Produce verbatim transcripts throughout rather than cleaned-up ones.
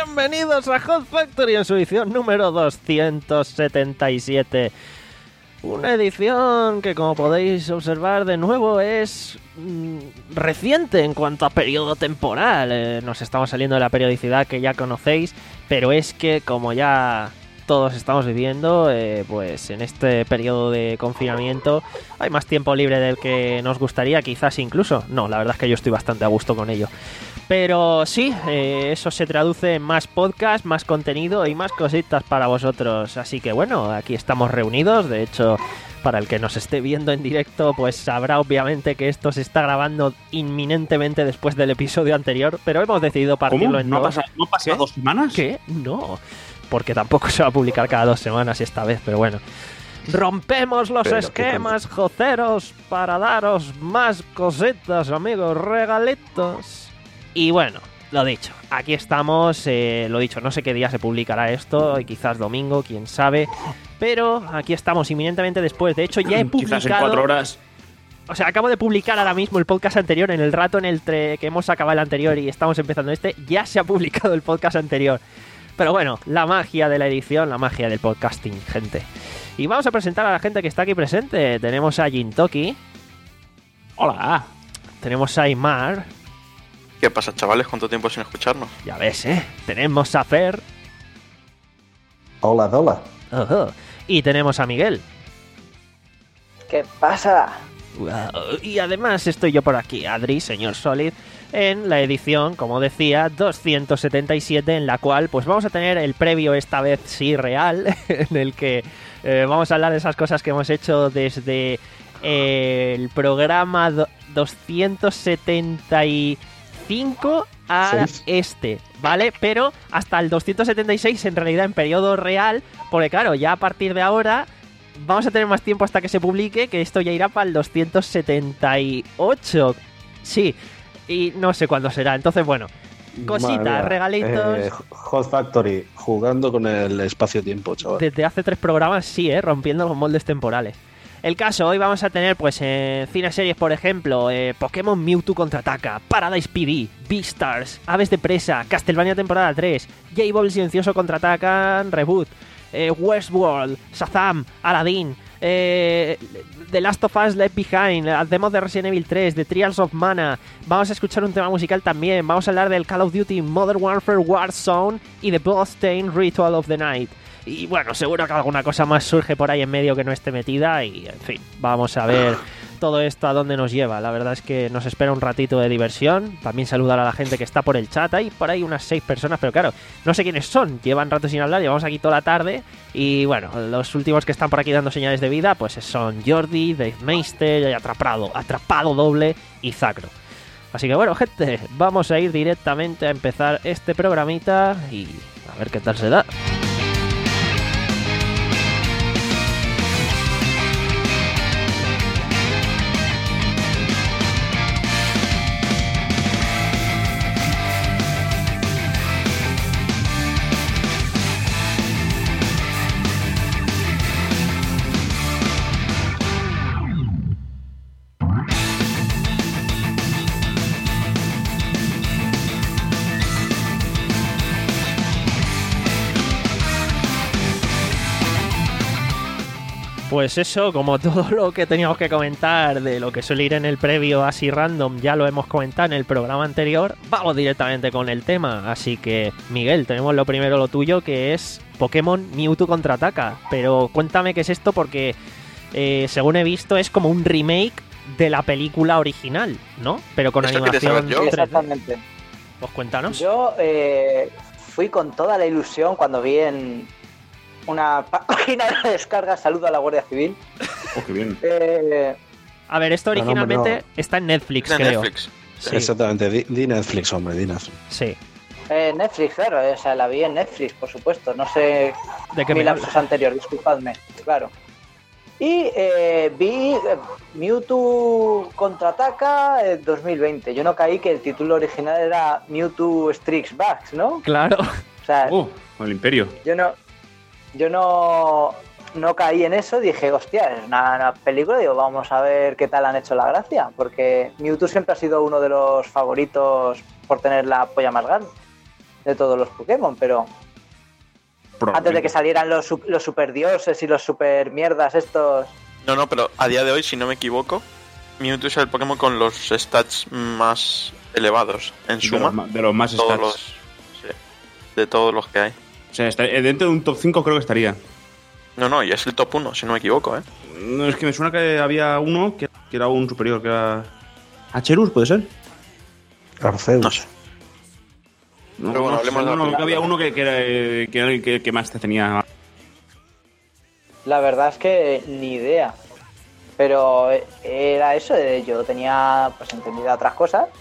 bienvenidos a Hot Factory en su edición número doscientos setenta y siete. Una edición que, como podéis observar de nuevo, es mmm, reciente en cuanto a periodo temporal. Eh, nos estamos saliendo de la periodicidad que ya conocéis, pero es que, como ya todos estamos viviendo, eh, pues en este periodo de confinamiento hay más tiempo libre del que nos gustaría, quizás incluso. No, la verdad es que yo estoy bastante a gusto con ello. Pero sí, eh, eso se traduce en más podcast, más contenido y más cositas para vosotros. Así que bueno, aquí estamos reunidos. De hecho, para el que nos esté viendo en directo, pues sabrá obviamente que esto se está grabando inminentemente después del episodio anterior. Pero hemos decidido partirlo ¿Cómo? en ¿No ha dos. pasado, ¿no ha pasado dos semanas? ¿Qué? No, porque tampoco se va a publicar cada dos semanas esta vez, pero bueno. Rompemos los Pero, esquemas, joceros, para daros más cositas, amigos, regalitos. Y bueno, lo dicho, aquí estamos, eh, lo dicho, no sé qué día se publicará esto, quizás domingo, quién sabe, pero aquí estamos inminentemente después. De hecho, ya he publicado... Quizás en cuatro horas. O sea, acabo de publicar ahora mismo el podcast anterior, en el rato en el tre- que hemos acabado el anterior y estamos empezando este, ya se ha publicado el podcast anterior. Pero bueno, la magia de la edición, la magia del podcasting, gente. Y vamos a presentar a la gente que está aquí presente. Tenemos a Jintoki. Hola. Tenemos a Aymar. ¿Qué pasa, chavales? ¿Cuánto tiempo sin escucharnos? Ya ves, ¿eh? Tenemos a Fer. Hola, hola. Uh-huh. Y tenemos a Miguel. ¿Qué pasa? Wow. Y además estoy yo por aquí, Adri, señor Solid, en la edición, como decía, doscientos setenta y siete, en la cual pues vamos a tener el previo, esta vez sí real, en el que eh, vamos a hablar de esas cosas que hemos hecho desde eh, el programa do- doscientos setenta y cinco a Seis. este, ¿vale? Pero hasta el doscientos setenta y seis en realidad en periodo real, porque claro, ya a partir de ahora vamos a tener más tiempo hasta que se publique, que esto ya irá para el doscientos setenta y ocho. Sí, y no sé cuándo será. Entonces, bueno, cositas, Madre mía. regalitos. Eh, Hot Factory, jugando con el espacio-tiempo, chaval. Desde hace tres programas, sí, ¿eh? Rompiendo los moldes temporales. El caso, hoy vamos a tener, pues, en cine series, por ejemplo, eh, Pokémon Mewtwo Contraataca, Paradise P D, Beastars, Aves de Presa, Castlevania temporada tres, J-Ball Silencioso Contraatacan, Reboot, eh, Westworld, Shazam, Aladdin, eh, The Last of Us Left Behind, las demos de Resident Evil tres, The Trials of Mana. Vamos a escuchar un tema musical también. Vamos a hablar del Call of Duty Modern Warfare Warzone y The Bloodstained Ritual of the Night. Y bueno, seguro que alguna cosa más surge por ahí en medio que no esté metida. Y en fin, vamos a ver todo esto a dónde nos lleva. La verdad es que nos espera un ratito de diversión. También saludar a la gente que está por el chat. Hay por ahí unas seis personas, pero claro, no sé quiénes son. Llevan rato sin hablar, llevamos aquí toda la tarde. Y bueno, los últimos que están por aquí dando señales de vida, pues son Jordi, Dave Meister, Atrapado, Atrapado Doble y Zacro. Así que bueno, gente, vamos a ir directamente a empezar este programita y a ver qué tal se da. Pues eso, como todo lo que teníamos que comentar de lo que suele ir en el previo así random, ya lo hemos comentado en el programa anterior, vamos directamente con el tema. Así que, Miguel, tenemos lo primero, lo tuyo, que es Pokémon Mewtwo Contraataca. Pero cuéntame qué es esto, porque eh, según he visto es como un remake de la película original, ¿no? Pero con ¿Esto animación quieres saber yo? tres D. Exactamente. Pues cuéntanos. Yo eh, fui con toda la ilusión cuando vi en una página de descarga, saludo a la Guardia Civil. Oh, qué bien. Eh, A ver, esto No, no, originalmente hombre, está en Netflix, De creo. Netflix. Sí, Exactamente, di, di Netflix, hombre, di Netflix. sí. eh, Netflix, claro, o sea, la vi en Netflix, por supuesto. No sé ¿De qué mi me lapsus hablas? anterior, disculpadme, claro. Y eh, vi eh, Mewtwo Contraataca eh, dos mil veinte. Yo no caí que el título original era Mewtwo Strikes Back, ¿no? Claro. O sea, Oh, el Imperio. yo no yo no no caí en eso. Dije, hostia, es una, una película, digo, vamos a ver qué tal han hecho la gracia, porque Mewtwo siempre ha sido uno de los favoritos por tener la polla más grande. de todos los Pokémon, pero antes de que salieran los, su- los super dioses y los super mierdas estos. No, no, pero a día de hoy, si no me equivoco, Mewtwo es el Pokémon con los stats más elevados en De suma. los, ma- de los más todos stats. los, sí, de todos los que hay. O sea, está- eh, dentro de un top cinco creo que estaría. No, no, y es el top uno, si no me equivoco, ¿eh? No, es que me suena que había uno que, que era un superior, que era... ¿Acherus, puede ser? Arceus. No sé. No, Pero bueno, no, hablemos no, de la no, que película. había uno que, que, era- que, era- que- que más te tenía. La verdad es que ni idea. Pero era eso, eh, yo tenía pues entendida otras cosas.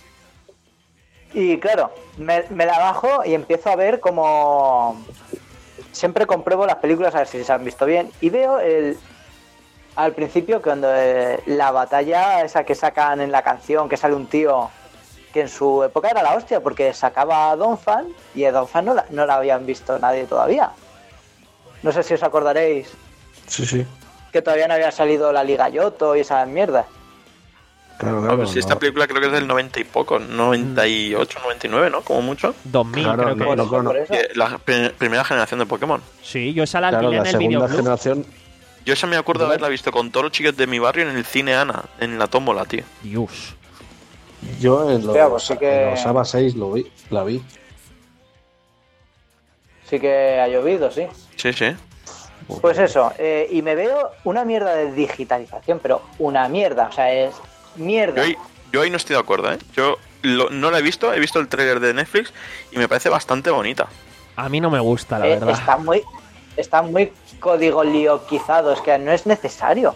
Y claro, me, me la bajo y empiezo a ver como... Siempre compruebo las películas a ver si se han visto bien. Y veo el al principio cuando eh, la batalla esa que sacan en la canción, que sale un tío que en su época era la hostia, porque sacaba a Donphan y a Donphan no la, no la habían visto nadie todavía. No sé si os acordaréis Sí, sí. que todavía no había salido la Liga Yoto y esas mierdas. Claro, No, claro. pero si esta no. película creo que es del noventa y poco, noventa y ocho, noventa y nueve, ¿no? Como mucho. dos mil Claro, creo no, que Por es. eso, por eso. Eh, La pri- primera generación de Pokémon. Sí, yo esa la Claro, alquilé la en el segunda videoclub. generación. Yo esa me acuerdo de Yo- haberla visto con todos los chicos de mi barrio en el cine Ana, en la tómbola, tío. Dios. Yo en los, Hostia, pues sí que- en los A B A seis lo vi, la vi. Sí que ha llovido, sí. Sí, sí. Pues eso, eh, y me veo una mierda de digitalización, pero una mierda, o sea, es mierda. Yo ahí, yo ahí no estoy de acuerdo, ¿eh? Yo lo- no la he visto, he visto el tráiler de Netflix y me parece bastante bonita. A mí no me gusta, la Eh, verdad. está muy está muy código lioquizado, es que no es necesario.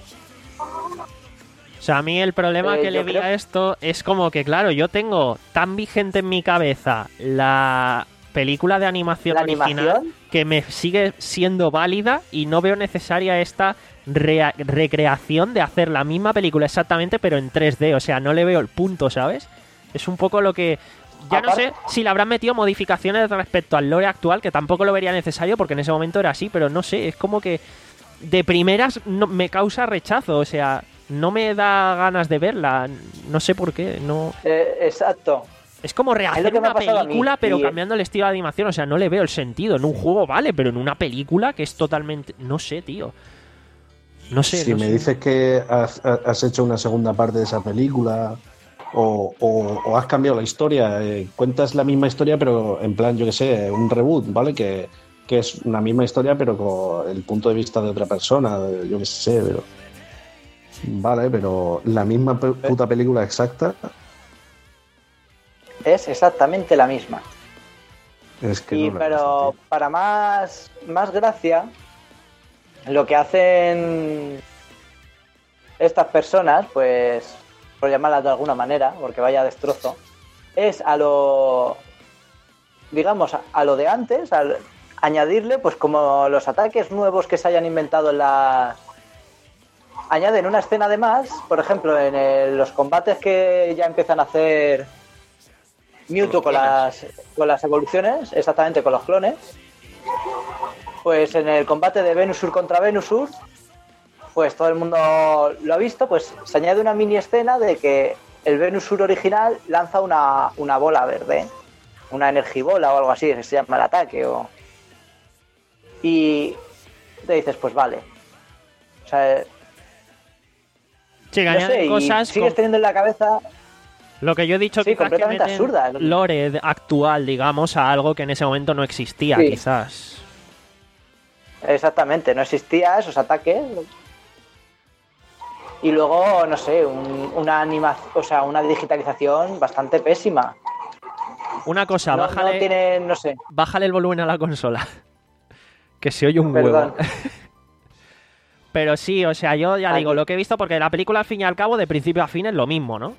O sea, a mí el problema Eh, que le yo vi creo- a esto es como que, claro, yo tengo tan vigente en mi cabeza la película de animación ¿La original animación? que me sigue siendo válida y no veo necesaria esta rea- recreación de hacer la misma película exactamente pero en tres D. O sea, no le veo el punto, ¿sabes? Es un poco lo que... Ya no Aparte- sé si le habrán metido modificaciones respecto al lore actual, que tampoco lo vería necesario porque en ese momento era así, pero no sé, es como que de primeras no, me causa rechazo, o sea, no me da ganas de verla, no sé por qué, no... Eh, exacto. Es como rehacer que me ha una pasado a mí, película pero y- cambiando el estilo de animación, o sea, no le veo el sentido. En un juego vale, pero en una película que es totalmente... No sé, tío. No sé, Si no me sé. dices que has, has hecho una segunda parte de esa película o, o- o has cambiado la historia, eh, cuentas la misma historia, pero en plan, yo que sé, un reboot, ¿vale? Que, que es una misma historia, pero con el punto de vista de otra persona, eh, yo que sé, pero. Vale, pero la misma pe- puta película exacta, Es exactamente la misma. es que Y no la pero he visto, para más, más gracia, lo que hacen estas personas, pues, por llamarlas de alguna manera, porque vaya destrozo, es a lo, digamos, a, a lo de antes, al añadirle, pues como los ataques nuevos que se hayan inventado en las... Añaden una escena de más, por ejemplo, en el- los combates que ya empiezan a hacer Mewtwo con Con los las, con las evoluciones, exactamente con los clones. Pues en el combate de Venusaur contra Venusaur, pues todo el mundo lo ha visto, pues se añade una mini escena de que el Venusaur original lanza una, una bola verde, una energibola o algo así, que se llama el ataque. O... Y te dices, pues vale. O sea, Sí, que no añaden sé, y cosas sigues con- teniendo en la cabeza... Lo que yo he dicho, Sí, quizás que completamente meten absurda. lore de- actual, digamos, a algo que en ese momento no existía, Sí. quizás. Exactamente, no existía esos ataques. Y luego, no sé, un- una animación, o sea, una digitalización bastante pésima. Una cosa, No, bájale, no tiene, no sé, bájale el volumen a la consola. Que se oye un perdón. huevo. Pero sí, o sea, yo ya Aquí. digo lo que he visto, porque la película al fin y al cabo, de principio a fin, es lo mismo, ¿no?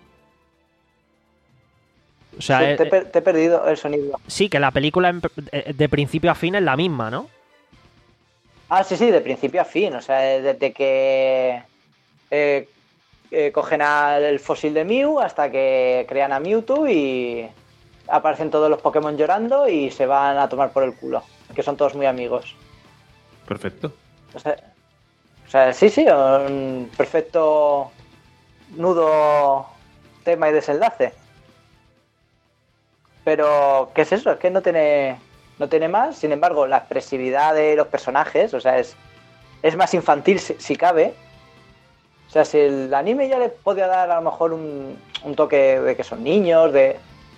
O sea, Sí, eh, te, he per- te he perdido el sonido. sí, que la película en- eh, de principio a fin es la misma, ¿no? Ah, sí, sí, de principio a fin. O sea, desde que eh, eh, cogen al fósil de Mew hasta que crean a Mewtwo y aparecen todos los Pokémon llorando y se van a tomar por el culo. Que son todos muy amigos. Perfecto. O sea, o sea, sí, sí, un perfecto nudo, tema y desenlace. Pero, ¿qué es eso? Es que no tiene, no tiene más. Sin embargo, la expresividad de los personajes, o sea, es, es más infantil si, si cabe. O sea, si el anime ya le podía dar a lo mejor un, un toque de que son niños, de...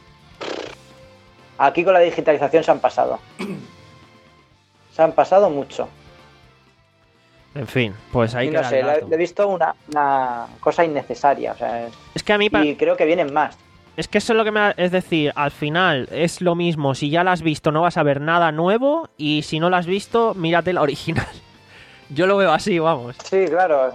Aquí con la digitalización se han pasado. Se han pasado mucho. En fin, pues ahí Y queda no sé, el dato. le he visto una, una cosa innecesaria. O sea, es- Es que a mí... pa- y creo que vienen más. Es que eso es lo que me... ha- Es decir, al final es lo mismo. Si ya la has visto no vas a ver nada nuevo. Y si no la has visto, mírate la original. Yo lo veo así, vamos. Sí, claro.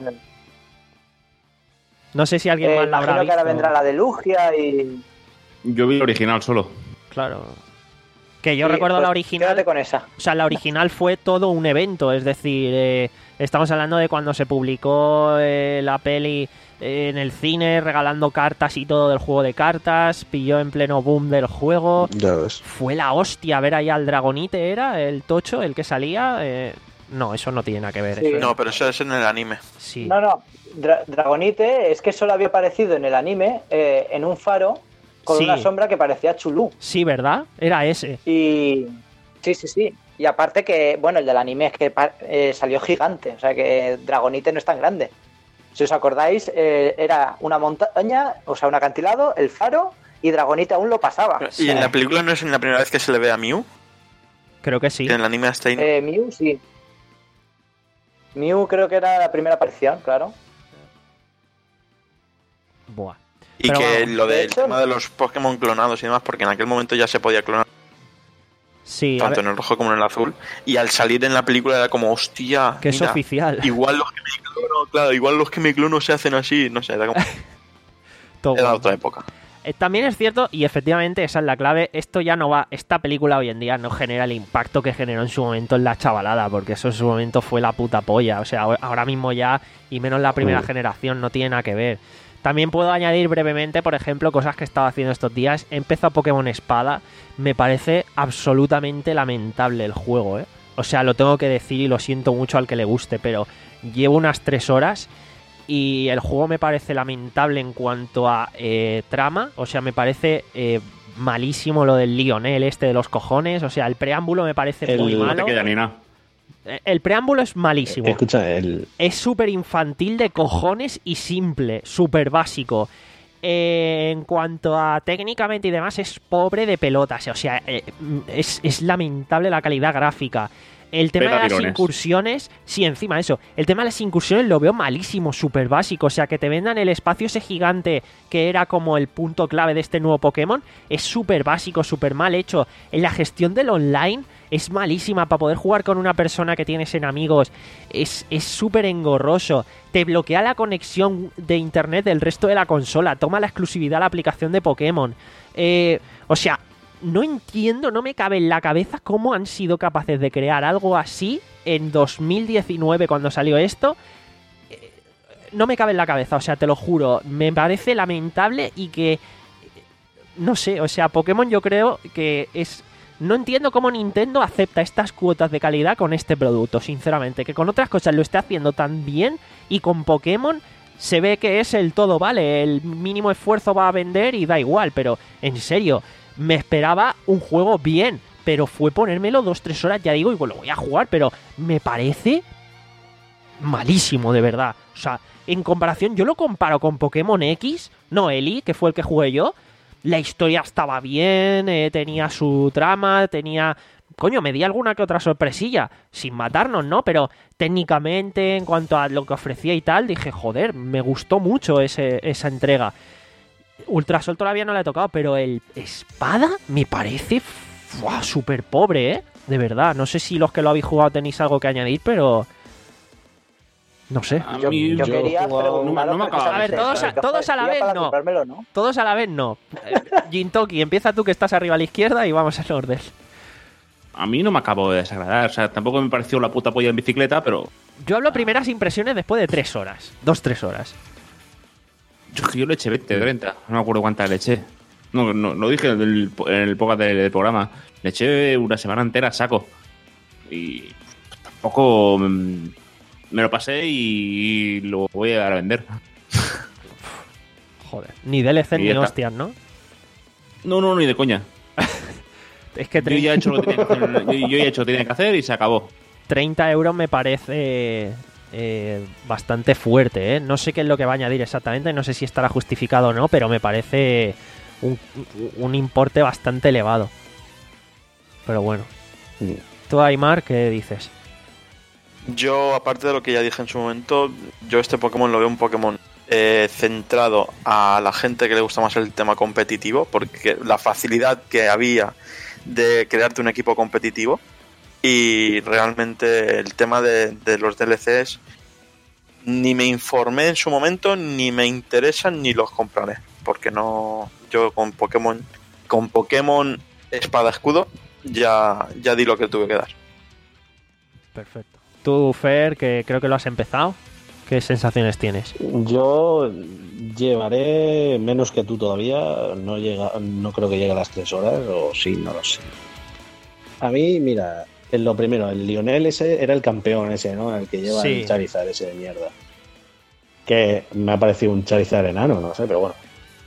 No sé si alguien Eh, más la habrá imagino que ahora visto. vendrá la de Lugia y... Yo vi el original solo. Claro. Que yo Sí, recuerdo pues la original... Quédate con esa. O sea, la original fue todo un evento, es decir, eh, estamos hablando de cuando se publicó eh, la peli eh, en el cine, regalando cartas y todo del juego de cartas, pilló en pleno boom del juego, Ya ves. fue la hostia ver ahí al Dragonite, ¿era? El tocho, el que salía... eh, no, eso no tiene nada que ver. Sí. eso es- No, pero eso es en el anime. sí. No, no. Dra- Dragonite es que solo había aparecido en el anime eh, en un faro con Sí. una sombra que parecía Chulú. Sí, ¿verdad? Era ese. Y... Sí, sí, sí. Y aparte que, bueno, el del anime es que pa- eh, salió gigante. O sea que Dragonite no es tan grande. Si os acordáis, eh, era una montaña, o sea, un acantilado, el faro, y Dragonite aún lo pasaba. Y en la película no es la primera vez que se le ve a Mew. Creo que sí. Que en el anime hasta ahí no. Eh, Mew, sí. Mew creo que era la primera aparición, claro. Buah. Y pero que vamos, lo de del hecho- tema de los Pokémon clonados y demás, porque en aquel momento ya se podía clonar Sí, a tanto ver, en el rojo como en el azul. Y al salir en la película era como, hostia, que es mira, oficial. igual los que me clono, claro, igual los que me clono se hacen así, no sé, era como Todo era guapo. otra época. Eh, También es cierto, y efectivamente esa es la clave, esto ya no va, esta película hoy en día no genera el impacto que generó en su momento en la chavalada, porque eso en su momento fue la puta polla, o sea, ahora- ahora mismo ya, y menos la primera Mm. generación, no tiene nada que ver. También puedo añadir brevemente, por ejemplo, cosas que he estado haciendo estos días. Empezó Pokémon Espada, me parece absolutamente lamentable el juego, ¿eh? O sea, lo tengo que decir y lo siento mucho al que le guste, pero llevo unas tres horas y el juego me parece lamentable en cuanto a eh, trama, o sea, me parece eh, malísimo lo del Lionel este de los cojones, o sea, el preámbulo me parece El- muy no No malo. te queda ni nada. Eh, El preámbulo es malísimo. Escucha, el, Es súper infantil de cojones y simple, súper básico. Eh, en cuanto a técnicamente y demás, es pobre de pelotas. O sea, eh, es, es lamentable la calidad gráfica. El tema Pega de las tirones. incursiones, sí, encima eso. El tema de las incursiones lo veo malísimo, súper básico. O sea, que te vendan el espacio ese gigante que era como el punto clave de este nuevo Pokémon, es súper básico, súper mal hecho. En la gestión del online es malísima para poder jugar con una persona que tienes en amigos. Es es súper engorroso. Te bloquea la conexión de internet del resto de la consola. Toma la exclusividad a la aplicación de Pokémon. Eh, o sea, no entiendo, no me cabe en la cabeza cómo han sido capaces de crear algo así en dos mil diecinueve cuando salió esto. Eh, No me cabe en la cabeza, o sea, te lo juro. Me parece lamentable y que... No sé, o sea, Pokémon yo creo que es... No entiendo cómo Nintendo acepta estas cuotas de calidad con este producto, sinceramente. Que con otras cosas lo esté haciendo tan bien y con Pokémon se ve que es el todo, ¿vale? El mínimo esfuerzo va a vender y da igual, pero en serio, me esperaba un juego bien, pero fue ponérmelo dos, tres horas, ya digo, y pues lo voy a jugar, pero me parece malísimo, de verdad. O sea, en comparación, yo lo comparo con Pokémon X, no Eli, que fue el que jugué yo. La historia estaba bien, eh, tenía su trama, tenía... Coño, me di alguna que otra sorpresilla, sin matarnos, ¿no? Pero técnicamente, en cuanto a lo que ofrecía y tal, dije, joder, me gustó mucho ese, esa entrega. Ultrasol todavía no la he tocado, pero el Espada me parece ¡fua! Súper pobre, ¿eh? De verdad, no sé si los que lo habéis jugado tenéis algo que añadir, pero... No sé. A Yo, mí yo yo quería he jugado- preguntaros no me porque acaba de- A ver, todos a- todos a la vez, para no. comprármelo, ¿no? Todos a la vez no. Eh, Jintoki, empieza tú que estás arriba a la izquierda y vamos en orden. A mí no me acabo de desagradar. O sea, tampoco me pareció la puta polla en bicicleta, pero Yo hablo primeras impresiones después de tres horas. Dos, tres horas. yo, yo le eché veinte, treinta. No me acuerdo cuántas le eché. No, no, lo dije en el, en el podcast del, del programa. Le eché una semana entera a saco. Y tampoco mm, me lo pasé y lo voy a dar a vender. Joder. Ni D L C Y ni ya está. hostias, ¿no? No, no, ni de coña. Es que Yo ya he hecho lo que tenía que hacer, yo, yo ya he hecho lo que tenía que hacer y se acabó. treinta euros me parece eh, bastante fuerte, ¿eh? No sé qué es lo que va a añadir exactamente, no sé si estará justificado o no, pero me parece un, un importe bastante elevado. Pero bueno. Mm. ¿Tú, Aymar, qué dices? Yo, aparte de lo que ya dije en su momento, yo este Pokémon lo veo un Pokémon eh, centrado a la gente que le gusta más el tema competitivo, porque la facilidad que había de crearte un equipo competitivo, y realmente el tema de, de los D L Cs ni me informé en su momento, ni me interesan, ni los compraré, porque no, yo con Pokémon con Pokémon Espada Escudo ya, ya di lo que tuve que dar. Perfecto. Tú, Fer, que creo que lo has empezado, ¿qué sensaciones tienes? Yo llevaré menos que tú todavía, no llega, no creo que llegue a las tres horas, o sí, no lo sé. A mí, mira, en lo primero, el Lionel ese era el campeón ese, ¿no? El que lleva Sí. el Charizard ese de mierda. Que me ha parecido un Charizard enano, no sé, pero bueno.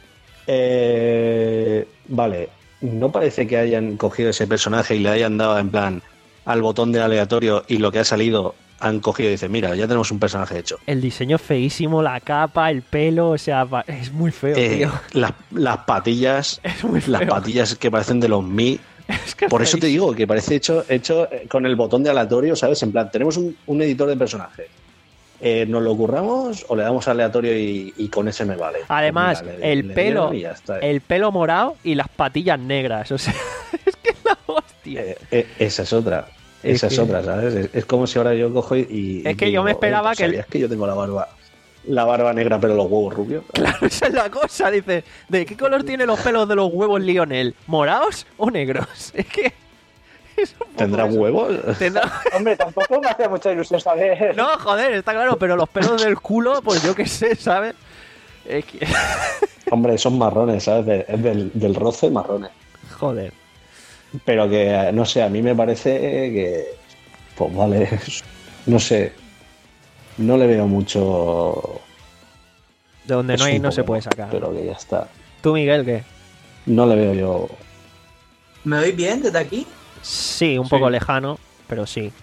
Eh, vale, no parece que hayan cogido ese personaje y le hayan dado en plan al botón de aleatorio y lo que ha salido han cogido y dicen, mira, ya tenemos un personaje hecho. El diseño feísimo, la capa, el pelo, o sea, pa- es muy feo, Eh, tío. las, las patillas, Es muy feo. las patillas que parecen de los Mi. Es que Por eso te feísimo. digo que parece hecho, hecho eh, con el botón de aleatorio, ¿sabes? En plan, tenemos un, un editor de personaje. Eh, ¿Nos lo curramos o le damos aleatorio y, y con ese me vale? Además, Pues mira, le- el le pelo, dieron y ya está. el pelo morado y las patillas negras, o sea, es que es la hostia. Eh, eh, esa es otra. Es Esa es, que- otra, ¿sabes? Es, es como si ahora yo cojo y. y Es que digo, yo me esperaba "Eh, que el- ¿sabías que yo tengo la barba. La barba negra, pero los huevos rubios? Claro, esa es la cosa, dice, ¿de qué color tienen los pelos de los huevos Lionel? ¿Morados o negros? Es que... es un poco ¿Tendrá eso. huevos? Tendrá- Hombre, tampoco me hace mucha ilusión saber. No, joder, está claro, pero los pelos del culo, pues yo qué sé, ¿sabes? Es que... Hombre, son marrones, ¿sabes? De- es del, del roce marrones. Joder. Pero que, no sé, a mí me parece que. Pues vale, no sé. No le veo mucho. De donde no Es hay un no se Pokémon, puede sacar. Pero que ya está. ¿Tú, Miguel, qué? No le veo yo. ¿Me oís bien desde aquí? Sí, un Sí. poco lejano, pero sí.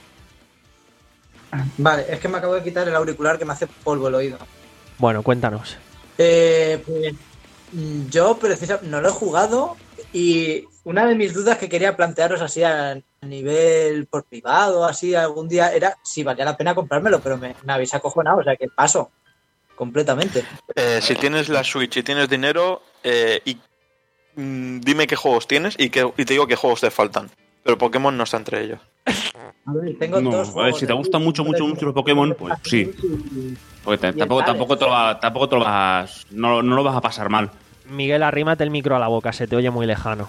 Vale, es que me acabo de quitar el auricular que me hace polvo el oído. Bueno, cuéntanos. Eh, pues, mm, yo precisamente no lo he jugado y una de mis dudas que quería plantearos así a, a nivel por privado, así algún día, era si valía la pena comprármelo, pero me, me habéis acojonado, o sea que paso completamente. Eh, si tienes la Switch y tienes dinero, eh, y mm, dime qué juegos tienes y, qué, y te digo qué juegos te faltan. Pero Pokémon no está entre ellos. A ver, tengo No, dos a ver, juegos si te de- gustan mucho, mucho, mucho los Pokémon, pues sí. Porque te- Y el tampoco, Tales. tampoco, te lo, va- tampoco te lo vas. No, no lo vas a pasar mal. Miguel, arrímate el micro a la boca, se te oye muy lejano.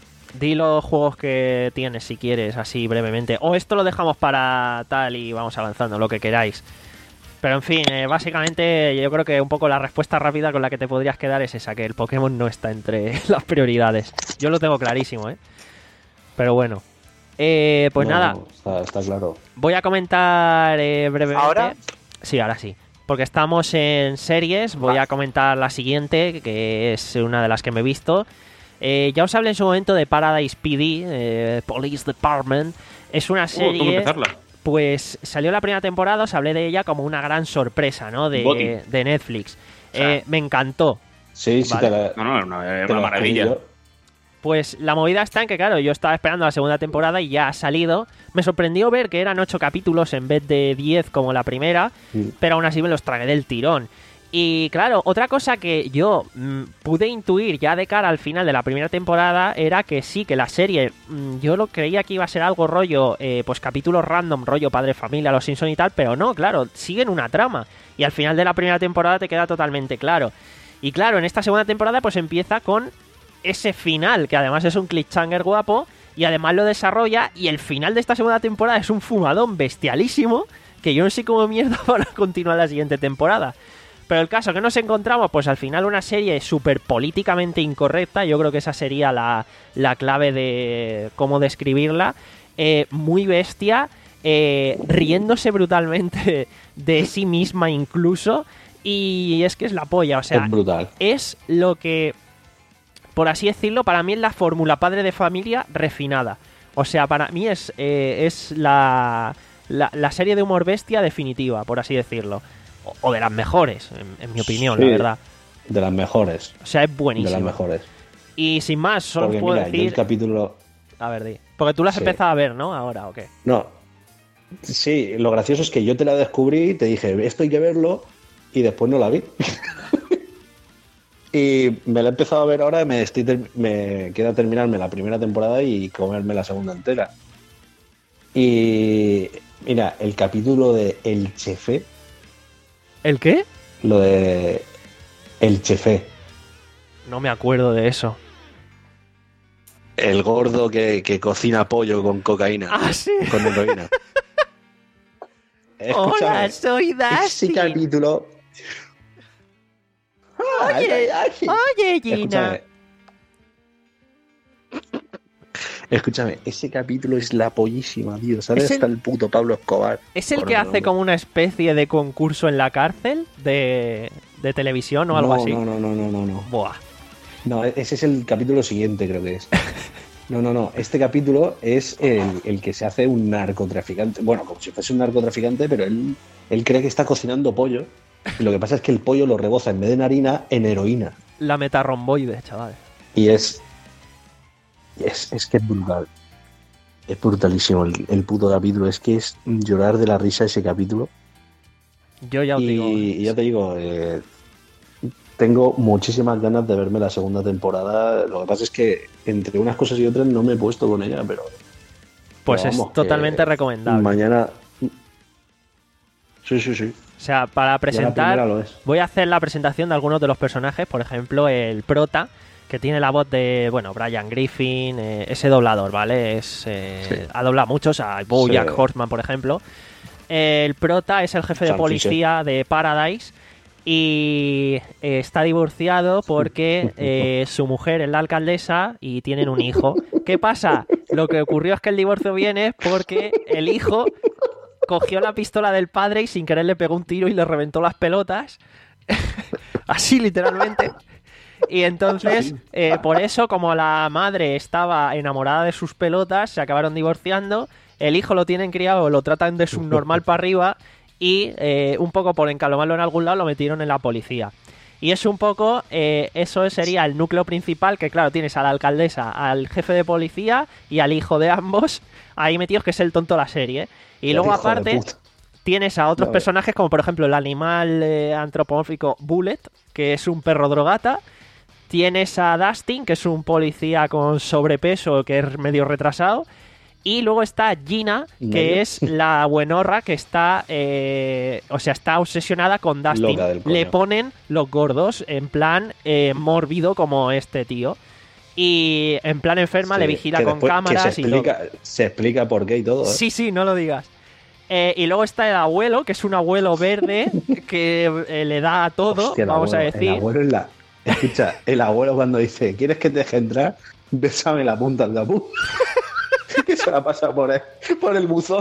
Di los juegos que tienes si quieres, así brevemente. O esto lo dejamos para tal y vamos avanzando, lo que queráis. Pero en fin, eh, básicamente yo creo que un poco la respuesta rápida con la que te podrías quedar es esa, que el Pokémon no está entre las prioridades. Yo lo tengo clarísimo, ¿eh? Pero bueno. Eh, pues No, nada, no, está, está claro. voy a comentar eh, brevemente. ¿Ahora? Sí, ahora sí. Porque estamos en series, voy Va. a comentar la siguiente, que es una de las que me he visto. Eh, ya os hablé en su momento de Paradise P D, eh, Police Department. Es una Uh, tengo que serie, empezarla. pues salió la primera temporada, os hablé de ella como una gran sorpresa, ¿no? Boti. De, de Netflix. sea, Eh, me encantó. Sí, sí, Vale. te la, No, no, es una, es te una la maravilla. escribí yo. Pues la movida está en que, claro, yo estaba esperando la segunda temporada y ya ha salido. Me sorprendió ver que eran ocho capítulos en vez de diez como la primera, Mm. pero aún así me los tragué del tirón. Y claro, otra cosa que yo mm, pude intuir ya de cara al final de la primera temporada era que sí, que la serie, mm, yo lo creía que iba a ser algo rollo, eh, pues capítulos random, rollo Padre Familia, Los Simpson y tal, pero no, claro, siguen una trama. Y al final de la primera temporada te queda totalmente claro. Y claro, en esta segunda temporada pues empieza con ese final, que además es un cliffhanger guapo, y además lo desarrolla, y el final de esta segunda temporada es un fumadón bestialísimo, que yo no sé cómo mierda van a continuar la siguiente temporada. Pero el caso que nos encontramos, pues al final una serie súper políticamente incorrecta, yo creo que esa sería la, la clave de cómo describirla, eh, muy bestia, eh, riéndose brutalmente de sí misma incluso, y es que es la polla, o sea, Es brutal. es lo que por así decirlo, para mí es la fórmula padre de familia refinada. O sea, para mí es, eh, es la, la, la serie de humor bestia definitiva, por así decirlo. O, o de las mejores, en, en mi opinión, Sí, la verdad. De las mejores. O sea, es buenísimo. De las mejores. Y sin más, solo Porque puedo mira, yo decir... el capítulo... A ver, di. Porque tú la has Sí. empezado a ver, ¿no? Ahora, ¿o qué? No. Sí, lo gracioso es que yo te la descubrí, te dije, esto hay que verlo, y después no la vi. Y me la he empezado a ver ahora, me, estoy ter- me queda terminarme la primera temporada y comerme la segunda entera. Y mira, el capítulo de El Chefe, ¿El qué? lo de El Chefe, No me acuerdo de eso. el gordo que, que cocina pollo con cocaína, Ah, sí. con heroína. Hola, Escúchame, soy ese Dustin. capítulo... Oye, Ay, ay, ay. oye, Gina. Escúchame. Escúchame, ese capítulo es la pollísima, tío. ¿Sabes? Es el- Hasta el puto Pablo Escobar. ¿Es el Por que otro hace nombre. como una especie de concurso en la cárcel de, de televisión o algo no, así? No, no, no, no, no, no. Buah. No, ese es el capítulo siguiente, creo que es. No, no, no. Este capítulo es el, el que se hace un narcotraficante. Bueno, como si fuese un narcotraficante, pero él, él cree que está cocinando pollo. Y lo que pasa es que el pollo lo reboza en vez de en harina, en heroína. La metarromboide, chaval. Y es. Es, es que es brutal. Es brutalísimo el, el puto capítulo. Es que es llorar de la risa ese capítulo. Yo ya os Y, digo. y ya te digo, eh, tengo muchísimas ganas de verme la segunda temporada. Lo que pasa es que entre unas cosas y otras no me he puesto con ella, pero. Pues pero es vamos, totalmente que recomendable. Mañana. Sí, sí, sí. O sea, para Ya la presentar, primera lo es. voy a hacer la presentación de algunos de los personajes. Por ejemplo, el prota, que tiene la voz de, bueno, Brian Griffin, eh, ese doblador, ¿vale? Es, eh, Sí. Ha doblado muchos, a BoJack Sí. Horseman, por ejemplo. El prota es el jefe de Sam policía de Paradise y eh, está divorciado porque eh, su mujer es la alcaldesa y tienen un hijo. ¿Qué pasa? Lo que ocurrió es que el divorcio viene porque el hijo cogió la pistola del padre y sin querer le pegó un tiro y le reventó las pelotas. Así, literalmente. Y entonces, eh, por eso, como la madre estaba enamorada de sus pelotas, se acabaron divorciando. El hijo lo tienen criado, lo tratan de subnormal para arriba y eh, un poco por encalomarlo en algún lado lo metieron en la policía. Y es un poco, eh, eso sería el núcleo principal, que claro, tienes a la alcaldesa, al jefe de policía y al hijo de ambos ahí metidos, que es el tonto de la serie. Y El luego hijo de aparte puta. tienes a otros No, personajes como por ejemplo el animal eh, antropomórfico Bullet, que es un perro drogata. Tienes a Dustin, que es un policía con sobrepeso, que es medio retrasado. Y luego está Gina, que Medio. es la buenorra que está, eh, o sea, está obsesionada con Dustin. Loca del coño. Le ponen los gordos en plan eh, mórbido como este tío. Y en plan enferma Sí, le vigila que con después- que cámaras se y todo. explica, se explica por qué y todo. ¿eh? Sí, sí, no lo digas. Eh, y luego está el abuelo, que es un abuelo verde que eh, le da a todo, Hostia, el vamos abuelo, a decir. El abuelo es la. Escucha, el abuelo cuando dice, ¿quieres que te deje entrar? Bésame la punta del capú. Que se la pasa por el, por el buzón.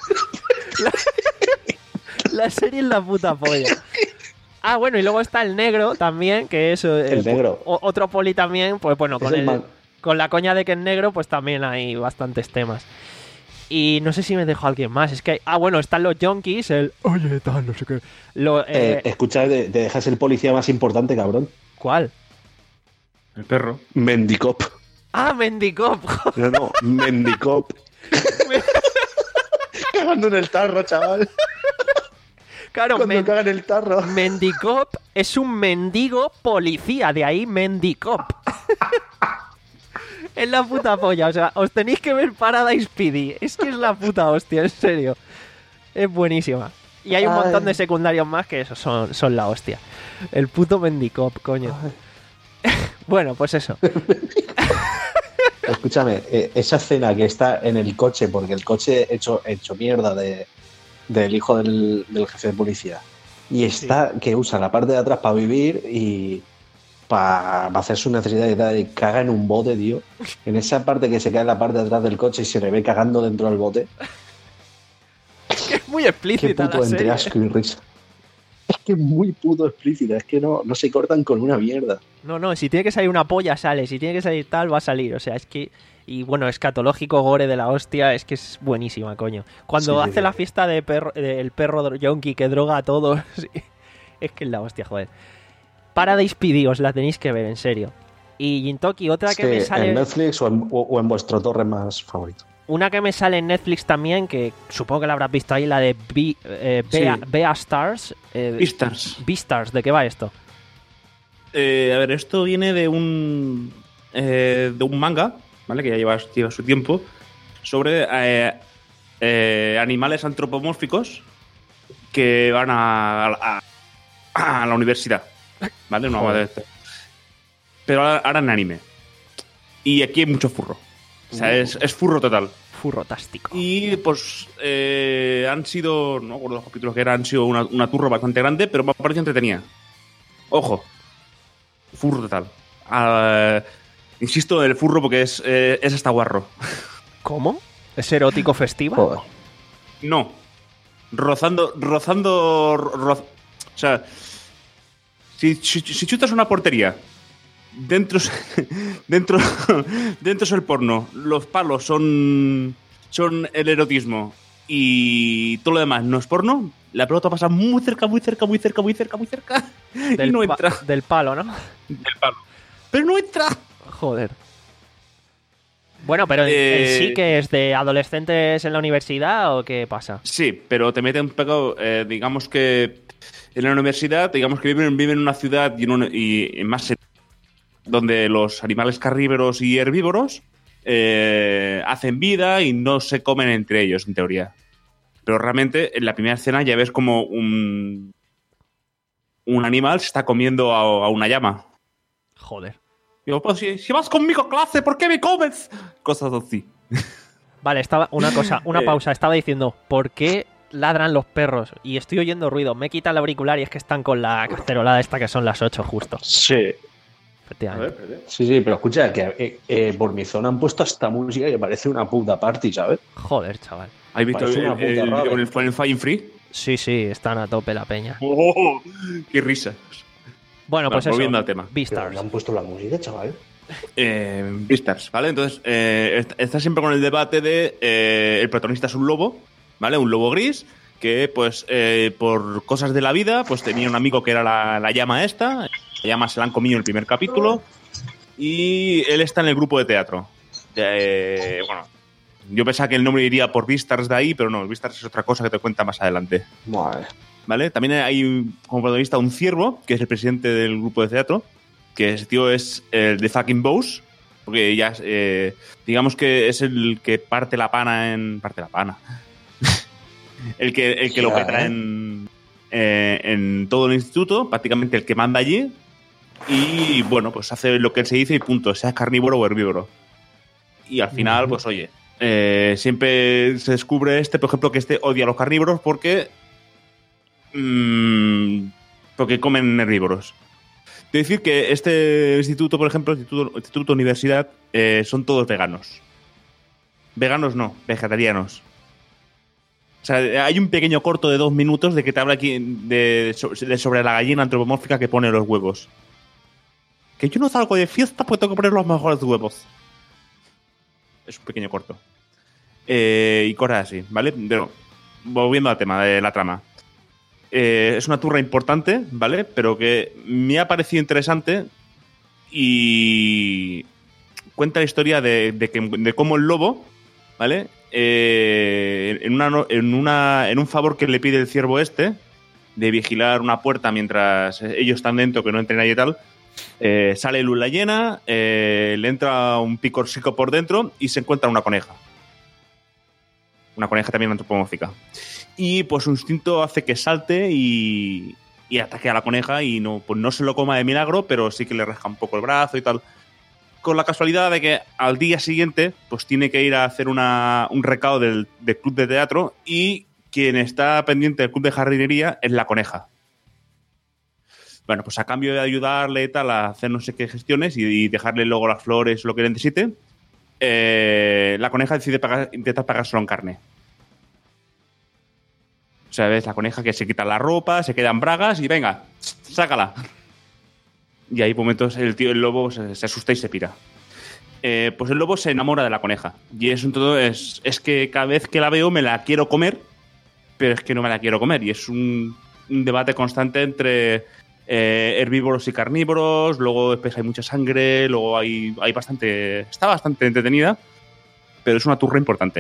La serie es la puta polla. Ah, bueno, y luego está el negro también, que es eh, El negro. o- otro poli también, pues bueno, Es con, el el- man- con la coña de que es negro, pues también hay bastantes temas. Y no sé si me dejo alguien más. Es que hay- ah, bueno, están los junkies, el oye, tal, no sé qué. Lo, eh, Eh, escucha, te, te dejas el policía más importante, cabrón. ¿Cuál? El perro. Mendicop. Ah, Mendicop. No, no, Mendicop. Cagando en el tarro, chaval. Claro, Cuando Men- caga en el tarro. Mendicop es un mendigo policía, de ahí Mendicop. Es la puta polla, o sea, os tenéis que ver Paradise P D. Es que es la puta hostia, en serio. Es buenísima. Y hay un Ay. montón de secundarios más que eso son, son la hostia. El puto Mendicop, coño. Bueno, pues eso. Escúchame, eh, esa escena que está en el coche, porque el coche hecho, hecho mierda de, del hijo del, del jefe de policía, y está que usa la parte de atrás para vivir y para hacer sus necesidades y tal, y caga en un bote, tío. En esa parte que se cae en la parte de atrás del coche y se le ve cagando dentro del bote. Es muy Qué explícita puto la entre serie. asco y risa. Es que es muy puto explícita, es que no, no se cortan con una mierda. No, no, si tiene que salir una polla, sale. Si tiene que salir tal, va a salir. O sea, es que... Y bueno, escatológico gore de la hostia, es que es buenísima, coño. Cuando Sí, sí, hace sí. la fiesta de perro, del perro yonki que droga a todos, sí, es que es la hostia, joder. Paradise P D, os la tenéis que ver, en serio. Y Gintoki, otra que Sí, me sale... en Netflix o en, o, o en vuestro torre más favorito. Una que me sale en Netflix también, que supongo que la habrás visto ahí, la de Be, eh, Bea, Sí. Bea Stars. Eh, Beastars. Beastars, ¿de qué va esto? Eh, a ver, esto viene de un eh, de un manga, ¿vale? Que ya lleva, lleva su tiempo, sobre eh, eh, animales antropomórficos que van a, a, a la universidad, ¿vale? No, Joder. pero ahora, ahora en anime. Y aquí hay mucho furro. O sea, es, es furro total. Furrotástico. Y pues eh, han sido, no recuerdo los capítulos que eran, han sido una, una turra bastante grande, pero me ha parecido entretenida. Ojo, furro total. Ah, insisto en el furro porque es, eh, es hasta guarro. ¿Cómo? ¿Es erótico festiva? Joder. No, rozando, rozando, roz- o sea, si, si, si chutas una portería, dentro, es- dentro, dentro es el porno, los palos son, son el erotismo y todo lo demás no es porno, la pelota pasa muy cerca, muy cerca, muy cerca, muy cerca, muy cerca y Del, no pa- entra del palo, ¿no? del palo. Pero no entra. Joder. Bueno, pero en, Eh, en sí que es de adolescentes en la universidad o qué pasa? Sí, pero te meten un poco, eh, digamos que en la universidad, digamos que viven, viven en una ciudad y, en un- y en más donde los animales carnívoros y herbívoros eh, hacen vida y no se comen entre ellos, en teoría. Pero realmente en la primera escena ya ves como un, un animal se está comiendo a, a una llama. Joder. Digo, pues si, si vas conmigo a clase, ¿por qué me comes? Cosas así. Vale, estaba una cosa, una Eh. pausa. Estaba diciendo, ¿por qué ladran los perros? Y estoy oyendo ruido. Me quita el auricular y es que están con la cacerolada esta que son las ocho justo. Sí. Efectivamente. Sí, sí, pero escucha, que eh, eh, por mi zona han puesto esta música que parece una puta party, ¿sabes? Joder, chaval. ¿Has visto Parece el, una puta el, el, rave. el, el Fire Free? Sí, sí, están a tope la peña. ¡Oh! ¡Qué risa! Bueno, pues Bueno, volviendo eso. al tema. Pero Beastars. le han puesto la música, chaval. Eh, Beastars, ¿vale? Entonces, eh, est- está siempre con el debate de eh, el protagonista es un lobo, ¿vale? Un lobo gris que, pues, eh, por cosas de la vida, pues tenía un amigo que era la, la llama esta. La llama se la han comido en el primer capítulo y él está en el grupo de teatro. Eh, bueno, yo pensaba que el nombre iría por Beastars de ahí, pero no, Beastars es otra cosa que te cuenta más adelante. Madre. ¿Vale? También hay como protagonista un ciervo, que es el presidente del grupo de teatro, que ese tío es el de fucking boss, porque ya, eh, digamos que es el que parte la pana en... Parte la pana. el que, el que lo Ya, peta ¿eh? en, eh, en todo el instituto, prácticamente el que manda allí, y bueno, pues hace lo que él se dice y punto, sea carnívoro o herbívoro. Y al final, Ujú. pues oye, eh, siempre se descubre este, por ejemplo, que este odia a los carnívoros porque... mm, porque comen herbívoros. De decir que este instituto, por ejemplo, instituto, instituto universidad, eh, son todos veganos. Veganos no, vegetarianos. O sea, hay un pequeño corto de dos minutos de que te habla aquí de, de sobre la gallina antropomórfica que pone los huevos. Que yo no salgo de fiesta porque tengo que poner los mejores huevos. Es un pequeño corto. Eh, y cosas así, ¿vale? Pero, volviendo al tema de la trama. Eh, es una turra importante, ¿vale? Pero que me ha parecido interesante y cuenta la historia de, de, que, de cómo el lobo, ¿vale? Eh, en, una, en, una, en un favor que le pide el ciervo este, de vigilar una puerta mientras ellos están dentro, que no entre nadie y tal, eh, sale luna llena, eh, le entra un picorcico por dentro y se encuentra una coneja. Una coneja también antropomórfica. Y pues su instinto hace que salte y, y ataque a la coneja y no, pues no se lo coma de milagro, pero sí que le rasca un poco el brazo y tal. Con la casualidad de que al día siguiente pues tiene que ir a hacer una, un recado del, del club de teatro y quien está pendiente del club de jardinería es la coneja. Bueno, pues a cambio de ayudarle y tal a hacer no sé qué gestiones y, y dejarle luego las flores, lo que necesite, eh, la coneja decide pagar, intentar pagárselo en carne. O sea, ves la coneja que se quita la ropa, se quedan bragas y venga, sácala. Y ahí por momentos el tío, el lobo, se, se asusta y se pira. Eh, pues el lobo se enamora de la coneja. Y eso en todo es, es que cada vez que la veo me la quiero comer, pero es que no me la quiero comer. Y es un, un debate constante entre eh, herbívoros y carnívoros. Luego después hay mucha sangre. Luego hay, hay bastante. Está bastante entretenida, pero es una turra importante.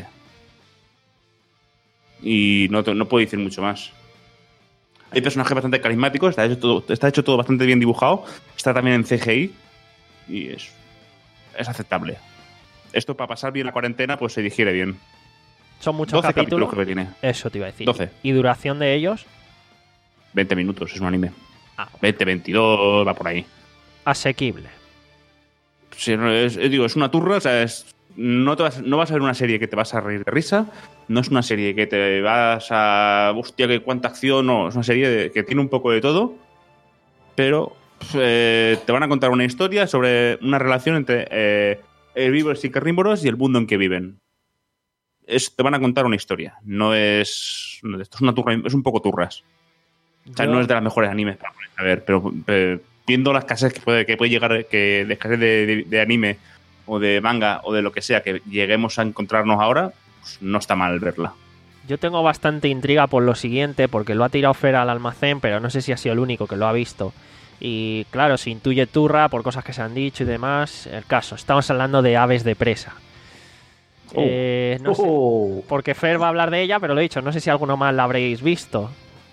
Y no, no puedo decir mucho más. Hay personajes bastante carismáticos. Está hecho todo, está hecho todo bastante bien dibujado. Está también en C G I. Y es, es aceptable. Esto para pasar bien la cuarentena, pues se digiere bien. Son muchos doce capítulos. capítulos creo que tiene. Eso te iba a decir. doce. ¿Y duración de ellos? veinte minutos, es un anime. Ah, veinte, veintidós, va por ahí. asequible. Sí, no, es, digo, es una turra, o sea, es, no, te vas, no vas a ver una serie que te vas a reír de risa, no es una serie que te vas a... Hostia, que cuánta acción, no, es una serie de, que tiene un poco de todo, pero eh, te van a contar una historia sobre una relación entre eh, herbívoros y carnívoros y el mundo en que viven. Es, te van a contar una historia, no es... Esto es una turra, es un poco turras. O sea, Yo- no es de las mejores animes para ponerse a ver, pero eh, viendo las escasez que puede, que puede llegar, que de escasez de, de, de anime o de manga o de lo que sea que lleguemos a encontrarnos ahora, pues no está mal verla. Yo tengo bastante intriga por lo siguiente, porque lo ha tirado Fer al almacén, pero no sé si ha sido el único que lo ha visto. Y claro, se intuye turra por cosas que se han dicho y demás. El caso, estamos hablando de Aves de presa. Oh. Eh, no sé, Oh. porque Fer va a hablar de ella, pero lo he dicho, no sé si alguno más la habréis visto.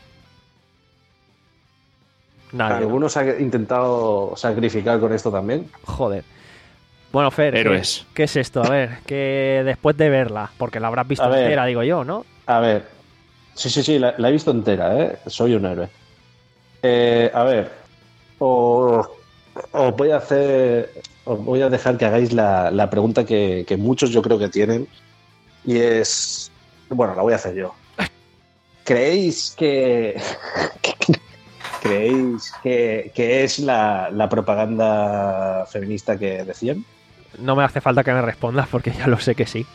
Nadie, ¿no? Algunos ha intentado sacrificar con esto también. Joder. Bueno, Fer, ¿qué- Héroes. ¿qué es esto? A ver, que después de verla, porque la habrás visto A ver. entera, digo yo, ¿no? A ver. Sí, sí, sí, la, la he visto entera, ¿eh? Soy un héroe. Eh, a ver. Os, os voy a hacer. Os voy a dejar que hagáis la, la pregunta que, que muchos yo creo que tienen. Y es. Bueno, la voy a hacer yo. ¿Creéis que. ¿Creéis que, que es la, la propaganda feminista que decían? No me hace falta que me respondas porque ya lo sé que sí.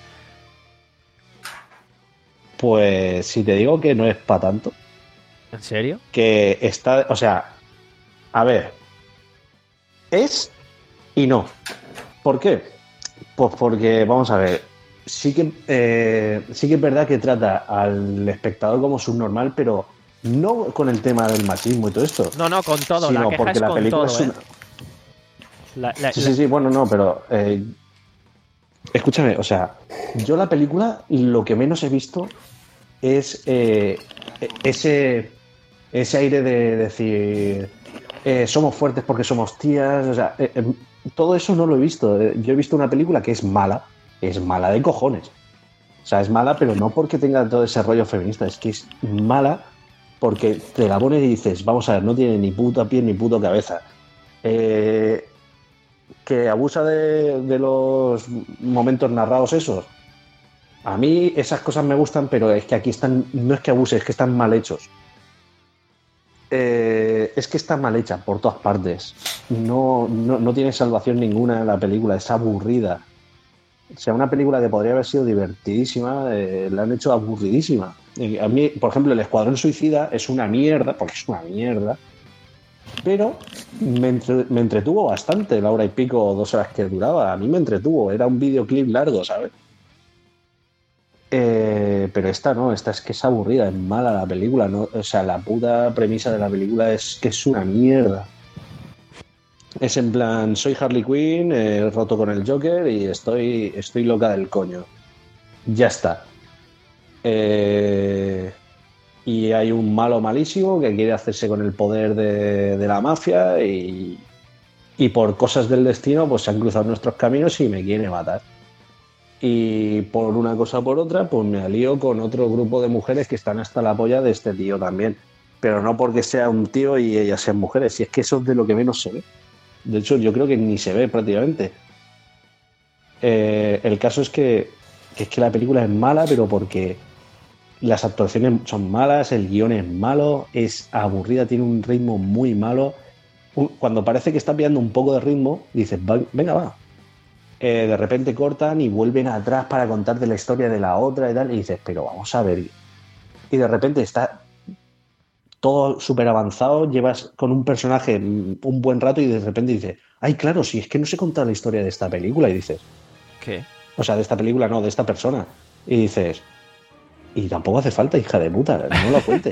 Pues si te digo que no es para tanto. ¿En serio? Que está, o sea, a ver, es y no. ¿Por qué? Pues porque, vamos a ver, sí que, eh, sí que es verdad que trata al espectador como subnormal, pero no con el tema del machismo y todo esto. No, no, con todo. sino La queja porque es la con película todo, es una... ¿eh? La- la- Sí, la- sí, sí, bueno, no, pero eh, escúchame, o sea, yo la película lo que menos he visto es eh, ese, ese aire de decir eh, somos fuertes porque somos tías, o sea, eh, eh, todo eso no lo he visto. Eh, Yo he visto una película que es mala, es mala de cojones. O sea, es mala, pero no porque tenga todo ese rollo feminista, es que es mala porque te la pones y dices, vamos a ver, no tiene ni puta pie ni puto cabeza. Eh, que abusa de, de los momentos narrados esos. A mí esas cosas me gustan, pero es que aquí están, no es que abuse, es que están mal hechos. Eh, es que está mal hecha por todas partes. No, no, no tiene salvación ninguna la película, es aburrida. O sea, una película que podría haber sido divertidísima, eh, la han hecho aburridísima. Eh, A mí, por ejemplo, El Escuadrón Suicida es una mierda, porque es una mierda, pero me, entre- me entretuvo bastante, la hora y pico o dos horas que duraba. A mí me entretuvo, era un videoclip largo, ¿sabes? Eh, pero esta no, esta es que es aburrida, es mala la película, ¿no? O sea, la puta premisa de la película es que es una mierda. Es en plan, soy Harley Quinn, he roto con el Joker y estoy, estoy loca del coño. Ya está. Eh, y hay un malo malísimo que quiere hacerse con el poder de, de la mafia y, y por cosas del destino pues se han cruzado nuestros caminos y me quiere matar. Y por una cosa o por otra, pues me alío con otro grupo de mujeres que están hasta la polla de este tío también. Pero no porque sea un tío y ellas sean mujeres, si es que eso es de lo que menos se ve. De hecho, yo creo que ni se ve prácticamente. Eh, el caso es que, que es que la película es mala, pero porque las actuaciones son malas, el guión es malo, es aburrida, tiene un ritmo muy malo. Un- Cuando parece que está pillando un poco de ritmo, dices, "Va- venga, va. Eh, de repente cortan y vuelven atrás para contarte la historia de la otra y tal, y dices, pero vamos a ver, y de repente está todo súper avanzado, llevas con un personaje un buen rato y de repente dices, ay, claro, si es que no sé contar la historia de esta película, y dices, ¿qué? O sea, de esta película, no, de esta persona. Y dices, y tampoco hace falta, hija de puta, no lo cuentes.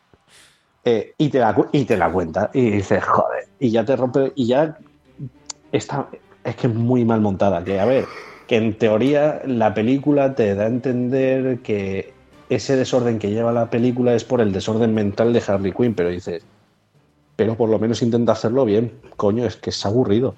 eh, y, te la, y te la cuenta, y dices, joder, y ya te rompe, y ya está, es que es muy mal montada, que a ver, que en teoría la película te da a entender que ese desorden que lleva la película es por el desorden mental de Harley Quinn, pero dices, pero por lo menos intenta hacerlo bien, coño, es que es aburrido.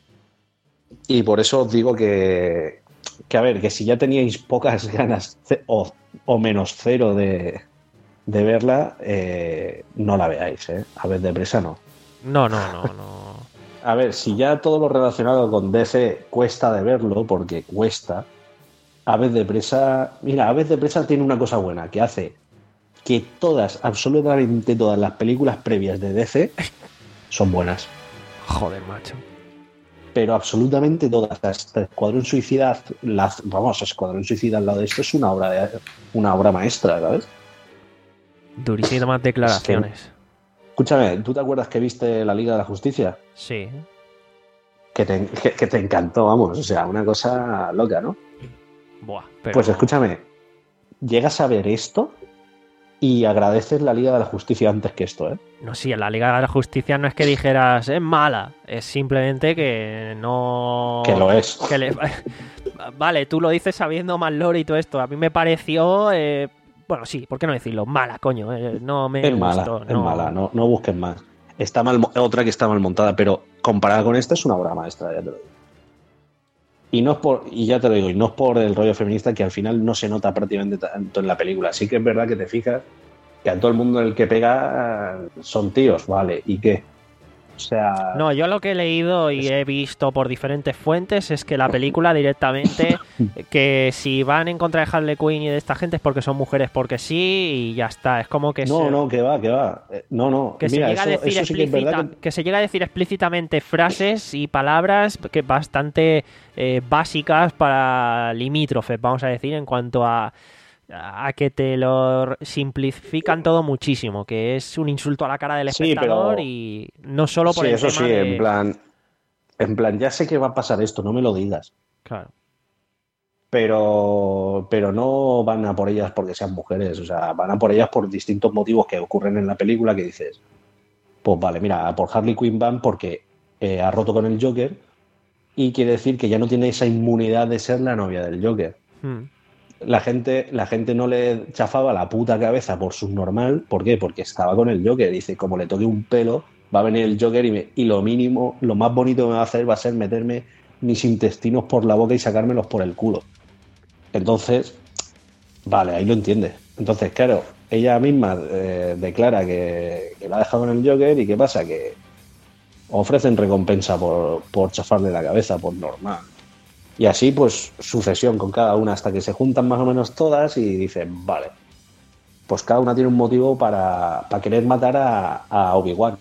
Y por eso os digo que, que a ver, que si ya teníais pocas ganas o, o menos cero de, de verla, eh, no la veáis, ¿eh? A ver, deprisa no. No, no, no, no. A ver, si ya todo lo relacionado con D C cuesta de verlo, porque cuesta, Aves de Presa, mira, Aves de Presa tiene una cosa buena, que hace que todas, absolutamente todas las películas previas de D C son buenas. Joder, macho. Pero absolutamente todas. Hasta Escuadrón Suicida, las, vamos, Escuadrón Suicida al lado de esto es una obra, de, una obra maestra, ¿sabes? Durísimas declaraciones. Es que, escúchame, ¿tú te acuerdas que viste la Liga de la Justicia? Sí. Que te, que, que te encantó, vamos, o sea, una cosa loca, ¿no? Buah, pero... Pues escúchame, llegas a ver esto y agradeces la Liga de la Justicia antes que esto, ¿eh? No, sí, en la Liga de la Justicia no es que dijeras es mala, es simplemente que no... Que lo es. Que le... Vale, tú lo dices sabiendo más lore y todo esto. A mí me pareció... Eh... Bueno, sí, ¿por qué no decirlo? Mala, coño. Eh, no me es mala, gustó. Es no... mala, no, no busques más. Está mal, otra que está mal montada, pero comparada con esta es una obra maestra, ya te lo digo. Y no es por, y ya te lo digo, y no es por el rollo feminista, que al final no se nota prácticamente tanto en la película. Sí que es verdad que te fijas que a todo el mundo en el que pega son tíos, vale, ¿y qué? O sea... No, yo lo que he leído y he visto por diferentes fuentes es que la película directamente, que si van en contra de Harley Quinn y de esta gente es porque son mujeres porque sí y ya está. Es como que No, se... no, que va, que va. No, no. Que, Mira, se llega eso, a decir eso sí que es explícita, verdad que... que se llega a decir explícitamente frases y palabras que bastante eh, básicas para limítrofes, vamos a decir, en cuanto a a que te lo simplifican todo muchísimo, que es un insulto a la cara del espectador, sí, pero... y no solo por sí, el eso tema sí, de... en plan, en plan, ya sé que va a pasar esto, no me lo digas. Claro. Pero, pero no van a por ellas porque sean mujeres, o sea, van a por ellas por distintos motivos que ocurren en la película que dices, pues vale, mira, por Harley Quinn van porque eh, ha roto con el Joker y quiere decir que ya no tiene esa inmunidad de ser la novia del Joker. Hmm. La gente, la gente no le chafaba la puta cabeza por subnormal. ¿Por qué? Porque estaba con el Joker. Dice, como le toque un pelo, va a venir el Joker y, me, y lo mínimo, lo más bonito que me va a hacer va a ser meterme mis intestinos por la boca y sacármelos por el culo. Entonces, vale, ahí lo entiendes. Entonces, claro, ella misma eh, declara que, que la ha dejado con el Joker y ¿qué pasa? Que ofrecen recompensa por, por chafarle la cabeza, por normal. Y así, pues, sucesión con cada una hasta que se juntan más o menos todas y dicen, vale, pues cada una tiene un motivo para, para querer matar a, a Obi-Wan.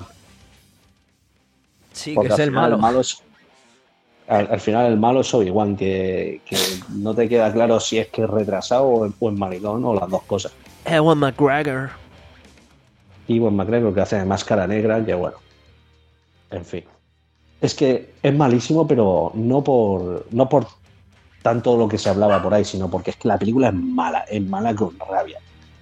Sí, porque que es el malo. El malo es, al, al final el malo es Obi-Wan, que, que no te queda claro si es que es retrasado o es buen maricón o las dos cosas. Ewan McGregor. Ewan McGregor, que hace de Máscara Negra, que bueno, en fin. Es que es malísimo, pero no por no por tanto lo que se hablaba por ahí, sino porque es que la película es mala, es mala con rabia.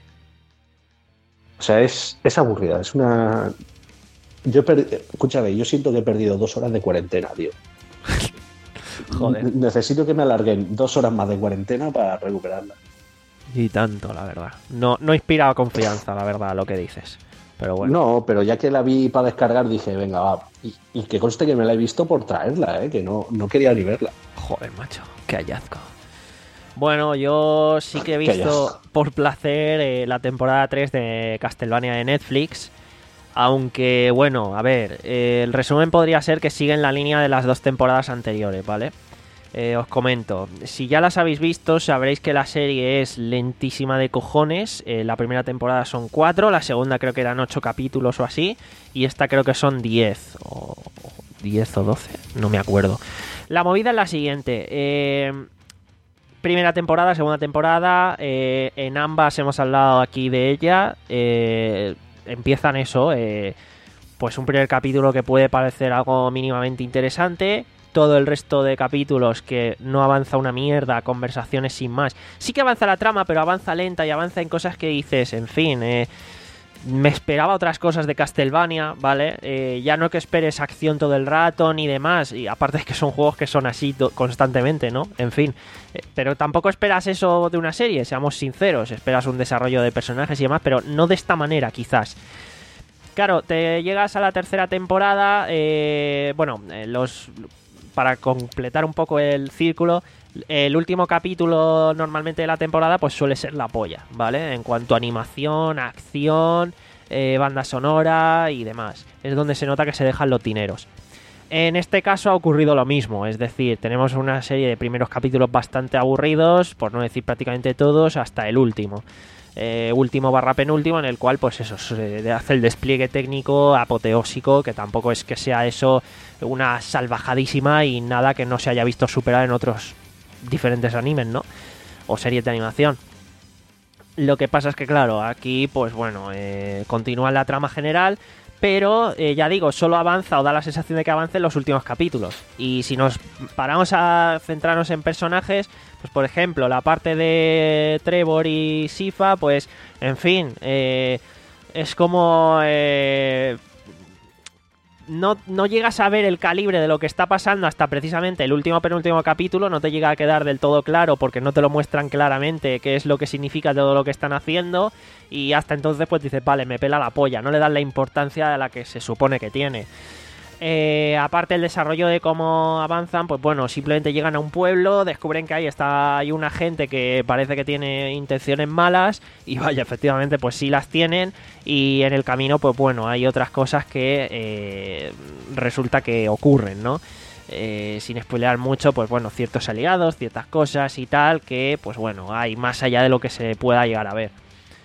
O sea, es, es aburrida, es una... Yo per... Escúchame, yo siento que he perdido dos horas de cuarentena, tío. Joder. Necesito que me alarguen dos horas más de cuarentena para recuperarla. Y tanto, la verdad. No, no inspira confianza, la verdad, lo que dices. Pero bueno. No, pero ya que la vi para descargar dije, venga, va. Y, y que conste que me la he visto por traerla, ¿eh? Que no, no quería ni verla. Joder, macho, qué hallazgo. Bueno, yo sí que he visto por placer eh, la temporada tres de Castlevania de Netflix. Aunque, bueno, a ver, eh, el resumen podría ser que sigue en la línea de las dos temporadas anteriores, ¿vale? Eh, os comento, si ya las habéis visto sabréis que la serie es lentísima de cojones. eh, La primera temporada son cuatro, la segunda creo que eran ocho capítulos o así, y esta creo que son diez o diez o doce, no me acuerdo. La movida es la siguiente, eh, primera temporada, segunda temporada, eh, en ambas hemos hablado aquí de ella. Eh, empiezan eso, eh, pues un primer capítulo que puede parecer algo mínimamente interesante. Todo el resto de capítulos que no avanza una mierda, conversaciones sin más. Sí que avanza la trama, pero avanza lenta y avanza en cosas que dices, en fin, eh, me esperaba otras cosas de Castlevania, ¿vale? Eh, ya no que esperes acción todo el rato ni demás, y aparte es que son juegos que son así constantemente, ¿no? En fin, eh, pero tampoco esperas eso de una serie, seamos sinceros, esperas un desarrollo de personajes y demás, pero no de esta manera quizás. Claro, te llegas a la tercera temporada, eh, bueno, eh, los... para completar un poco el círculo, el último capítulo normalmente de la temporada pues suele ser la polla, ¿vale? En cuanto a animación, acción, eh, banda sonora y demás. Es donde se nota que se dejan los dineros. En este caso ha ocurrido lo mismo, es decir, tenemos una serie de primeros capítulos bastante aburridos, por no decir prácticamente todos, hasta el último. Eh, último barra penúltimo, en el cual pues eso se hace el despliegue técnico apoteósico, que tampoco es que sea eso una salvajadísima y nada que no se haya visto superar en otros diferentes animes, ¿no? O series de animación. Lo que pasa es que claro, aquí pues bueno, eh, continúa la trama general, pero eh, ya digo, solo avanza o da la sensación de que avanza en los últimos capítulos. Y si nos paramos a centrarnos en personajes, pues por ejemplo, la parte de Trevor y Sypha, pues en fin, eh, es como... Eh, no, no llegas a ver el calibre de lo que está pasando hasta precisamente el último penúltimo capítulo, no te llega a quedar del todo claro porque no te lo muestran claramente qué es lo que significa todo lo que están haciendo, y hasta entonces pues dices, vale, me pela la polla, no le dan la importancia a la que se supone que tiene. Eh, aparte el desarrollo de cómo avanzan, pues bueno, simplemente llegan a un pueblo, descubren que ahí está hay una gente que parece que tiene intenciones malas, y vaya, efectivamente pues sí las tienen, y en el camino pues bueno, hay otras cosas que eh, resulta que ocurren, ¿no? Eh, sin spoilear mucho, pues bueno, ciertos aliados, ciertas cosas y tal, que pues bueno, hay más allá de lo que se pueda llegar a ver.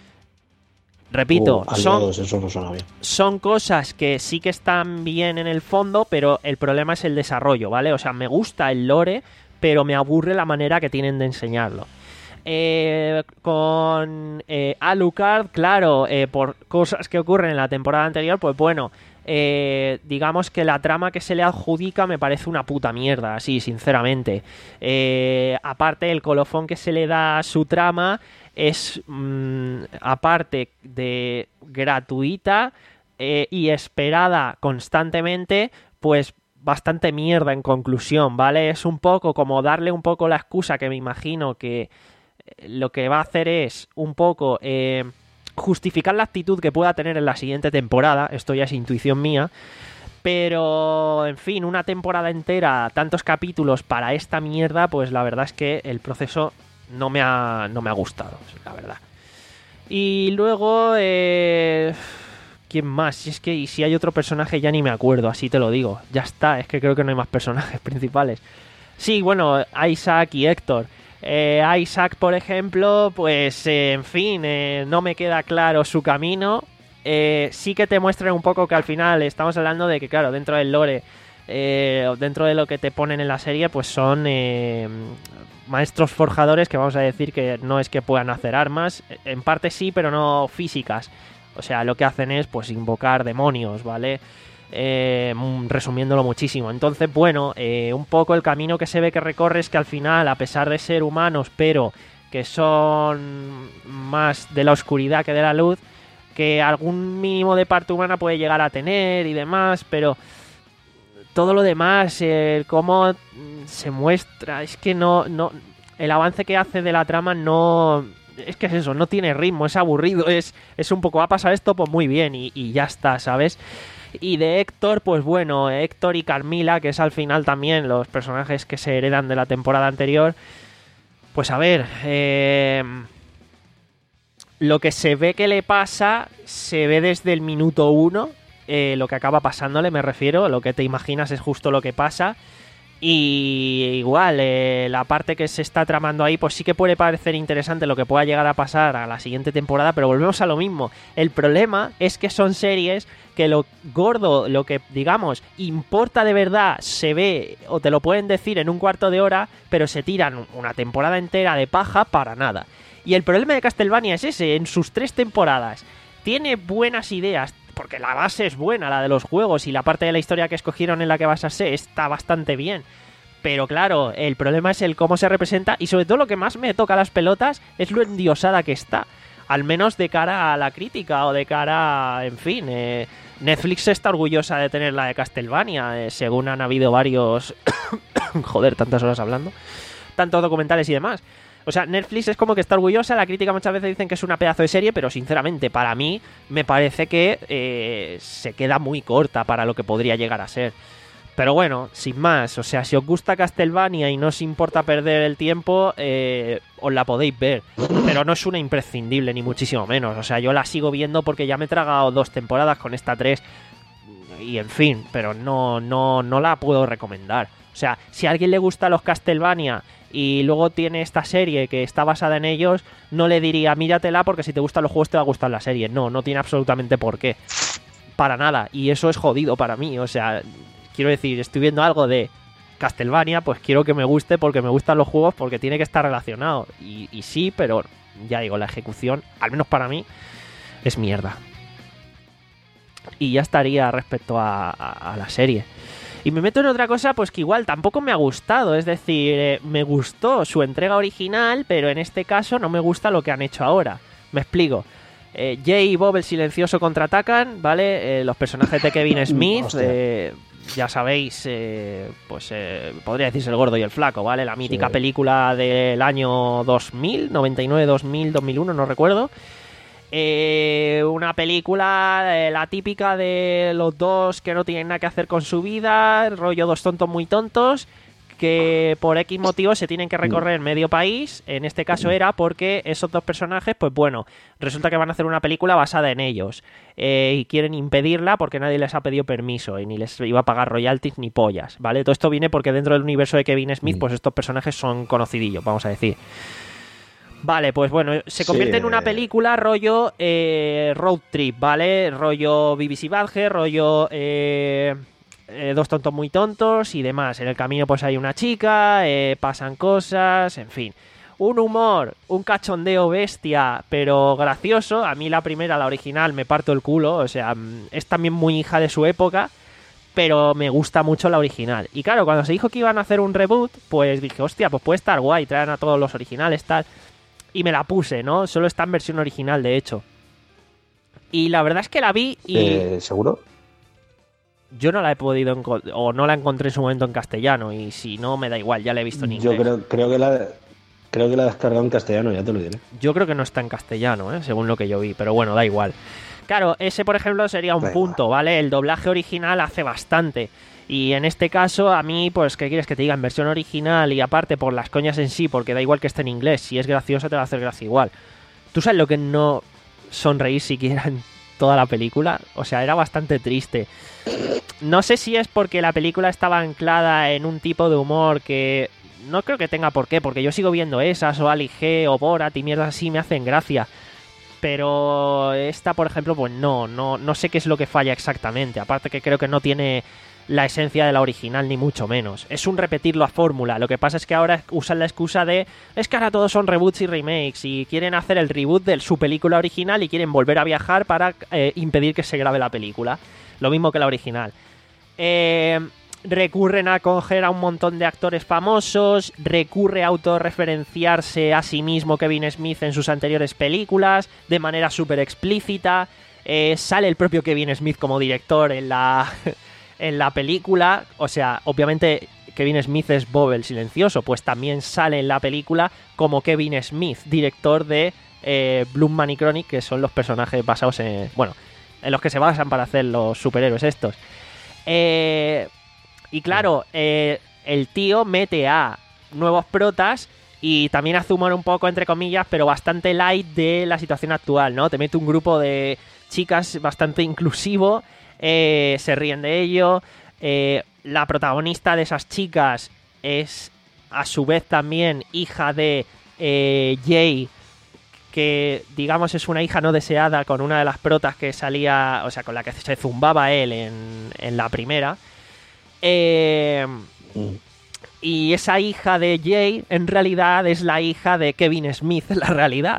Repito, uh, son, aliados, eso no suena bien. son cosas que sí que están bien en el fondo, pero el problema es el desarrollo, ¿vale? O sea, me gusta el lore, pero me aburre la manera que tienen de enseñarlo. Eh, con eh, Alucard, claro, eh, por cosas que ocurren en la temporada anterior, pues bueno, eh, digamos que la trama que se le adjudica me parece una puta mierda, así, sinceramente. Eh, aparte, el colofón que se le da a su trama es, mmm, aparte de gratuita eh, y esperada constantemente, pues bastante mierda en conclusión, ¿vale? Es un poco como darle un poco la excusa, que me imagino que lo que va a hacer es un poco eh, justificar la actitud que pueda tener en la siguiente temporada. Esto ya es intuición mía, pero en fin, una temporada entera, tantos capítulos para esta mierda, pues la verdad es que el proceso no me ha, no me ha gustado, la verdad. Y luego eh, ¿quién más? Si es que y si hay otro personaje ya ni me acuerdo, así te lo digo. Ya está, es que creo que no hay más personajes principales. Sí, bueno, Isaac y Héctor. Eh, Isaac, por ejemplo, pues eh, en fin, eh, no me queda claro su camino. Eh, sí que te muestran un poco que al final estamos hablando de que, claro, dentro del lore, eh, dentro de lo que te ponen en la serie, pues son eh, maestros forjadores, que vamos a decir que no es que puedan hacer armas, en parte sí, pero no físicas. O sea, lo que hacen es pues invocar demonios, ¿vale? Eh, resumiéndolo muchísimo. Entonces, bueno, eh, un poco el camino que se ve que recorre es que al final, a pesar de ser humanos, pero que son más de la oscuridad que de la luz, que algún mínimo de parte humana puede llegar a tener y demás, pero todo lo demás, eh, cómo se muestra, es que no, no, el avance que hace de la trama no, es que es eso, no tiene ritmo, es aburrido, es, es un poco, va a pasar esto, pues muy bien, y, y ya está, ¿sabes? Y de Héctor, pues bueno, Héctor y Carmila, que es al final también los personajes que se heredan de la temporada anterior, pues a ver, eh, lo que se ve que le pasa, se ve desde el minuto uno, eh, lo que acaba pasándole, me refiero, lo que te imaginas es justo lo que pasa, Y igual, eh, la parte que se está tramando ahí, pues sí que puede parecer interesante lo que pueda llegar a pasar a la siguiente temporada, pero volvemos a lo mismo. El problema es que son series que lo gordo, lo que digamos importa de verdad, se ve o te lo pueden decir en un cuarto de hora, pero se tiran una temporada entera de paja para nada. Y el problema de Castlevania es ese, en sus tres temporadas tiene buenas ideas, porque la base es buena, la de los juegos, y la parte de la historia que escogieron en la que basarse está bastante bien. Pero claro, el problema es el cómo se representa, y sobre todo lo que más me toca las pelotas es lo endiosada que está. Al menos de cara a la crítica o de cara a, en fin, eh, Netflix está orgullosa de tener la de Castlevania, eh, según han habido varios... Joder, tantas horas hablando. Tantos documentales y demás. O sea, Netflix es como que está orgullosa, la crítica muchas veces dicen que es una pedazo de serie, pero sinceramente, para mí, me parece que eh, se queda muy corta para lo que podría llegar a ser. Pero bueno, sin más, o sea, si os gusta Castlevania y no os importa perder el tiempo, eh, os la podéis ver. Pero no es una imprescindible, ni muchísimo menos. O sea, yo la sigo viendo porque ya me he tragado dos temporadas con esta tres. Y en fin, pero no, no, no la puedo recomendar. O sea, si a alguien le gusta los Castlevania y luego tiene esta serie que está basada en ellos, no le diría míratela porque si te gustan los juegos te va a gustar la serie. No, no tiene absolutamente por qué. Para nada. Y eso es jodido para mí. O sea, quiero decir, estoy viendo algo de Castlevania, pues quiero que me guste porque me gustan los juegos, porque tiene que estar relacionado. Y, y sí, pero ya digo, la ejecución, al menos para mí, es mierda. Y ya estaría respecto a, a, a la serie. Y me meto en otra cosa, pues que igual tampoco me ha gustado. Es decir, eh, me gustó su entrega original, pero en este caso no me gusta lo que han hecho ahora. Me explico. Eh, Jay y Bob el Silencioso contraatacan, ¿vale? Eh, los personajes de Kevin Smith, eh, ya sabéis, eh, pues eh, podría decirse el gordo y el flaco, ¿vale? La mítica sí. película del año dos mil, noventa y nueve, dos mil, dos mil uno, no recuerdo. Eh, una película, eh, la típica de los dos que no tienen nada que hacer con su vida, rollo dos tontos muy tontos, que por X motivos se tienen que recorrer medio país. En este caso era porque esos dos personajes, pues bueno, resulta que van a hacer una película basada en ellos, eh, y quieren impedirla porque nadie les ha pedido permiso y ni les iba a pagar royalties ni pollas, ¿vale? Todo esto viene porque dentro del universo de Kevin Smith, pues estos personajes son conocidillos, vamos a decir. Vale, pues bueno, se convierte sí. en una película rollo eh, road trip, ¿vale? Rollo B B C Badger, rollo eh, eh, dos tontos muy tontos y demás. En el camino pues hay una chica, eh, pasan cosas, en fin. Un humor, un cachondeo bestia, pero gracioso. A mí la primera, la original, me parto el culo. O sea, es también muy hija de su época, pero me gusta mucho la original. Y claro, cuando se dijo que iban a hacer un reboot, pues dije, hostia, pues puede estar guay, traen a todos los originales, tal... Y me la puse, ¿no? Solo está en versión original, de hecho. Y la verdad es que la vi y... Eh, ¿Seguro? Yo no la he podido... Enco- o no la encontré en su momento en castellano. Y si no, me da igual, ya la he visto en inglés. Yo creo, creo que la... Creo que la he descargado en castellano, ya te lo diré. Yo creo que no está en castellano, ¿eh? Según lo que yo vi. Pero bueno, da igual. Claro, ese, por ejemplo, sería un da punto, igual. ¿Vale? El doblaje original hace bastante. Y en este caso, a mí, pues, ¿qué quieres que te diga? En versión original y aparte por las coñas en sí, porque da igual que esté en inglés. Si es graciosa, te va a hacer gracia igual. ¿Tú sabes lo que no sonreír siquiera en toda la película? O sea, era bastante triste. No sé si es porque la película estaba anclada en un tipo de humor que... No creo que tenga por qué, porque yo sigo viendo esas, o Ali G, o Borat y mierdas así, me hacen gracia. Pero esta, por ejemplo, pues no, no, no sé qué es lo que falla exactamente. Aparte que creo que no tiene... la esencia de la original, ni mucho menos. Es un repetir la fórmula. Lo que pasa es que ahora usan la excusa de es que ahora todos son reboots y remakes y quieren hacer el reboot de su película original y quieren volver a viajar para eh, impedir que se grabe la película. Lo mismo que la original. Eh, recurren a coger a un montón de actores famosos, recurre a autorreferenciarse a sí mismo Kevin Smith en sus anteriores películas de manera súper explícita. Eh, sale el propio Kevin Smith como director en la... en la película, o sea, obviamente Kevin Smith es Bob el Silencioso, pues también sale en la película como Kevin Smith, director de eh, Blood Money Chronic, que son los personajes basados en... bueno, en los que se basan para hacer los superhéroes estos. Eh, y claro, eh, el tío mete a nuevos protas y también hace humor un poco, entre comillas, pero bastante light de la situación actual, ¿no? Te mete un grupo de chicas bastante inclusivo. Eh, se ríen de ello. Eh, la protagonista de esas chicas es a su vez también hija de eh, Jay, que digamos es una hija no deseada con una de las protas que salía, o sea, con la que se zumbaba él en, en la primera. Eh, mm. Y esa hija de Jay en realidad es la hija de Kevin Smith en la realidad.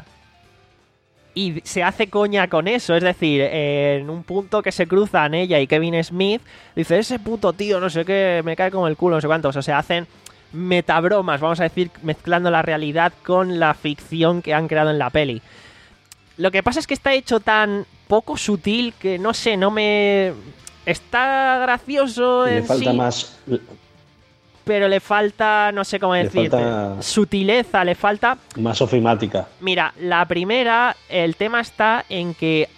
Y se hace coña con eso, es decir, eh, en un punto que se cruzan ella y Kevin Smith, dice, ese puto tío, no sé qué, me cae como el culo, no sé cuántos. O sea, hacen metabromas, vamos a decir, mezclando la realidad con la ficción que han creado en la peli. Lo que pasa es que está hecho tan poco sutil que, no sé, no me... Está gracioso Le en falta sí, más... pero le falta, no sé cómo Le decirte, falta- sutileza, le falta... Más ofimática. Mira, la primera, el tema está en que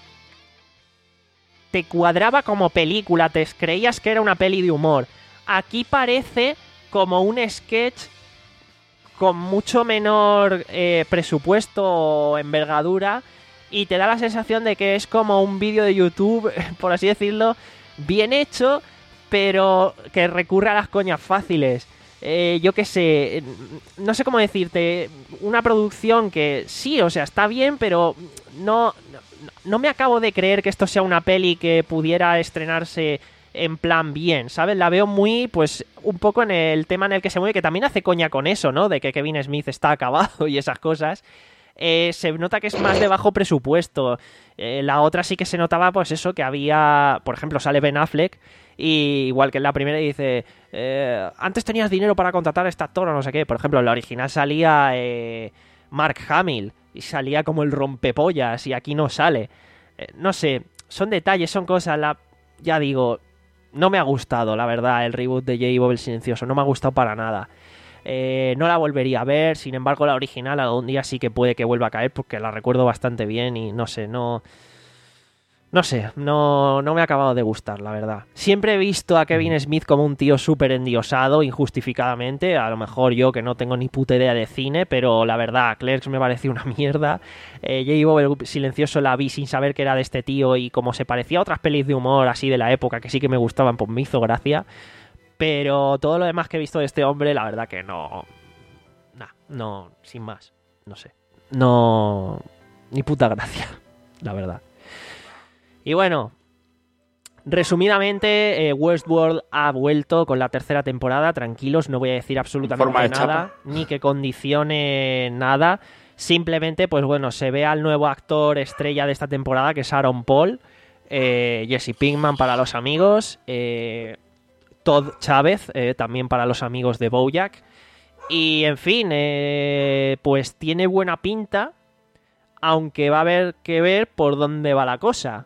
te cuadraba como película, te creías que era una peli de humor. Aquí parece como un sketch con mucho menor eh, presupuesto o envergadura y te da la sensación de que es como un vídeo de YouTube, por así decirlo, bien hecho, pero que recurre a las coñas fáciles. Eh, yo qué sé, no sé cómo decirte, una producción que sí, o sea, está bien, pero no, no, no me acabo de creer que esto sea una peli que pudiera estrenarse en plan bien, ¿sabes? La veo muy, pues, un poco en el tema en el que se mueve, que también hace coña con eso, ¿no? De que Kevin Smith está acabado y esas cosas. Eh, se nota que es más de bajo presupuesto. Eh, la otra sí que se notaba, pues eso, que había, por ejemplo, sale Ben Affleck y igual que en la primera dice, eh, antes tenías dinero para contratar a este actor o no sé qué. Por ejemplo, en la original salía eh, Mark Hamill y salía como el rompepollas y aquí no sale. Eh, no sé, son detalles, son cosas. La, ya digo, no me ha gustado, la verdad, el reboot de Jay y Bob el Silencioso. No me ha gustado para nada. Eh, no la volvería a ver, sin embargo la original algún día sí que puede que vuelva a caer porque la recuerdo bastante bien y no sé, no... No sé, no, no me ha acabado de gustar, la verdad. Siempre he visto a Kevin Smith como un tío súper endiosado, injustificadamente. A lo mejor yo, que no tengo ni puta idea de cine, pero la verdad, Clerks me pareció una mierda. Eh, Jay y Bob el Silencioso la vi sin saber que era de este tío y como se parecía a otras pelis de humor así de la época que sí que me gustaban, pues me hizo gracia. Pero todo lo demás que he visto de este hombre, la verdad que no... Nah, no, sin más. No sé. No... Ni puta gracia, la verdad. Y bueno, resumidamente, eh, Westworld ha vuelto con la tercera temporada. Tranquilos, no voy a decir absolutamente nada, ni que condicione nada. Simplemente, pues bueno, se ve al nuevo actor estrella de esta temporada, que es Aaron Paul, eh, Jesse Pinkman para los amigos, eh, Todd Chávez, eh, también para los amigos de BoJack. Y en fin, eh, pues tiene buena pinta, aunque va a haber que ver por dónde va la cosa.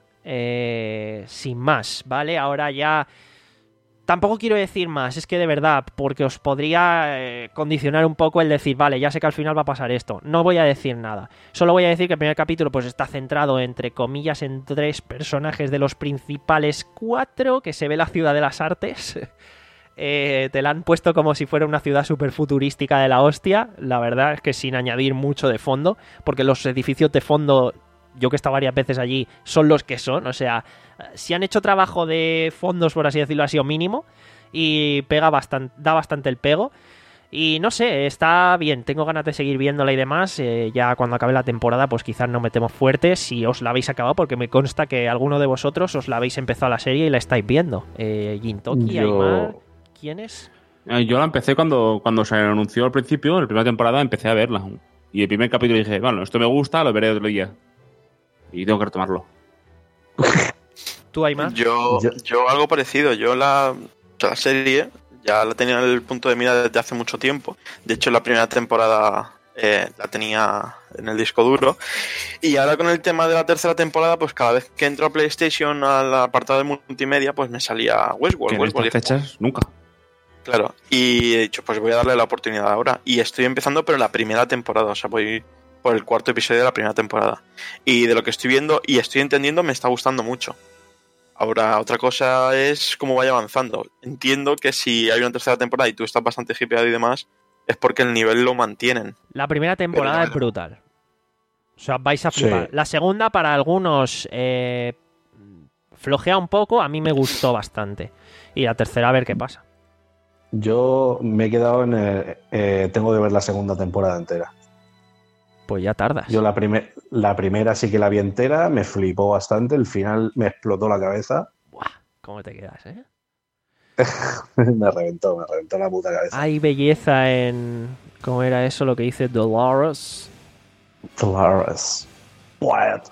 Eh, sin más, ¿vale? Ahora ya... Tampoco quiero decir más, es que de verdad, porque os podría eh, condicionar un poco el decir, vale, ya sé que al final va a pasar esto. No voy a decir nada. Solo voy a decir que el primer capítulo pues está centrado, entre comillas, en tres personajes de los principales cuatro, que se ve la ciudad de las artes. eh, te la han puesto como si fuera una ciudad súper futurística de la hostia. La verdad es que sin añadir mucho de fondo, porque los edificios de fondo... Yo que he estado varias veces allí, son los que son. O sea, si han hecho trabajo de fondos, por así decirlo, ha sido mínimo. Y pega bastante, da bastante el pego. Y no sé, está bien. Tengo ganas de seguir viéndola y demás. Eh, ya cuando acabe la temporada, pues quizás nos metemos fuerte. Si os la habéis acabado, porque me consta que alguno de vosotros os la habéis empezado la serie y la estáis viendo. Eh, Gintoki, Yo... Aymar, ¿quién es? Eh, Yo la empecé cuando, cuando se anunció al principio, en la primera temporada, empecé a verla. Y el primer capítulo dije, bueno, esto me gusta, lo veré otro día. Y tengo que retomarlo. ¿Tú, Aymar? Yo, Yo- yo algo parecido. Yo la, la serie ya la tenía en el punto de mira desde hace mucho tiempo. De hecho, la primera temporada eh, la tenía en el disco duro. Y ahora con el tema de la tercera temporada, pues cada vez que entro a PlayStation al apartado de multimedia, pues me salía Westworld. Que en Westworld estas fechas, nunca. Claro, y he dicho, pues voy a darle la oportunidad ahora. Y estoy empezando, pero la primera temporada, o sea, voy por el cuarto episodio de la primera temporada. Y de lo que estoy viendo y estoy entendiendo, me está gustando mucho. Ahora, otra cosa es cómo vaya avanzando. Entiendo que si hay una tercera temporada y tú estás bastante hipeado y demás, es porque el nivel lo mantienen. La primera temporada Pero es no, brutal. O sea, vais a flipar. Sí. La segunda, para algunos, eh, flojea un poco. A mí me gustó bastante. Y la tercera, a ver qué pasa. Yo me he quedado en el, eh, tengo que ver la segunda temporada entera. Pues ya tardas. Yo la, primer, la primera sí que la vi entera, me flipó bastante, el final me explotó la cabeza. Buah, ¿cómo te quedas, eh? me reventó, me reventó la puta cabeza. Hay belleza en... ¿Cómo era eso lo que dice Dolores? Dolores. What?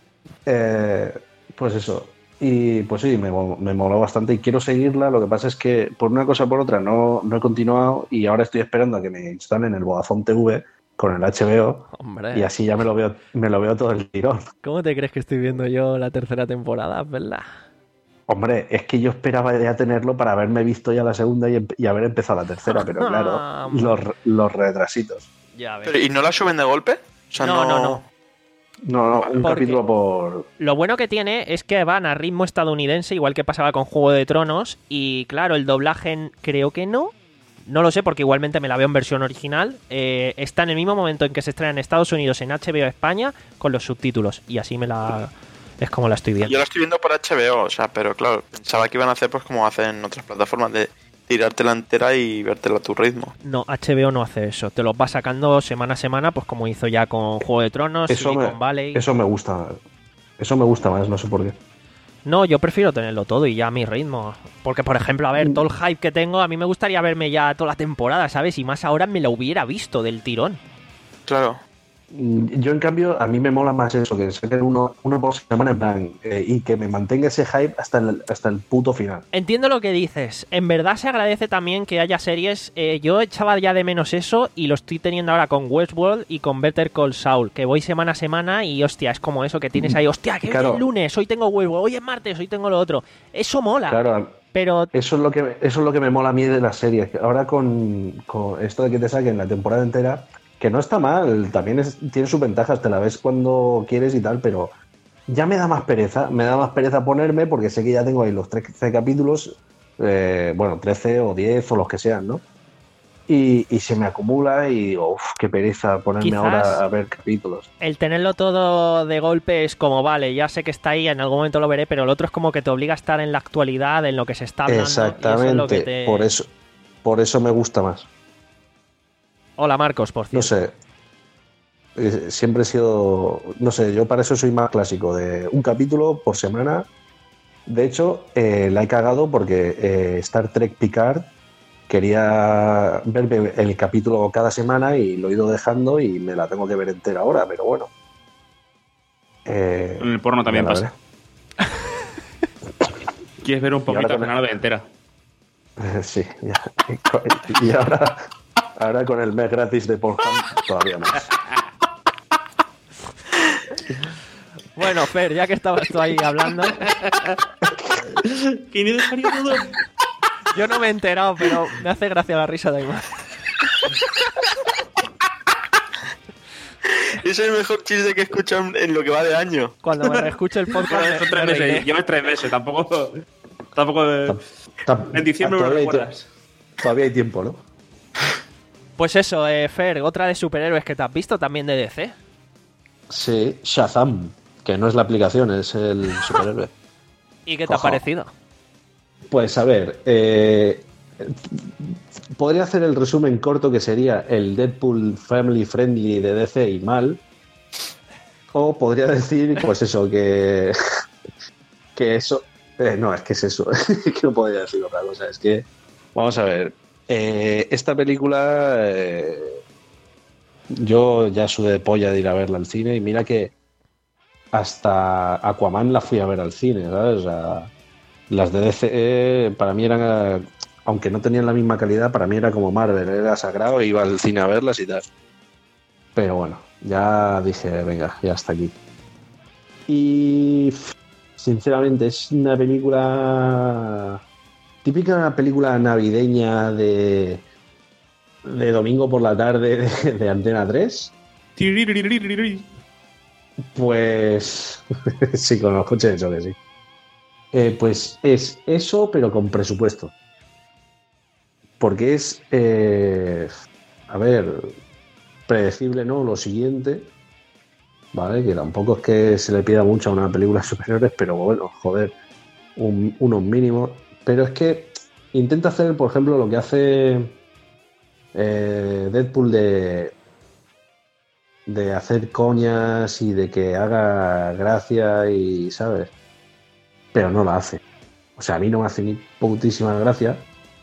Eh, pues eso. Y pues sí, me, me moló bastante y quiero seguirla. Lo que pasa es que por una cosa o por otra no, no he continuado y ahora estoy esperando a que me instalen el Vodafone T V con el H B O. Hombre. Y así ya me lo veo, me lo veo todo el tirón. ¿Cómo te crees que estoy viendo yo la tercera temporada, verdad? Hombre, es que yo esperaba ya tenerlo para haberme visto ya la segunda y, y haber empezado la tercera, pero claro, los, los retrasitos. Ya ves. Pero, ¿y no la suben de golpe? O sea, no, no, no, no. No, no, un Porque capítulo por... Lo bueno que tiene es que van a ritmo estadounidense, igual que pasaba con Juego de Tronos, y claro, el doblaje en- creo que no. No lo sé porque igualmente me la veo en versión original. Eh, está en el mismo momento en que se estrena en Estados Unidos en H B O España con los subtítulos. Y así me la... es como la estoy viendo. Yo la estoy viendo por H B O, o sea, pero claro, pensaba que iban a hacer pues como hacen en otras plataformas, de tirártela entera y vértela a tu ritmo. No, H B O no hace eso. Te los va sacando semana a semana, pues como hizo ya con Juego de Tronos, Eso Silicon me, Valley. eso me gusta. Eso me gusta más, no sé por qué. No, yo prefiero tenerlo todo y ya a mi ritmo. Porque, por ejemplo, a ver, todo el hype que tengo, a mí me gustaría verme ya toda la temporada, ¿sabes? Y más ahora me la hubiera visto del tirón. Claro. Yo, en cambio, a mí me mola más eso, que saquen uno, uno por semana en plan, eh, y que me mantenga ese hype hasta el, hasta el puto final. Entiendo lo que dices. En verdad se agradece también que haya series. Eh, yo echaba ya de menos eso y lo estoy teniendo ahora con Westworld y con Better Call Saul, que voy semana a semana y hostia, es como eso que tienes ahí, hostia, que Claro. hoy es lunes, hoy tengo Westworld, hoy es martes, hoy tengo lo otro. Eso mola. Claro, Pero eso es lo que, eso es lo que me mola a mí de las series. que Ahora con, con esto de que te saquen la temporada entera, que no está mal, también es- tiene sus ventajas, te la ves cuando quieres y tal, pero ya me da más pereza, me da más pereza ponerme porque sé que ya tengo ahí los trece capítulos, eh, bueno, trece o diez o los que sean, ¿no? Y, y se me acumula y digo, uff, qué pereza ponerme Quizás- ahora a ver capítulos. el tenerlo todo de golpe es como, vale, ya sé que está ahí, en algún momento lo veré, pero el otro es como que te obliga a estar en la actualidad, en lo que se está hablando. y eso es Exactamente, lo que te- por eso, por eso me gusta más. Hola Marcos, por No cierto. sé. Eh, Siempre he sido. No sé, yo para eso soy más clásico, de un capítulo por semana. De hecho, eh, la he cagado porque eh, Star Trek Picard quería verme el capítulo cada semana y lo he ido dejando y me la tengo que ver entera ahora, pero bueno. Eh, En el porno también ya la pasa. ¿Quieres ver un poquito ahora al con final de entera? veré. Sí, ya. Y ahora, ahora con el mes gratis de Pornhub todavía más. Bueno, Fer, ya que estabas tú ahí hablando, ¡Qué necesario todo! yo no me he enterado, pero me hace gracia la risa de Aymar. Es el mejor chiste que he escuchado en- en lo que va de año. Cuando me reescucho el podcast, Bueno, me- son me tres reiré. meses. Llevas tres meses. Tampoco. Tampoco. eh, Ta- En diciembre me lo todavía hay recuerdas. tie- Todavía hay tiempo, ¿no? Pues eso, eh, Fer, otra de superhéroes que te has visto también de D C. Sí, Shazam, que no es la aplicación, es el superhéroe. ¿Y qué te ha Ojo. parecido? Pues a ver, eh, podría hacer el resumen corto que sería el Deadpool Family Friendly de D C y mal. O podría decir, pues eso, que, que eso... eh, no, es que es eso, que no podría decir otra cosa. Es que, vamos a ver, eh, esta película... eh, yo ya sudé de polla de ir a verla al cine y mira que hasta Aquaman la fui a ver al cine, ¿sabes? O sea, las de D C eh, para mí eran, eh, aunque no tenían la misma calidad, para mí era como Marvel, era sagrado e iba al cine a verlas y tal. Pero bueno, ya dije, venga, ya está aquí. Y pff, sinceramente es una película típica, una película navideña de, de domingo por la tarde de, de Antena tres. Pues sí, con los coches de choque, sí. Eh, pues es eso, pero con presupuesto. Porque es, eh, a ver, predecible, ¿no? Lo siguiente, ¿vale? Que tampoco es que se le pida mucho a una película de superhéroes, pero bueno, joder, un- unos mínimos. Pero es que intenta hacer, por ejemplo, lo que hace eh, Deadpool de, de hacer coñas y de que haga gracia y, ¿sabes? Pero no la hace. O sea, a mí no me hace ni putísima gracia.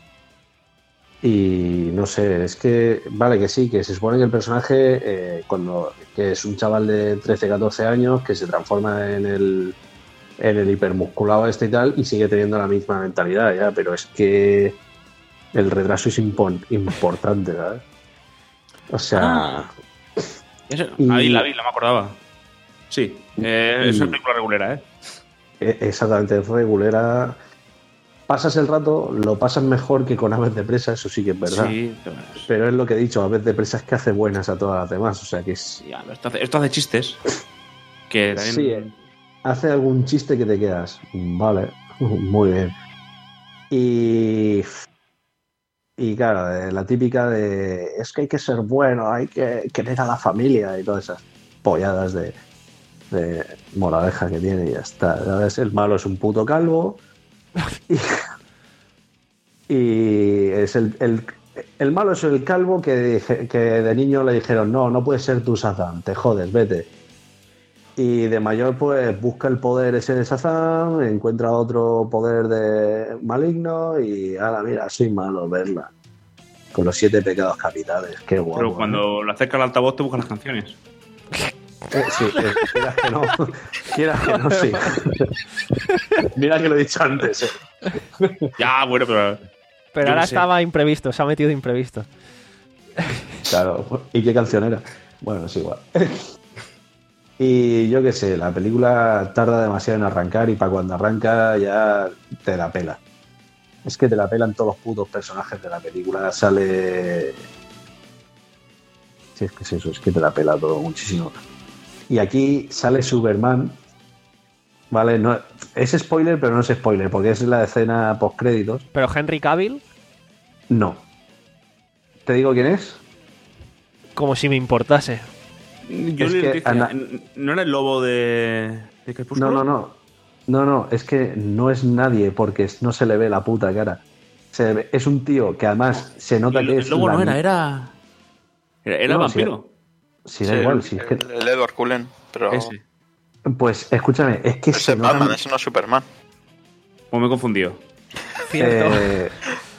Y no sé, es que, vale, que sí, que se supone que el personaje, eh, cuando que es un chaval de trece, catorce años, que se transforma en el, en el hipermusculado este y tal, y sigue teniendo la misma mentalidad, ya, pero es que el retraso es impon- importante, ¿sabes? O sea... Ah. Eso, Y- ahí la vi, no me acordaba. Sí, eh, es Y- una película regulera, ¿eh? e- exactamente, es regulera. Pasas el rato, lo pasas mejor que con Aves de Presa, eso sí que es verdad. Sí, pero- Pero es lo que he dicho, Aves de Presa es que hace buenas a todas las demás, o sea que es... ya, esto, hace, esto hace chistes. Que también. Sí, eh. hace algún chiste que te quedas, vale, muy bien. Y... Y claro, eh, la típica de es que hay que ser bueno, hay que querer a la familia y todas esas polladas de, de moraleja que tiene y ya está. ¿Sabes? El malo es un puto calvo y, y es el, el, el malo es el calvo que, dije- que de niño le dijeron no, no puedes ser tú Shazam, te jodes, vete. Y de mayor pues busca el poder ese de Shazam, encuentra otro poder de maligno y ahora mira, soy malo, verla. Con los siete pecados capitales, qué guapo. Pero cuando lo acerca al altavoz te busca las canciones. ¿eh? Eh, sí, eh, quieras que no, quieras que no, sí. Mira que lo he dicho antes. Eh. Ya, bueno, pero. Pero Yo ahora qué sé. estaba imprevisto, se ha metido imprevisto. Claro, ¿y qué canción era? Bueno, es igual. Y yo qué sé, la película tarda demasiado en arrancar y para cuando arranca ya te la pela. Es que te la pelan todos los putos personajes de la película. Sale... Sí, es que es eso, es que te la pela todo muchísimo. Y aquí sale Superman, ¿vale? No, es spoiler, pero no es spoiler, porque es la escena post-créditos. Pero Henry Cavill, No. ¿Te digo quién es? como si me importase. Yo Es le que dije, Ana- ¿no era el lobo de, de Crepúsculo? No, no, no. No, no, es que no es nadie porque no se le ve la puta cara. Se ve- es un tío que además se nota El, que el es. lobo la- no era, era. Era, era No, vampiro. Sí, da Sí, igual. el, Si es que, el Edward Cullen, pero Ese. pues escúchame, es que ese se es nota. Batman, ese no es Superman. O me he confundido. Cierto. eh,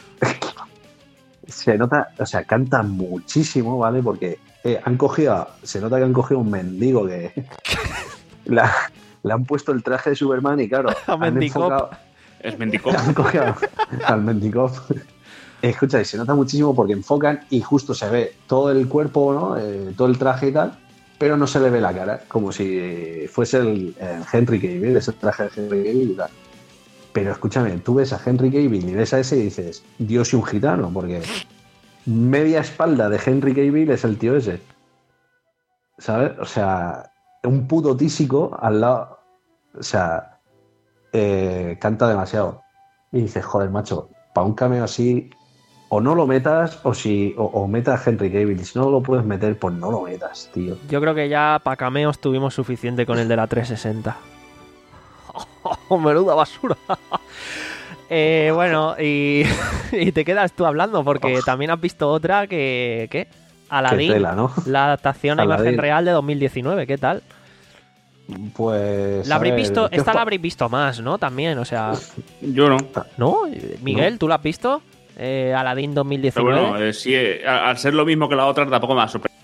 se nota, o sea, canta muchísimo, ¿vale? Porque eh, han cogido, se nota que han cogido un mendigo que la- le han puesto el traje de Superman y claro, A han Mendicop. enfocado, Es Mendico. han cogido al Mendicop. Escucha, y se nota muchísimo porque enfocan y justo se ve todo el cuerpo, ¿no? Eh, todo el traje y tal, pero no se le ve la cara, como si fuese el, el Henry Cavill, ese traje de Henry Cavill y tal. Pero escúchame, tú ves a Henry Cavill y ves a ese y dices, Dios y un gitano, porque media espalda de Henry Cavill es el tío ese. ¿Sabes? O sea, un puto tísico al lado. O sea, eh, canta demasiado. Y dices, joder, macho, para un cameo así, o no lo metas, o si o, o meta a Henry Cavill. Y si no lo puedes meter, pues no lo metas, tío. Yo creo que ya para cameos tuvimos suficiente con el de la trescientos sesenta. ¡Oh, menuda basura! Eh, bueno, y, y te quedas tú hablando, porque Uf. también has visto otra que... ¿Qué? Qué Aladdin, tela, ¿no? la adaptación a imagen Aladdin. real de dos mil diecinueve, ¿qué tal? Pues. La a habréis ver, visto, ¿qué esta os la pa- habréis visto más, ¿no? También, o sea... Yo no. ¿No? Miguel, ¿tú la has visto? Eh, Aladdin dos mil Pero diecinueve. bueno, eh, sí, eh, al al ser lo mismo que la otra, tampoco me ha sorprendido.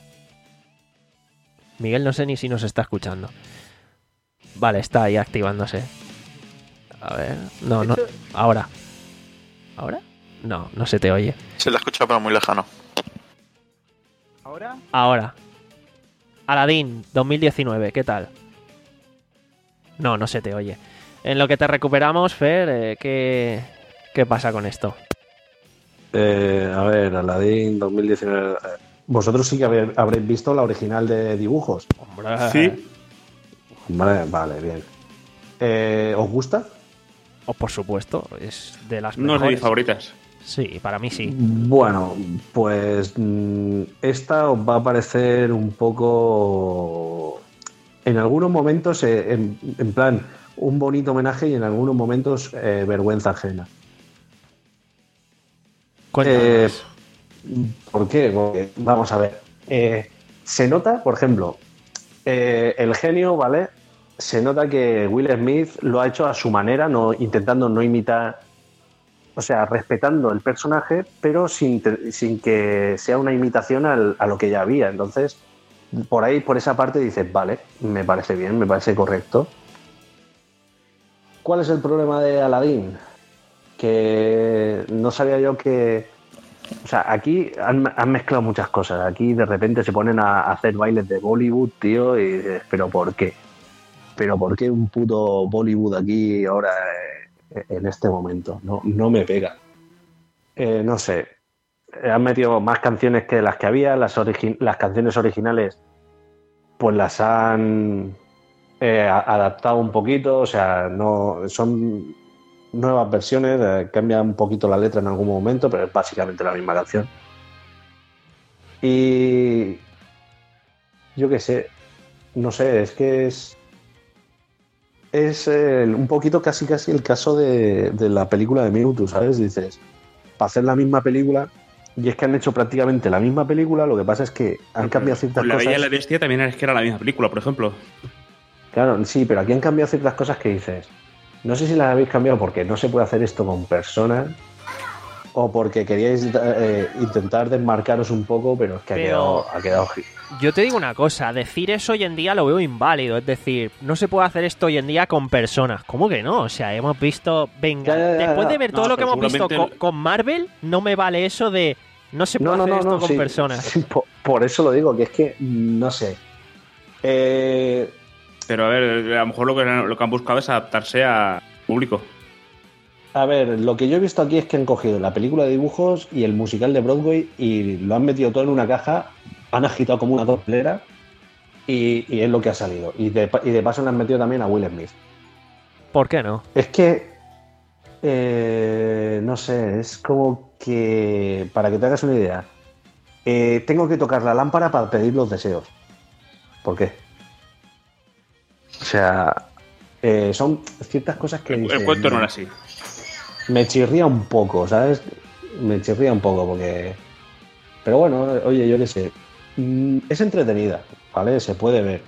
Miguel no sé ni si nos está escuchando. Vale, está ahí activándose. A ver... No, no... Ahora. ¿Ahora? No, no se te oye. Se la escucha pero muy lejano. ¿Ahora? Ahora. Aladdin dos mil diecinueve, ¿qué tal? No, no se te oye. En lo que te recuperamos, Fer, eh, ¿qué, ¿qué pasa con esto? Eh, a ver, Aladdin dos mil diecinueve. eh, Vosotros sí que haber- habréis visto la original de dibujos. Hombre, Sí. Vale, vale, bien. Eh, ¿Os gusta? Oh, por supuesto, es de las No es de mis mejores. favoritas. Sí, para mí sí. Bueno, pues mm, esta os va a parecer un poco. En algunos momentos, eh, en, en plan, un bonito homenaje y en algunos momentos eh, vergüenza ajena. Cuéntanos. Eh, ¿Por qué? Porque, vamos a ver. Eh, se nota, por ejemplo, eh, el genio, ¿vale? Se nota que Will Smith lo ha hecho a su manera, no, intentando no imitar, o sea, respetando el personaje, pero sin, sin que sea una imitación al, a lo que ya había. Entonces, por ahí, por esa parte, dices, vale, me parece bien, me parece correcto. ¿Cuál es el problema de Aladdin? Que no sabía yo que... O sea, aquí han, han mezclado muchas cosas. Aquí de repente se ponen a, a hacer bailes de Bollywood, tío, y dices, ¿pero por qué? ¿Pero por qué un puto Bollywood aquí ahora eh, en este momento? No, no me pega. Eh, no sé. Han metido más canciones que las que había. Las, origi- las canciones originales pues las han eh, adaptado un poquito. O sea, no son nuevas versiones. Eh, cambia un poquito la letra en algún momento, pero es básicamente la misma canción. Y yo qué sé. No sé, es que es... Es eh, un poquito casi casi el caso de, de la película de Mewtwo, ¿sabes? Dices, para hacer la misma película, y es que han hecho prácticamente la misma película, lo que pasa es que han cambiado ciertas Con La Pues Bella y la cosas. Bestia también es que era la misma película, por ejemplo. Claro, sí, pero aquí han cambiado ciertas cosas que dices. No sé si las habéis cambiado porque no se puede hacer esto con personas o porque queríais eh, intentar desmarcaros un poco, pero es que ha Pero- quedado, ha quedado... Yo te digo una cosa, decir eso hoy en día lo veo inválido, es decir, no se puede hacer esto hoy en día con personas. ¿Cómo que no? O sea, hemos visto, venga, Ya, ya, ya, después de ya. ver todo No, lo que pero hemos visto seguramente con, con Marvel, no me vale eso de no se puede No, no, hacer no, esto no, con sí, personas. sí, por, por eso lo digo, que es que no sé. Eh, Pero a ver, a lo mejor lo que, lo que han buscado es adaptarse a público. A ver, lo que yo he visto aquí es que han cogido la película de dibujos y el musical de Broadway y lo han metido todo en una caja, han agitado como una doblera y, y es lo que ha salido. Y de, y de paso le han metido también a Will Smith. ¿Por qué no? Es que, eh, no sé, es como que, para que te hagas una idea, eh, tengo que tocar la lámpara para pedir los deseos. ¿Por qué? O sea, eh, son ciertas cosas que... El, el dices, cuento no era así. me chirría un poco, ¿sabes? Me chirría un poco porque... Pero bueno, oye, yo qué sé. Mm, Es entretenida, ¿vale? Se puede ver.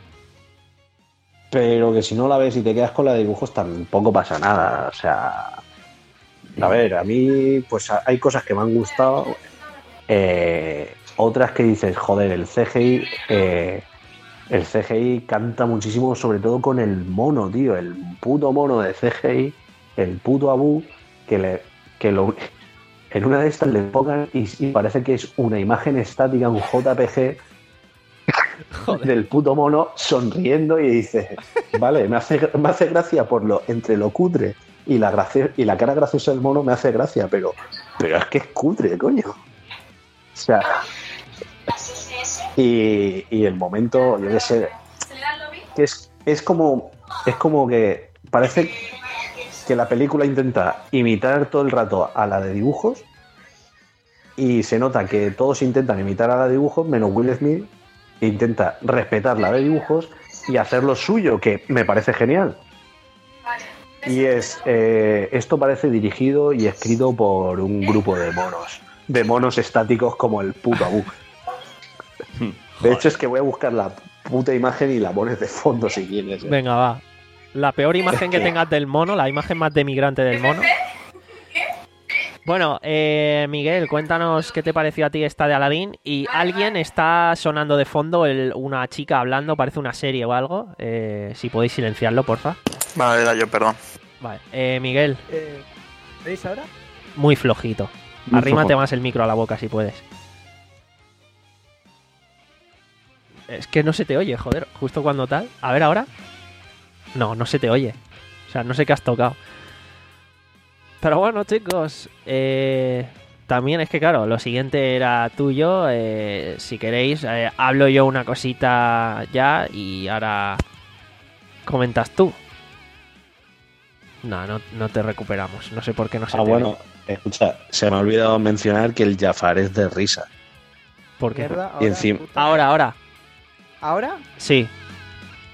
Pero que si no la ves y te quedas con la de dibujos tampoco pasa nada. O sea... A ver, a mí pues hay cosas que me han gustado. eh, otras que dices, joder, el C G I... eh, el C G I canta muchísimo, sobre todo con el mono, tío. El puto mono de C G I, el puto Abu, que, le, que lo, en una de estas le pongan y, y parece que es una imagen estática, un J P G del puto mono sonriendo y dices, vale, me hace, me hace gracia por lo entre lo cutre y la, gracia, y la cara graciosa del mono me hace gracia, pero, pero es que es cutre, coño. O sea... Y, y el momento, yo qué sé, que es, es como es como que parece que la película intenta imitar todo el rato a la de dibujos y se nota que todos intentan imitar a la de dibujos menos Will Smith, que intenta respetar la de dibujos y hacer lo suyo, que me parece genial. Y es eh, esto parece dirigido y escrito por un grupo de monos, de monos estáticos como el puto Abu. De hecho, es que voy a buscar la puta imagen y la pones de fondo si quieres. ¿eh? Venga, va. La peor imagen que tengas del mono, la imagen más demigrante del mono. Bueno, eh, Miguel, cuéntanos qué te pareció a ti esta de Aladdin. Y alguien está sonando de fondo, el- una chica hablando, parece una serie o algo. Eh, si podéis silenciarlo, porfa. Vale, era yo, perdón. Vale, eh, Miguel, Eh, ¿Veis ahora? muy flojito. Muy Arrímate flojo. más el micro a la boca si puedes. Es que no se te oye, joder, justo cuando tal. A ver ahora. No, no se te oye. O sea, no sé qué has tocado. Pero bueno, chicos, eh, también es que claro, lo siguiente era tuyo. Eh, si queréis, eh, hablo yo una cosita ya y ahora comentas tú. No, no, no te recuperamos. No sé por qué no se Ah, te bueno, ve. escucha, se me ha olvidado mencionar que el Jafar es de risa. ¿Por qué? Mierda, Y ahora, encima- puta. Ahora, ahora. ¿Ahora? Sí.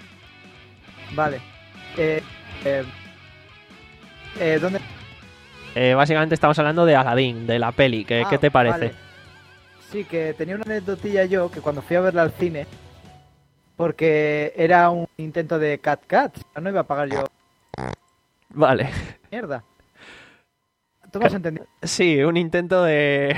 Vale. Eh, eh, eh, ¿Dónde? Eh, básicamente estamos hablando de Aladdin, de la peli. ¿Qué, Ah, ¿qué te parece? vale. Sí, que tenía una anécdotilla yo que cuando fui a verla al cine, porque era un intento de Cat Cat, no iba a pagar yo Vale. mierda. ¿Tú me has entendido? Sí, un intento de...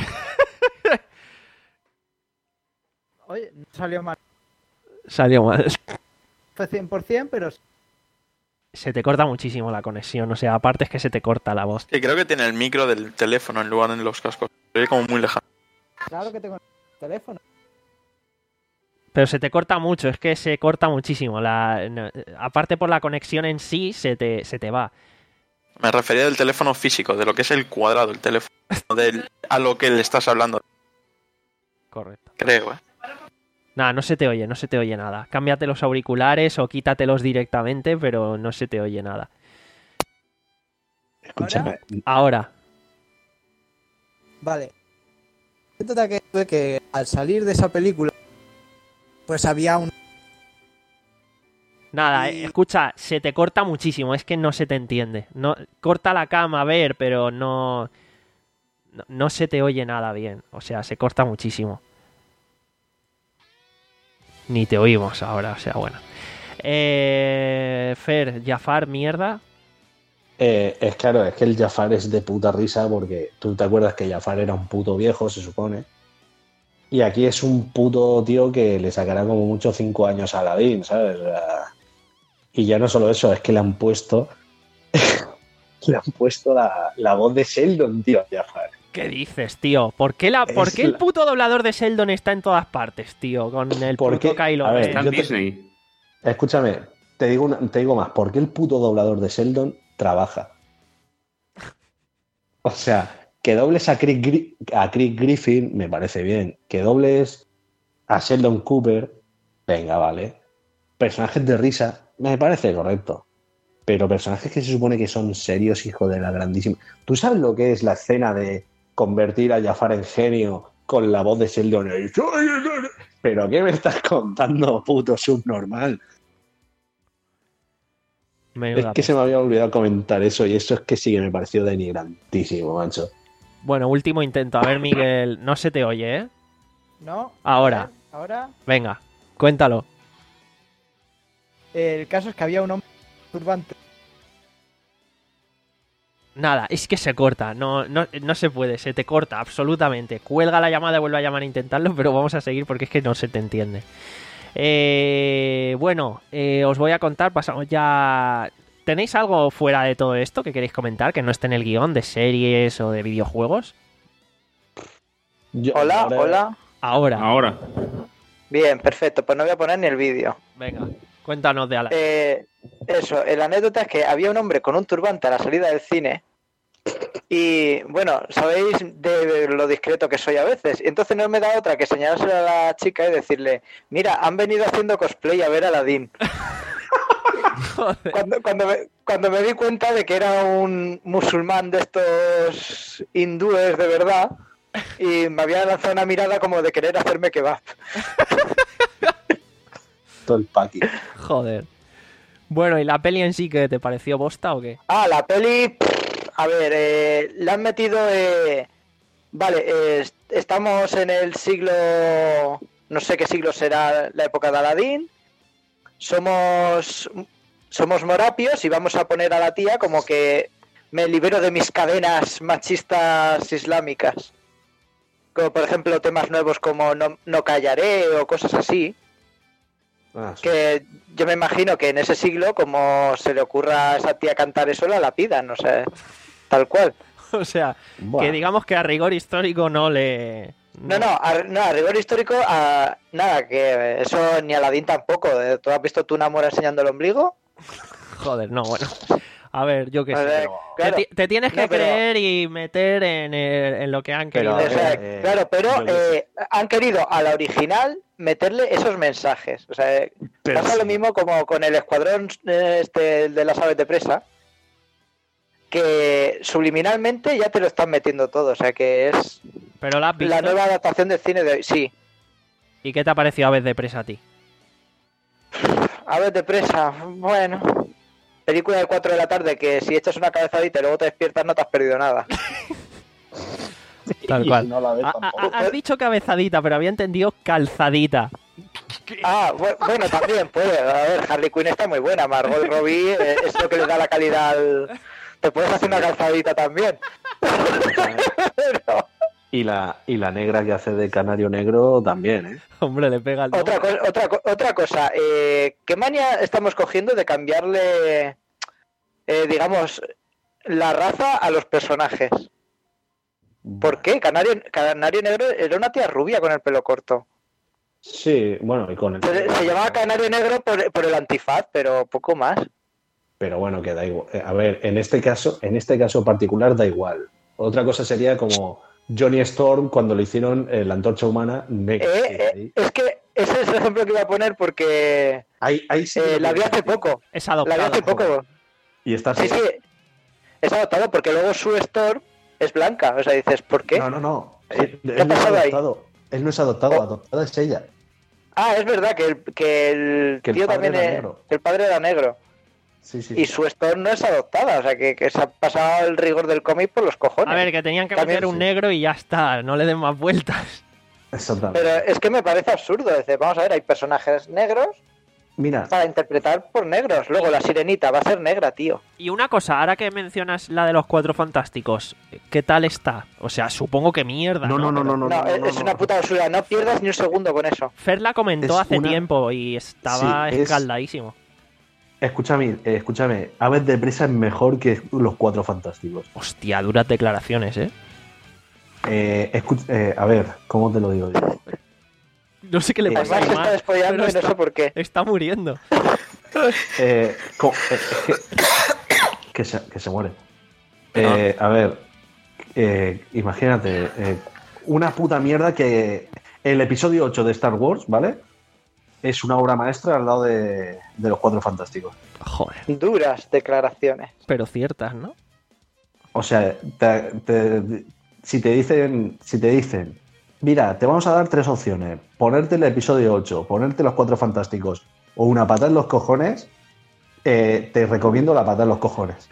Oye, no salió mal. Salió mal. Fue cien por ciento, pero Se te corta muchísimo la conexión, o sea, aparte es que se te corta la voz. Que creo que tiene el micro del teléfono en lugar de los cascos. Se oye como muy lejano. claro que tengo el teléfono. Pero se te corta mucho, es que se corta muchísimo. La... no, aparte por la conexión en sí, se te, se te va. Me refería del teléfono físico, de lo que es el cuadrado, el teléfono, no del, a lo que le estás hablando. Correcto. Creo, ¿eh? Nada, no se te oye, no se te oye nada. Cámbiate los auriculares o quítatelos directamente, pero no se te oye nada. Escúchame, Ahora, Vale. Anécdota que tuve que al salir de esa película, pues había un... nada, Y- eh, escucha, se te corta muchísimo, es que no se te entiende. No, corta la cama, a ver, pero no, no, no se te oye nada bien. O sea, se corta muchísimo. Ni te oímos ahora, o sea, bueno. Eh, Fer, Jafar, mierda. eh, es claro, es que el Jafar es de puta risa porque tú te acuerdas que Jafar era un puto viejo, se supone. Y aquí es un puto tío que le sacará como mucho cinco años a Aladdin, ¿sabes? O sea, y ya no solo eso, es que le han puesto. Le han puesto la, la voz de Sheldon, tío, a Jafar. ¿Qué dices, tío? ¿Por qué, la, ¿por Es qué el la- puto doblador de Sheldon está en todas partes, tío? Con el ¿Por puto qué? Kylo A ver, Ren. Está en yo te- Disney. Escúchame, te digo, una- te digo más, ¿por qué el puto doblador de Sheldon trabaja? O sea, que dobles a Chris, Gri- a Chris Griffin me parece bien. Que dobles a Sheldon Cooper, venga, vale. Personajes de risa, me parece correcto. Pero personajes que se supone que son serios, hijo de la grandísima. ¿Tú sabes lo que es la escena de convertir a Jafar en genio con la voz de Sheldon? ¿Pero qué me estás contando, puto subnormal? Menuda Es que se peste. me había olvidado comentar eso y eso es que sí que me pareció denigrantísimo, macho. Bueno, último intento. A ver, Miguel, no se te oye, ¿eh? ¿No? Ahora. Ahora, Venga, cuéntalo. el caso es que había un hombre turbante. Nada, es que se corta. No, no, no se puede, se te corta, absolutamente. Cuelga la llamada y vuelve a llamar a intentarlo, pero vamos a seguir porque es que no se te entiende. Eh, bueno, eh, os voy a contar, pasamos ya... ¿Tenéis algo fuera de todo esto que queréis comentar, que no esté en el guión de series o de videojuegos? Yo- Hola, ahora- hola. Ahora, Ahora. Bien, perfecto. Pues no voy a poner ni el vídeo. venga, cuéntanos de Alan. Eh, eso, la anécdota es que había un hombre con un turbante a la salida del cine. Y bueno, sabéis de lo discreto que soy a veces. Y entonces no me da otra que señalárselo a la chica y decirle: mira, han venido haciendo cosplay a ver a Aladdin. Joder. Cuando, cuando, me, cuando me di cuenta de que era un musulmán de estos hindúes de verdad, y me había lanzado una mirada como de querer hacerme kebab. Todo el paqui. Joder. Bueno, ¿y la peli en sí que te pareció bosta o qué? Ah, la peli, pff, a ver, eh, le han metido, eh, vale, eh, est- estamos en el siglo, no sé qué siglo será la época de Aladín, somos, somos morapios y vamos a poner a la tía como que me libero de mis cadenas machistas islámicas, como por ejemplo temas nuevos como no, no callaré o cosas así. Ah, sí. Que yo me imagino que en ese siglo, como se le ocurra a esa tía cantar eso, la lapidan, no sé, tal cual. O sea, Buah. que digamos que a rigor histórico no le... No, no, a, no, a rigor histórico, a, nada, que eso ni Aladín tampoco. ¿eh? ¿Tú has visto tu Namora enseñando el ombligo? Joder, no, bueno. A ver, yo qué A sé. ver, pero claro. te, ti- te tienes que No, pero- creer y meter en, el- en lo que han Pero, querido. O sea, eh, claro, pero yo qué sé. eh, han querido a la original meterle esos mensajes. O sea, eh, Pero pasa sí. lo mismo como con el escuadrón eh, este de las aves de presa, que subliminalmente ya te lo están metiendo todo. O sea, que es Pero la has visto. la nueva adaptación del cine de hoy. Sí, ¿Y qué te ha parecido Aves de Presa a ti? aves de presa, bueno, película de cuatro de la tarde que si echas una cabezadita y luego te despiertas no te has perdido nada. Tal Y cual. si no la ves Ha- tampoco. ha- has dicho cabezadita, pero había entendido calzadita. Ah, bu- bueno, también puede. A ver, Harley Quinn está muy buena. Margot Robbie eh, es lo que le da la calidad al... Te puedes hacer una calzadita también. Pero, Y la, y la negra que hace de Canario Negro también, ¿eh? Hombre, le pega el otra, co- otra, co- otra cosa. Eh, ¿Qué manía estamos cogiendo de cambiarle, eh, digamos, la raza a los personajes? ¿Por qué? Canario, Canario Negro era una tía rubia con el pelo corto. Sí, bueno, y con el... Se, se llamaba Canario Negro por, por el antifaz, pero poco más. Pero bueno, que da igual. Eh, A ver, en este caso, en este caso particular da igual. Otra cosa sería como Johnny Storm cuando le hicieron eh, la antorcha humana negra. Eh, Sí, eh, ahí- es que ese es el ejemplo que iba a poner porque ahí, ahí sí que eh, lo la vi pienso, hace tío. poco. Es La vi adoptado. hace poco. Y está Sí, así. sí. Es adoptado porque luego su Storm es blanca. O sea, dices, ¿por qué? No, no, no. ¿Qué Él, ha él no es pasado ahí? adoptado. Él no es adoptado, Oh. adoptada es ella. Ah, es verdad que el, que el Que el tío padre también era es- negro. que el padre era negro. Sí, sí. Y su Storm no es adoptada. O sea, que, que se ha pasado el rigor del cómic por los cojones. A ver, que tenían que También meter un sí. negro y ya está. No le den más vueltas. Exactamente. Pero es que me parece absurdo. Dice, vamos a ver, hay personajes negros Mira, para interpretar por negros. Luego la sirenita va a ser negra, tío. Y una cosa, ahora que mencionas la de los Cuatro Fantásticos, ¿qué tal está? O sea, supongo que mierda. no, no, no, Pero no, no, No, no, es, no, es no, una no. puta basura. No pierdas ni un segundo con eso. Fer la comentó Es hace una- tiempo y estaba Sí, es- escaldadísimo. Escúchame, eh, escúchame. Aves de presa es mejor que los Cuatro Fantásticos. Hostia, duras declaraciones, ¿eh? Eh, escu- eh, a ver, ¿cómo te lo digo yo? No sé qué le Eh, pasa a Además se está Aymar, despollando pero y no está, sé por qué. está muriendo. Eh, co- eh, que, que se, que se muere. Eh, a ver, eh, imagínate, eh, una puta mierda que el episodio ocho de Star Wars, ¿vale? Es una obra maestra al lado de, de los Cuatro Fantásticos. Joder, Duras declaraciones. pero ciertas, ¿no? O sea, te- te- si te dicen, si te dicen, mira, te vamos a dar tres opciones: ponerte el episodio ocho, ponerte los Cuatro Fantásticos o una pata en los cojones, eh, te recomiendo la pata en los cojones.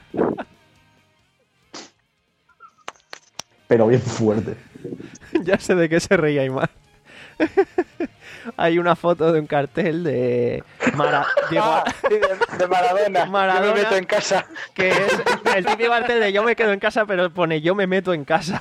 Pero bien fuerte. Ya sé de qué se reía Aymar. Hay una foto de un cartel de Mara... Diego- Ah, sí, de, de Maradona. Maradona. Yo me meto en casa. que es el típico cartel de yo me quedo en casa, pero pone yo me meto en casa.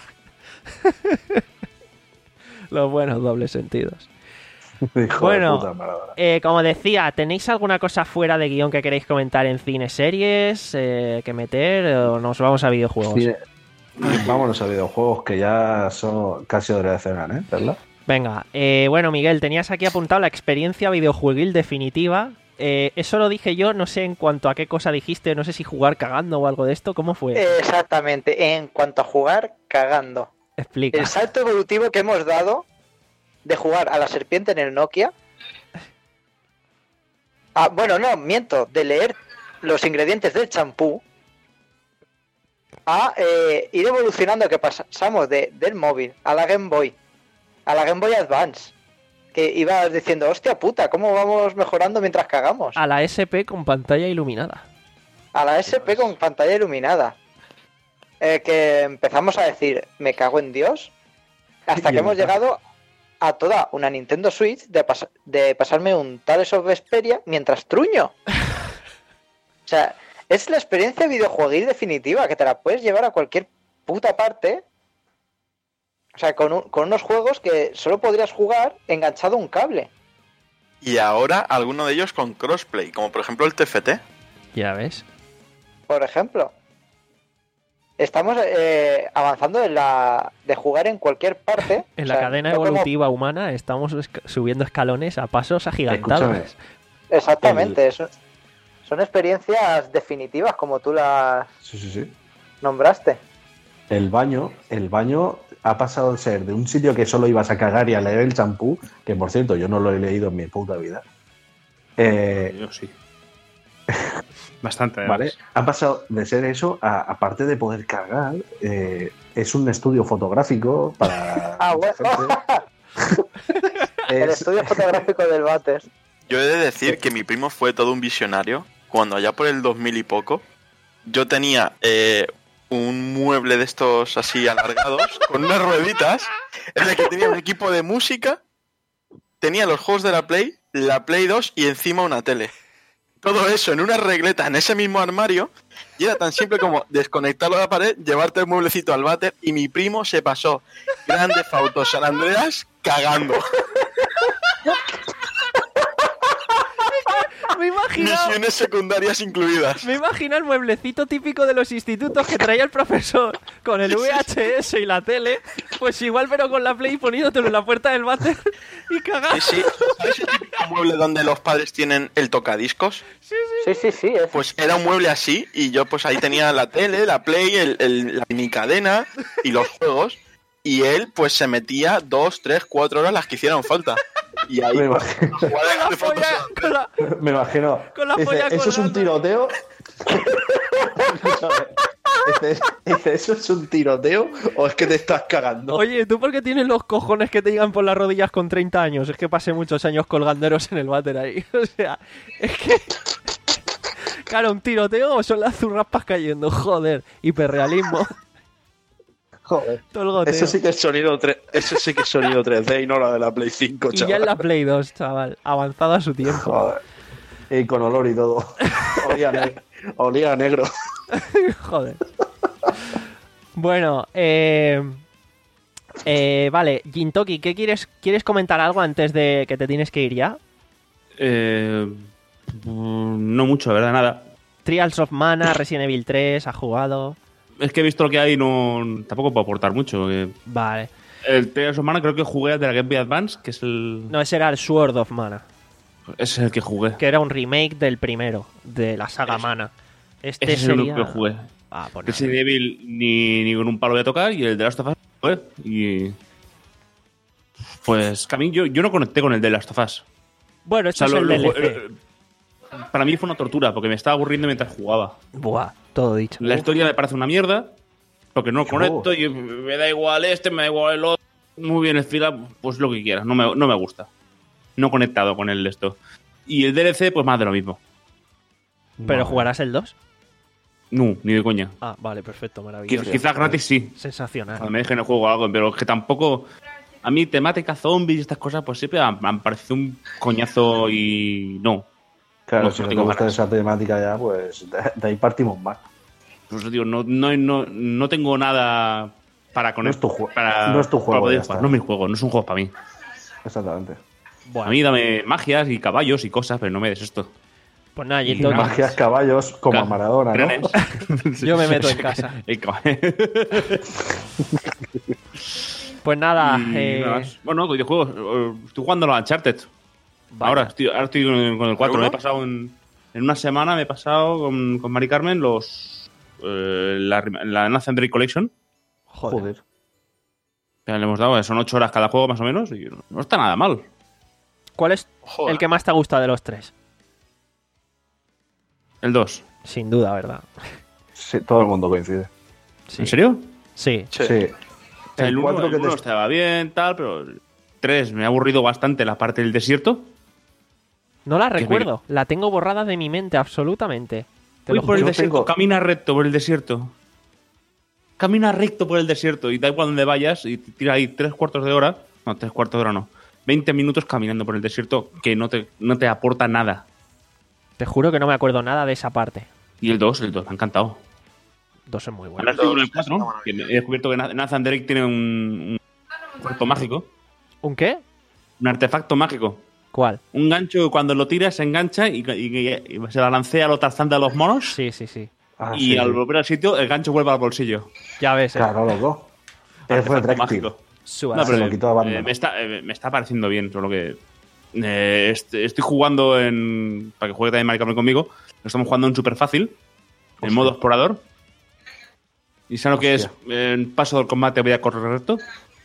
Los buenos dobles sentidos. Hijo Bueno. de puta, Maradona. Eh, como decía, ¿tenéis alguna cosa fuera de guión que queréis comentar en cine, series eh, que meter o nos vamos a videojuegos? Cine- Vámonos a videojuegos que ya son casi hora de cenar, ¿eh? ¿Verdad? Venga, eh, bueno Miguel, tenías aquí apuntado la experiencia videojueguil definitiva. Eh, eso lo dije yo, no sé en cuanto a qué cosa dijiste, no sé si jugar cagando o algo de esto, ¿cómo fue? Eh, Exactamente. En cuanto a jugar, cagando. Explica. El salto evolutivo que hemos dado de jugar a la serpiente en el Nokia. Ah, bueno, no, miento. De leer los ingredientes del champú. A eh, ir evolucionando, que pasamos de, del móvil a la Game Boy, a la Game Boy Advance. Que ibas diciendo, hostia puta, ¿cómo vamos mejorando mientras cagamos? A la S P con pantalla iluminada. A la S P con pantalla iluminada. Eh, que empezamos a decir, me cago en Dios. Hasta Y que en hemos verdad. llegado a toda una Nintendo Switch de, pas- de pasarme un Tales of Vesperia mientras truño. O sea, es la experiencia videojueguil definitiva, que te la puedes llevar a cualquier puta parte. O sea, con, un- con unos juegos que solo podrías jugar enganchado a un cable. Y ahora alguno de ellos con crossplay, como por ejemplo el T F T. Ya ves. Por ejemplo. Estamos eh, avanzando en la de jugar en cualquier parte. En O la sea, cadena no como- evolutiva humana estamos esca- subiendo escalones a pasos agigantados. Escúchame. Exactamente. Son, son experiencias definitivas, como tú las Sí, sí, sí. nombraste. El baño, el baño ha pasado de ser de un sitio que solo ibas a cagar y a leer el champú, que por cierto yo no lo he leído en mi puta vida. Eh, Yo sí. Bastante. ¿Vale? además. Ha pasado de ser eso a, aparte de poder cargar, eh, es un estudio fotográfico para. Ah, bueno. El Es- estudio fotográfico del Bates. Yo he de decir que mi primo fue todo un visionario cuando allá por el dos mil y poco, yo tenía eh, un mueble de estos así alargados, con unas rueditas, en el que tenía un equipo de música, tenía los juegos de la Play, la Play dos y encima una tele. Todo eso en una regleta en ese mismo armario, y era tan simple como desconectarlo de la pared, llevarte el mueblecito al váter, y mi primo se pasó Grand Theft Auto San Andreas cagando. Me imagino, Misiones secundarias incluidas. me imagino el mueblecito típico de los institutos que traía el profesor con el V H S y la tele, pues igual pero con la Play poniéndotelo en la puerta del váter y cagando. Sí, sí. ¿Sabes el típico mueble donde los padres tienen el tocadiscos? Sí, sí. Sí, sí, sí. es- Pues era un mueble así, y yo pues ahí tenía la tele, la Play, el, el- la minicadena y los juegos, y él pues se metía dos, tres, cuatro horas las que hicieran falta. Y ahí Me pues, imagino. jugaba Con en la Grand Theft Auto polla, San con la, Me imagino. Con la Dice, polla ¿eso es un colgando". tiroteo? Escúchame. Dice, dice, ¿eso es un tiroteo o es que te estás cagando? Oye, ¿tú por qué tienes los cojones que te llegan por las rodillas con treinta años? Es que pasé muchos años colganderos en el váter ahí. O sea, es que... Claro, ¿un tiroteo o son las zurraspas cayendo? Joder, hiperrealismo. Joder. Todo el goteo. Eso sí que es sonido tres, eso sí que es sonido tres D y no la de la Play cinco, Y chaval. ya en la Play dos, chaval. Avanzado a su tiempo. Joder. Y con olor y todo. Olía, ne- olía a negro. Joder. Bueno, eh... eh, vale, Gintoki, ¿qué quieres? ¿Quieres comentar algo antes de que te tienes que ir ya? Eh, mm, no mucho, la verdad, nada. Trials of Mana, Resident Evil tres, ¿has jugado? Es que he visto lo que hay y no, tampoco puedo aportar mucho. que- Vale. El Tales of Mana creo que jugué de la Game Boy Advance, que es el, No, ese era el Sword of Mana, ese es el que jugué. que era un remake del primero, de la saga Mana. Este Ese es el sería... único que jugué. Ah, pues nada. Resident Evil ni, ni con un palo voy a tocar, y el de Last of Us jugué. Y... Pues, que a mí yo, yo no conecté con el de Last of Us. Bueno, O esto sea, es lo- el lo- D L C. eh, para mí fue una tortura, porque me estaba aburriendo mientras jugaba. Buah, todo dicho. La historia me parece una mierda, porque no Qué conecto y me da igual este, me da igual el otro. Muy bien, el fila, pues lo que quieras, no me, no me gusta. No he conectado con el de esto. Y el D L C, pues más de lo mismo. ¿Pero jugarás el dos? No, ni de coña. Ah, vale, perfecto, Quiz- maravilloso. Quizás gratis sí, Sensacional. cuando me dejen el juego o algo, pero que tampoco... A mí temática zombies y estas cosas, pues siempre me han, me han parecido un coñazo y no. Claro, No, si no no te tengo gusta ganas. esa temática ya, pues de, de ahí partimos mal. Pues digo, no, no, no, no tengo nada para con No es tu jue- para, no es tu para juego, poder ya jugar. está. No es mi juego, no es un juego para mí. Exactamente. Bueno, A mí dame magias y caballos y cosas, pero no me des esto. pues nada, Y Gintoki, magia. Magias, caballos, como a Ca- Maradona, ¿no? Trenes. yo me meto en casa. El cab- Pues nada, Y eh, nada más. Bueno, videojuegos. eh, Estoy jugando a los Uncharted. vale. Ahora estoy, ahora estoy con, con el cuatro. ¿El Me he uno? pasado en, en una semana, me he pasado con, con Mari Carmen los eh, la, la Nathan Drake Collection. Joder. Joder. Ya le hemos dado, son ocho horas cada juego más o menos. Y no está nada mal. ¿Cuál es Joder. el que más te ha gustado de los tres? El dos. Sin duda, ¿verdad? Sí, todo el mundo coincide. Sí. ¿En serio? Sí. Sí. Sí. O sea, el uno, cuatro el que uno te- estaba bien, tal, pero el tres me ha aburrido bastante la parte del desierto. No la Que recuerdo. La tengo borrada de mi mente, absolutamente. Te Voy lo por el juro. desierto, tengo- camina recto por el desierto. Camina recto por el desierto y da igual donde vayas y tira ahí tres cuartos de hora. No, tres cuartos de hora no. veinte minutos caminando por el desierto que no te, no te aporta nada. Te juro que no me acuerdo nada de esa parte. Y el dos, el dos, me ha encantado. Dos es muy bueno. Ahora estoy con el Dos, cuatro, está que he descubierto que Nathan Drake tiene un, un cuerpo mágico. ¿Un qué? Un artefacto mágico. ¿Cuál? Un gancho que cuando lo tiras se engancha y, y- y se la lancea a los Tarzán de los monos. Sí, sí, sí. Ah, y sí, al sí. volver al sitio, el gancho vuelve al bolsillo. Ya ves, eh. Claro, loco. Es Artefacto retráctil. mágico. Suba. No, pero lo quitó a Batman. eh, me, está, eh, me está pareciendo bien, solo que eh, est- estoy jugando en... Para que juegue también Mari Carmen conmigo, lo estamos jugando en super fácil, en Hostia. modo explorador. ¿Y sabes lo que es? Hostia. En paso del combate voy a correr recto.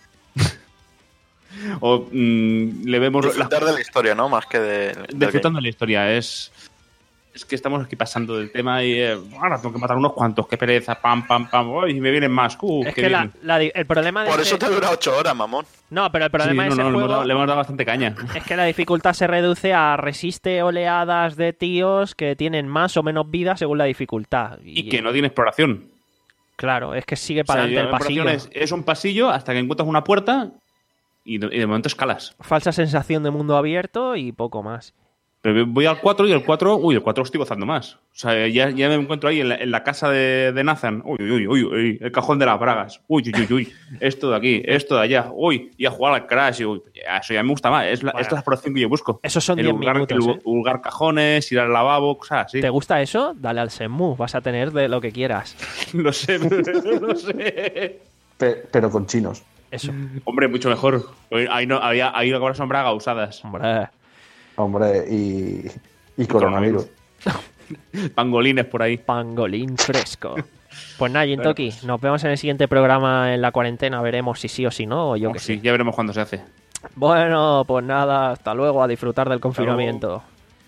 o mm, le vemos... las- Disfrutar de la historia, ¿no? Más que de... del disfrutando de la historia. Es es que estamos aquí pasando del tema y eh, ahora tengo que matar unos cuantos, qué pereza, pam, pam, pam, uy, y me vienen más. Uh, Es qué que la, bien. la di- el problema de Por ese- eso te dura ocho horas, mamón. No, pero el problema Sí, de no, ese no, le, hemos juego dado, le hemos dado bastante caña. es que la dificultad se reduce a resiste oleadas de tíos que tienen más o menos vida según la dificultad. Y que no tiene exploración. Claro, es que sigue O sea, para adelante el la pasillo. exploración Es, es un pasillo hasta que encuentras una puerta y de, y de momento escalas. Falsa sensación de mundo abierto y poco más. Pero voy al cuatro y el cuatro, uy, el cuatro lo estoy gozando más. O sea, ya, ya me encuentro ahí en la, en la casa de, de Nathan. Uy, uy, uy, uy, el cajón de las bragas. Uy, uy, uy, uy, esto de aquí, esto de allá. Uy, y a jugar al Crash. Y, uy, ya, eso ya me gusta más. Es la, Bueno. esta es la exploración que yo busco. Esos son el diez hurgar, minutos, el ¿eh? hurgar cajones, ir al lavabo, cosas así. ¿Te gusta eso? Dale al Shenmue, vas a tener de lo que quieras. Lo sé, lo sé. Pe- pero con chinos. Eso. Hombre, mucho mejor. Ahí no, había, ahí ahora son bragas usadas. Hombre. Hombre, y, y coronavirus. Pangolines por ahí. Pangolín fresco. Pues nada, Jintoki, Bueno, pues- nos vemos en el siguiente programa en la cuarentena. Veremos si sí o si no, o yo Oh, que sí, sé. ya veremos cuándo se hace. Bueno, pues nada, hasta luego, a disfrutar del confinamiento.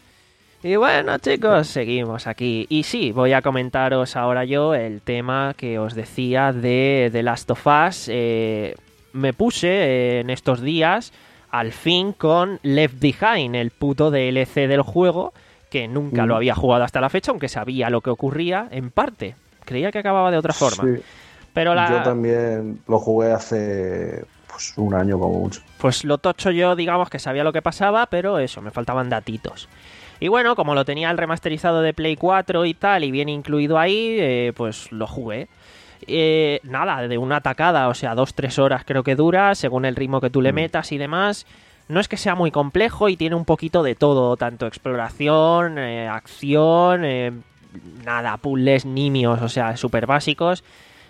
Y bueno, chicos, seguimos aquí. Y sí, voy a comentaros ahora yo el tema que os decía de The Last of Us. Eh, me puse eh, en estos días, al fin, con Left Behind, el puto D L C del juego, que nunca Mm. lo había jugado hasta la fecha, aunque sabía lo que ocurría, en parte. Creía que acababa de otra forma. Sí. Pero la... Yo también lo jugué hace pues, un año como mucho. Pues lo tocho yo, digamos que sabía lo que pasaba, pero eso, me faltaban datitos. Y bueno, como lo tenía el remasterizado de Play cuatro y tal, y bien incluido ahí, eh, pues lo jugué. Eh, nada, de una tacada, o sea, dos, tres horas creo que dura, según el ritmo que tú le metas y demás. No es que sea muy complejo y tiene un poquito de todo, tanto exploración, eh, acción, eh, nada, puzzles nimios, o sea, súper básicos.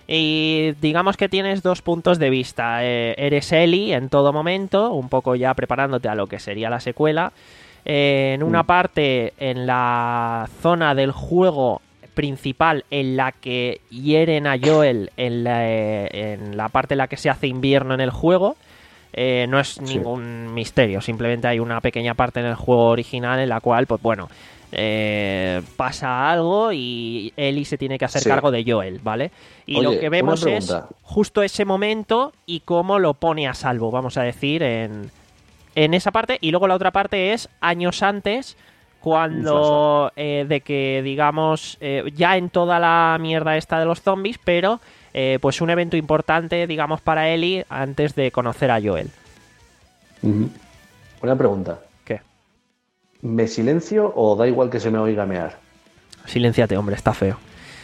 Y digamos que tienes dos puntos de vista. Eh, eres Ellie en todo momento, un poco ya preparándote a lo que sería la secuela. Eh, en una Mm. parte, en la zona del juego principal en la que hieren a Joel, en la, eh, en la parte en la que se hace invierno en el juego. Eh, no es Sí. ningún misterio, simplemente hay una pequeña parte en el juego original en la cual, pues bueno, eh, pasa algo y Ellie se tiene que hacer Sí. cargo de Joel, ¿vale? Y Oye, lo que vemos una es pregunta. justo ese momento y cómo lo pone a salvo, vamos a decir, en, en esa parte. Y luego la otra parte es años antes, cuando eh, de que, digamos, eh, ya en toda la mierda esta de los zombies, pero eh, pues un evento importante, digamos, para Ellie antes de conocer a Joel. Ujú. Una pregunta. ¿Qué? ¿Me silencio o da igual que se me oiga mear? Silénciate, hombre, está feo.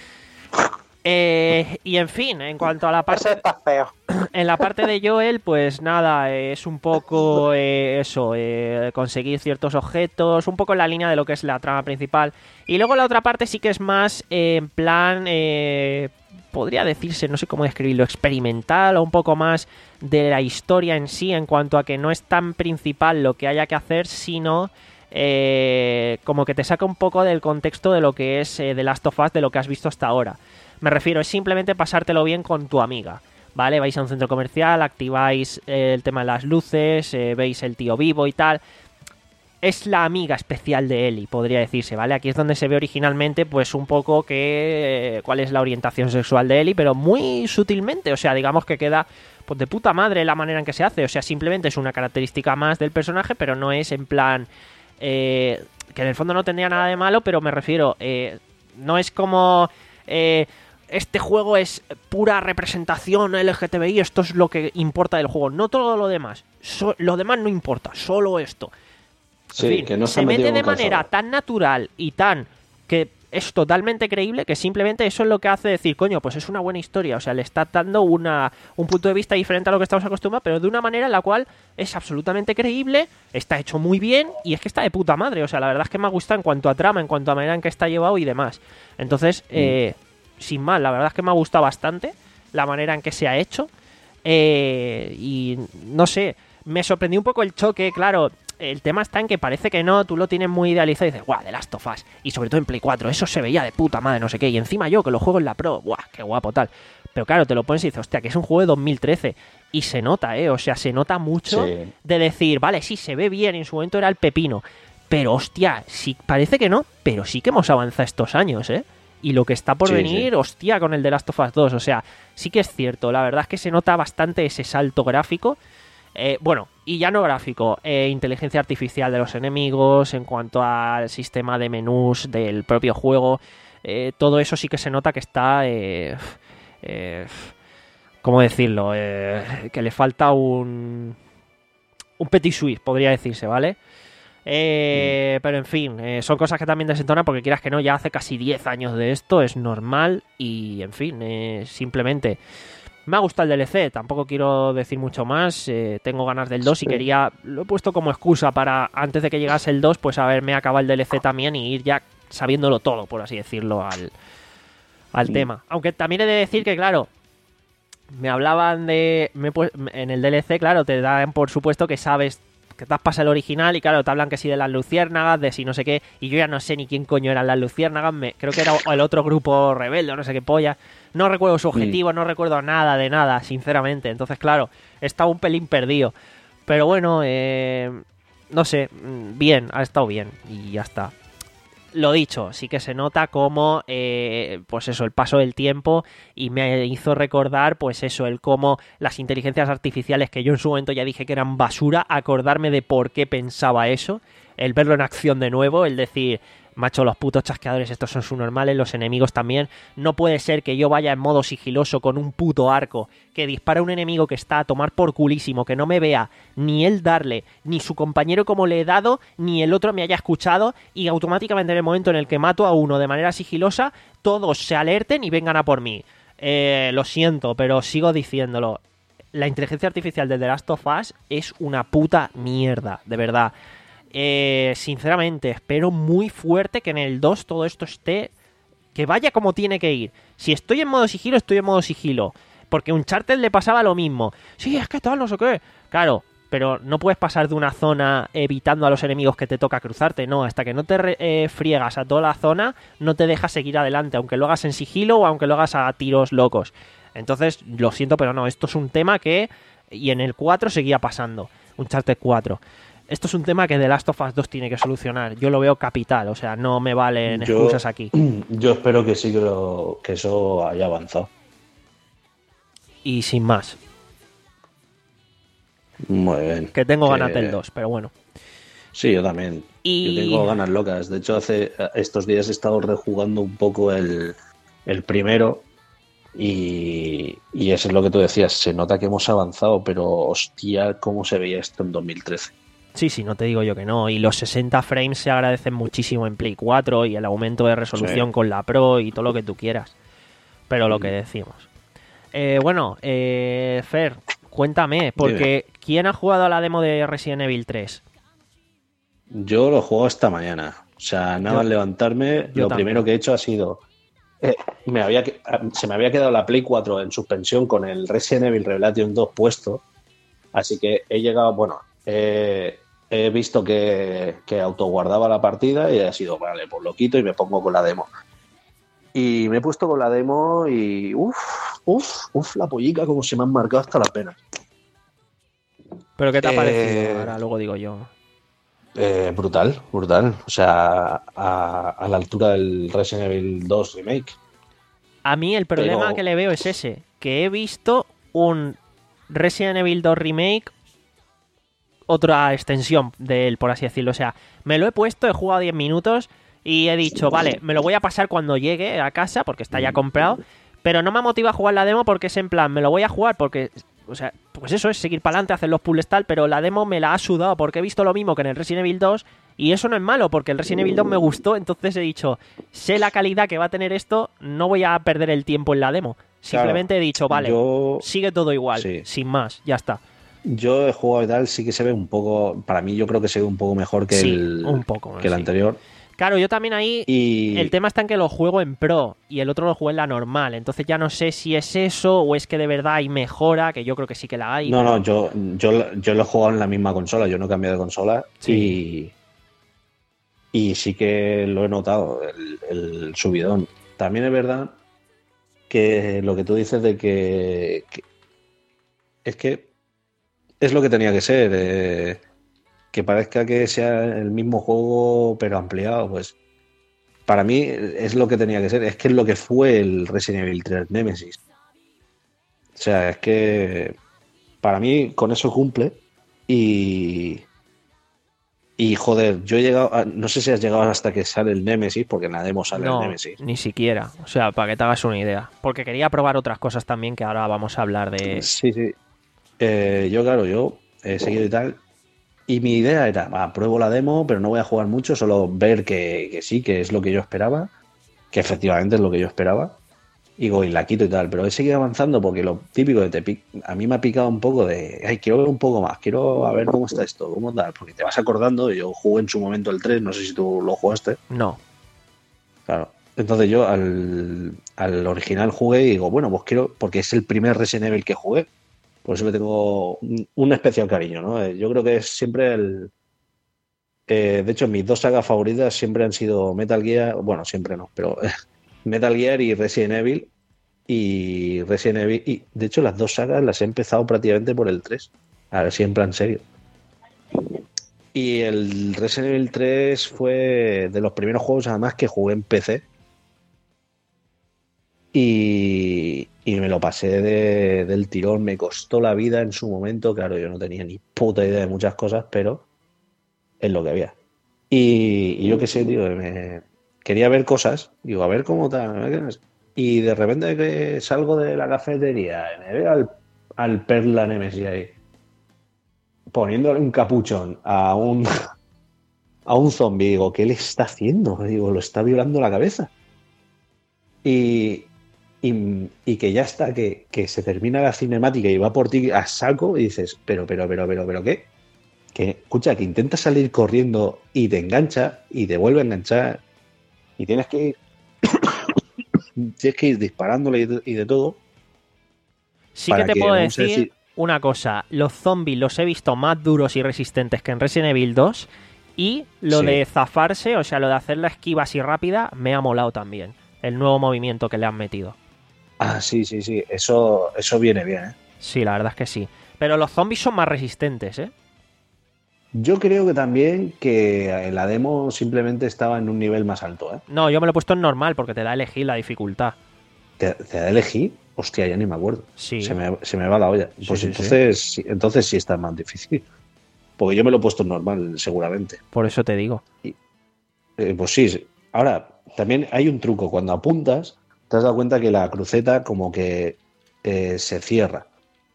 Eh, y en fin, en cuanto a la Eso parte... está feo. En la parte de Joel, pues nada, eh, es un poco eh, eso, eh, conseguir ciertos objetos, un poco en la línea de lo que es la trama principal. Y luego la otra parte sí que es más eh, en plan, eh, podría decirse, no sé cómo describirlo, experimental o un poco más de la historia en sí, en cuanto a que no es tan principal lo que haya que hacer, sino... Eh, como que te saca un poco del contexto de lo que es eh, The Last of Us, de lo que has visto hasta ahora. Me refiero, es simplemente pasártelo bien con tu amiga, ¿vale? Vais a un centro comercial, activáis eh, el tema de las luces, eh, veis el tío vivo y tal. Es la amiga especial de Ellie, podría decirse, ¿vale? Aquí es donde se ve originalmente, pues, un poco que eh, cuál es la orientación sexual de Ellie, pero muy sutilmente, o sea, digamos que queda pues de puta madre la manera en que se hace, o sea, simplemente es una característica más del personaje, pero no es en plan... Eh, que en el fondo no tendría nada de malo, pero me refiero, eh, no es como eh, este juego es pura representación L G T B I, esto es lo que importa del juego, no todo lo demás, so, lo demás no importa, solo esto. Sí, En fin, que no se, se ha mete metido de con manera calzado. tan natural y tan que es totalmente creíble que simplemente eso es lo que hace decir, coño, pues es una buena historia, o sea, le está dando una, un punto de vista diferente a lo que estamos acostumbrados, pero de una manera en la cual es absolutamente creíble, está hecho muy bien y es que está de puta madre, o sea, la verdad es que me ha gustado en cuanto a trama, en cuanto a manera en que está llevado y demás. Entonces, eh, sin mal, la verdad es que me ha gustado bastante la manera en que se ha hecho eh, y no sé, me sorprendió un poco el choque, claro. El tema está en que parece que no, tú lo tienes muy idealizado y dices, guau, The Last of Us, y sobre todo en Play cuatro, eso se veía de puta madre, no sé qué, y encima yo que lo juego en la Pro, guau, qué guapo tal. Pero claro, te lo pones y dices, hostia, que es un juego de dos mil trece, y se nota, eh, o sea, se nota mucho Sí. de decir, vale, sí, se ve bien, en su momento era el pepino, Pero hostia, sí, parece que no, pero sí que hemos avanzado estos años, ¿eh? Y lo que está por Sí, venir, sí. hostia, con el The Last of Us dos. O sea, sí que es cierto, la verdad es que se nota bastante ese salto gráfico. Eh, bueno, y ya no gráfico, eh, inteligencia artificial de los enemigos, en cuanto al sistema de menús del propio juego. Eh, todo eso sí que se nota que está... Eh, eh, ¿Cómo decirlo? Eh, que le falta un... Un petit suisse, podría decirse, ¿vale? Eh, pero en fin, eh, son cosas que también desentonan porque quieras que no, ya hace casi diez años de esto, es normal y en fin, eh, simplemente me ha gustado el D L C, tampoco quiero decir mucho más, eh, tengo ganas del dos y Sí. quería, lo he puesto como excusa para antes de que llegase el dos, pues haberme acabado el D L C también y ir ya sabiéndolo todo, por así decirlo, al, al Mm. tema. Aunque también he de decir que, claro, me hablaban de... Me he pu- en el D L C, claro, te dan por supuesto que sabes que te has pasado el original y claro, te hablan que sí de las luciérnagas, de si no sé qué, y yo ya no sé ni quién coño eran las luciérnagas, me, creo que era el otro grupo rebelde o no sé qué polla, no recuerdo su objetivo, no recuerdo nada de nada, sinceramente, entonces claro, estaba un pelín perdido, pero bueno, eh, no sé, mm, bien, ha estado bien y ya está. Lo dicho, sí que se nota como, eh, pues eso, el paso del tiempo y me hizo recordar, pues eso, el cómo las inteligencias artificiales que yo en su momento ya dije que eran basura, acordarme de por qué pensaba eso, el verlo en acción de nuevo, el decir, macho, los putos chasqueadores estos son subnormales, los enemigos también, no puede ser que yo vaya en modo sigiloso con un puto arco que dispara a un enemigo que está a tomar por culísimo, que no me vea ni él darle, ni su compañero como le he dado, ni el otro me haya escuchado y automáticamente en el momento en el que mato a uno de manera sigilosa, todos se alerten y vengan a por mí. Eh, lo siento, pero sigo diciéndolo. La inteligencia artificial de The Last of Us es una puta mierda, de verdad. Eh, sinceramente, espero muy fuerte que en el dos todo esto esté... Que vaya como tiene que ir. Si estoy en modo sigilo, estoy en modo sigilo. Porque a Uncharted le pasaba lo mismo. Sí, es que tal, no sé qué. Claro, pero no puedes pasar de una zona evitando a los enemigos que te toca cruzarte. No, hasta que no te re- eh, friegas a toda la zona, no te dejas seguir adelante. Aunque lo hagas en sigilo o aunque lo hagas a tiros locos. Entonces, lo siento, pero no. Esto es un tema que... Y en el cuatro seguía pasando. Uncharted cuatro. Esto es un tema que The Last of Us dos tiene que solucionar. Yo lo veo capital, o sea, no me valen Yo- excusas aquí. Yo espero que sí que, lo- que eso haya avanzado. Y sin más, Muy bien. que tengo Que- ganas del dos, pero bueno. Sí, yo también. Y- Yo tengo ganas locas. De hecho, hace estos días he estado rejugando un poco el, el primero y, y eso es lo que tú decías. Se nota que hemos avanzado, pero hostia, cómo se veía esto en dos mil trece. Sí, sí, no te digo yo que no. Y los sesenta frames se agradecen muchísimo en Play cuatro y el aumento de resolución Sí. con la Pro y todo lo que tú quieras. Pero lo Mm. que decimos. Eh, bueno, eh, Fer, cuéntame, porque ¿quién ha jugado a la demo de Resident Evil tres? Yo lo juego esta mañana. O sea, nada Yo- más levantarme, yo lo también. primero que he hecho ha sido... eh, me había, que- se me había quedado la Play cuatro en suspensión con el Resident Evil Revelation dos puesto. Así que he llegado, bueno, eh, he visto que, que autoguardaba la partida y ha sido, vale, pues lo quito y me pongo con la demo. Y me he puesto con la demo y uff, uff, uff, la pollica como se me han marcado hasta las penas. ¿Pero qué te ha Eh, parecido? Ahora luego digo yo. Eh, brutal, brutal. O sea, a, a la altura del Resident Evil dos Remake. A mí el problema Pero- que le veo es ese, que he visto un Resident Evil dos Remake, otra extensión de él, por así decirlo. O sea, me lo he puesto, he jugado diez minutos y he dicho, vale, me lo voy a pasar cuando llegue a casa, porque está ya comprado, pero no me motiva a jugar la demo porque es en plan, me lo voy a jugar porque... O sea, pues eso es seguir para adelante, hacer los puzzles tal, pero la demo me la ha sudado porque he visto lo mismo que en el Resident Evil dos y eso no es malo porque el Resident Evil dos me gustó, entonces he dicho, sé la calidad que va a tener esto, no voy a perder el tiempo en la demo. Simplemente he dicho, vale, Yo, sigue todo igual, Sí. sin más, ya está. yo he jugado y tal, sí que se ve un poco, para mí yo creo que se ve un poco mejor que Sí, el, un poco, que el sí. anterior. Claro, yo también ahí... Y El tema está en que lo juego en Pro y el otro lo juego en la normal, entonces ya no sé si es eso o es que de verdad hay mejora, que yo creo que sí que la hay. no, pero- no, yo, yo, yo lo he jugado en la misma consola, yo no he cambiado de consola Sí. y, y sí que lo he notado, el, el subidón. También es verdad que lo que tú dices de que, que- es que es lo que tenía que ser, eh, que parezca que sea el mismo juego pero ampliado, pues para mí es lo que tenía que ser. Es que es lo que fue el Resident Evil tres Nemesis. O sea, es que para mí con eso cumple y... Y joder, yo he llegado, a, no sé si has llegado hasta que sale el Nemesis, porque en la demo sale No, el Nemesis. ni siquiera. O sea, para que te hagas una idea. Porque quería probar otras cosas también que ahora vamos a hablar de... Sí, sí. Eh, yo, claro, yo he seguido y tal. Y mi idea era, va, pruebo la demo, pero no voy a jugar mucho, solo ver que, que sí, que es lo que yo esperaba, que efectivamente es lo que yo esperaba. Y digo, y la quito y tal. Pero he seguido avanzando porque lo típico de te pic- a mí me ha picado un poco de, ay, quiero ver un poco más, quiero a ver cómo está esto, cómo tal, porque te vas acordando. Yo jugué en su momento el tres, no sé si tú lo jugaste. No. Claro. Entonces yo al, al original jugué y digo, bueno, pues quiero, porque es el primer Resident Evil que jugué, por eso le tengo un, un especial cariño, ¿no? Eh, Yo creo que es siempre el... eh, de hecho, mis dos sagas favoritas siempre han sido Metal Gear, bueno, siempre no, pero Metal Gear y Resident Evil. Y Resident Evil, y de hecho las dos sagas las he empezado prácticamente por el tres. A ver si en plan serio. Y el Resident Evil tres fue de los primeros juegos además que jugué en P C. Y, y me lo pasé de- del tirón, me costó la vida en su momento. Claro, yo no tenía ni puta idea de muchas cosas, pero es lo que había. Y, y yo qué sé, tío, me, quería ver cosas. Digo, a ver cómo tal. Y de repente que salgo de la cafetería y me veo al, al Perla Nemesis ahí, poniéndole un capuchón a un a un zombie. Digo, ¿qué le está haciendo? Digo, lo está violando la cabeza. Y, y, y que ya está, que, que se termina la cinemática y va por ti a saco y dices, pero, pero, pero, pero, pero, ¿qué? Que, escucha, que intentas salir corriendo y te engancha y te vuelve a enganchar y tienes que ir, tienes que ir disparándole y de, y de todo. Sí Para que te que, puedo vamos a decir, decir- una cosa. Los zombies los he visto más duros y resistentes que en Resident Evil dos. Y lo Sí. de zafarse, o sea, lo de hacer la esquiva así rápida, me ha molado también. El nuevo movimiento que le han metido. Ah, sí, sí, sí, eso, eso viene bien, ¿eh? Sí, la verdad es que sí. Pero los zombies son más resistentes, ¿eh? Yo creo que también que en la demo simplemente estaba en un nivel más alto, ¿eh? No, yo me lo he puesto en normal porque te da a elegir la dificultad. ¿Te, te da a elegir? Hostia, ya ni me acuerdo. Sí. Se me, se me va la olla. Sí, Pues sí, entonces, sí, entonces sí está más difícil. Porque yo me lo he puesto en normal, seguramente. Por eso te digo. Eh, pues sí, sí. Ahora, también hay un truco. Cuando apuntas, te has dado cuenta que la cruceta como que eh, se cierra.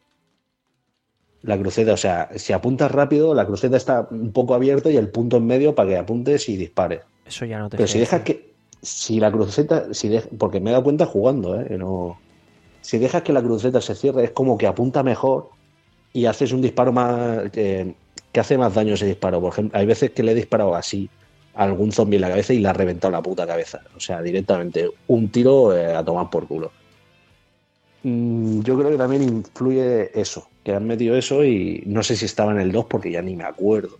La cruceta, o sea, si apuntas rápido, la cruceta está un poco abierta y el punto en medio para que apuntes y dispares. Eso ya no te Pero sé si dejas decir. que. Si la cruceta. Si de- porque me he dado cuenta jugando, ¿eh? Que no, si dejas que la cruceta se cierre, es como que apunta mejor y haces un disparo más. eh, que hace más daño ese disparo. Por ejemplo, hay veces que le he disparado así a algún zombie en la cabeza y le ha reventado la puta cabeza. O sea, directamente. Un tiro eh, a tomar por culo. Mm, Yo creo que también influye eso. Que han metido eso y no sé si estaba en el dos porque ya ni me acuerdo.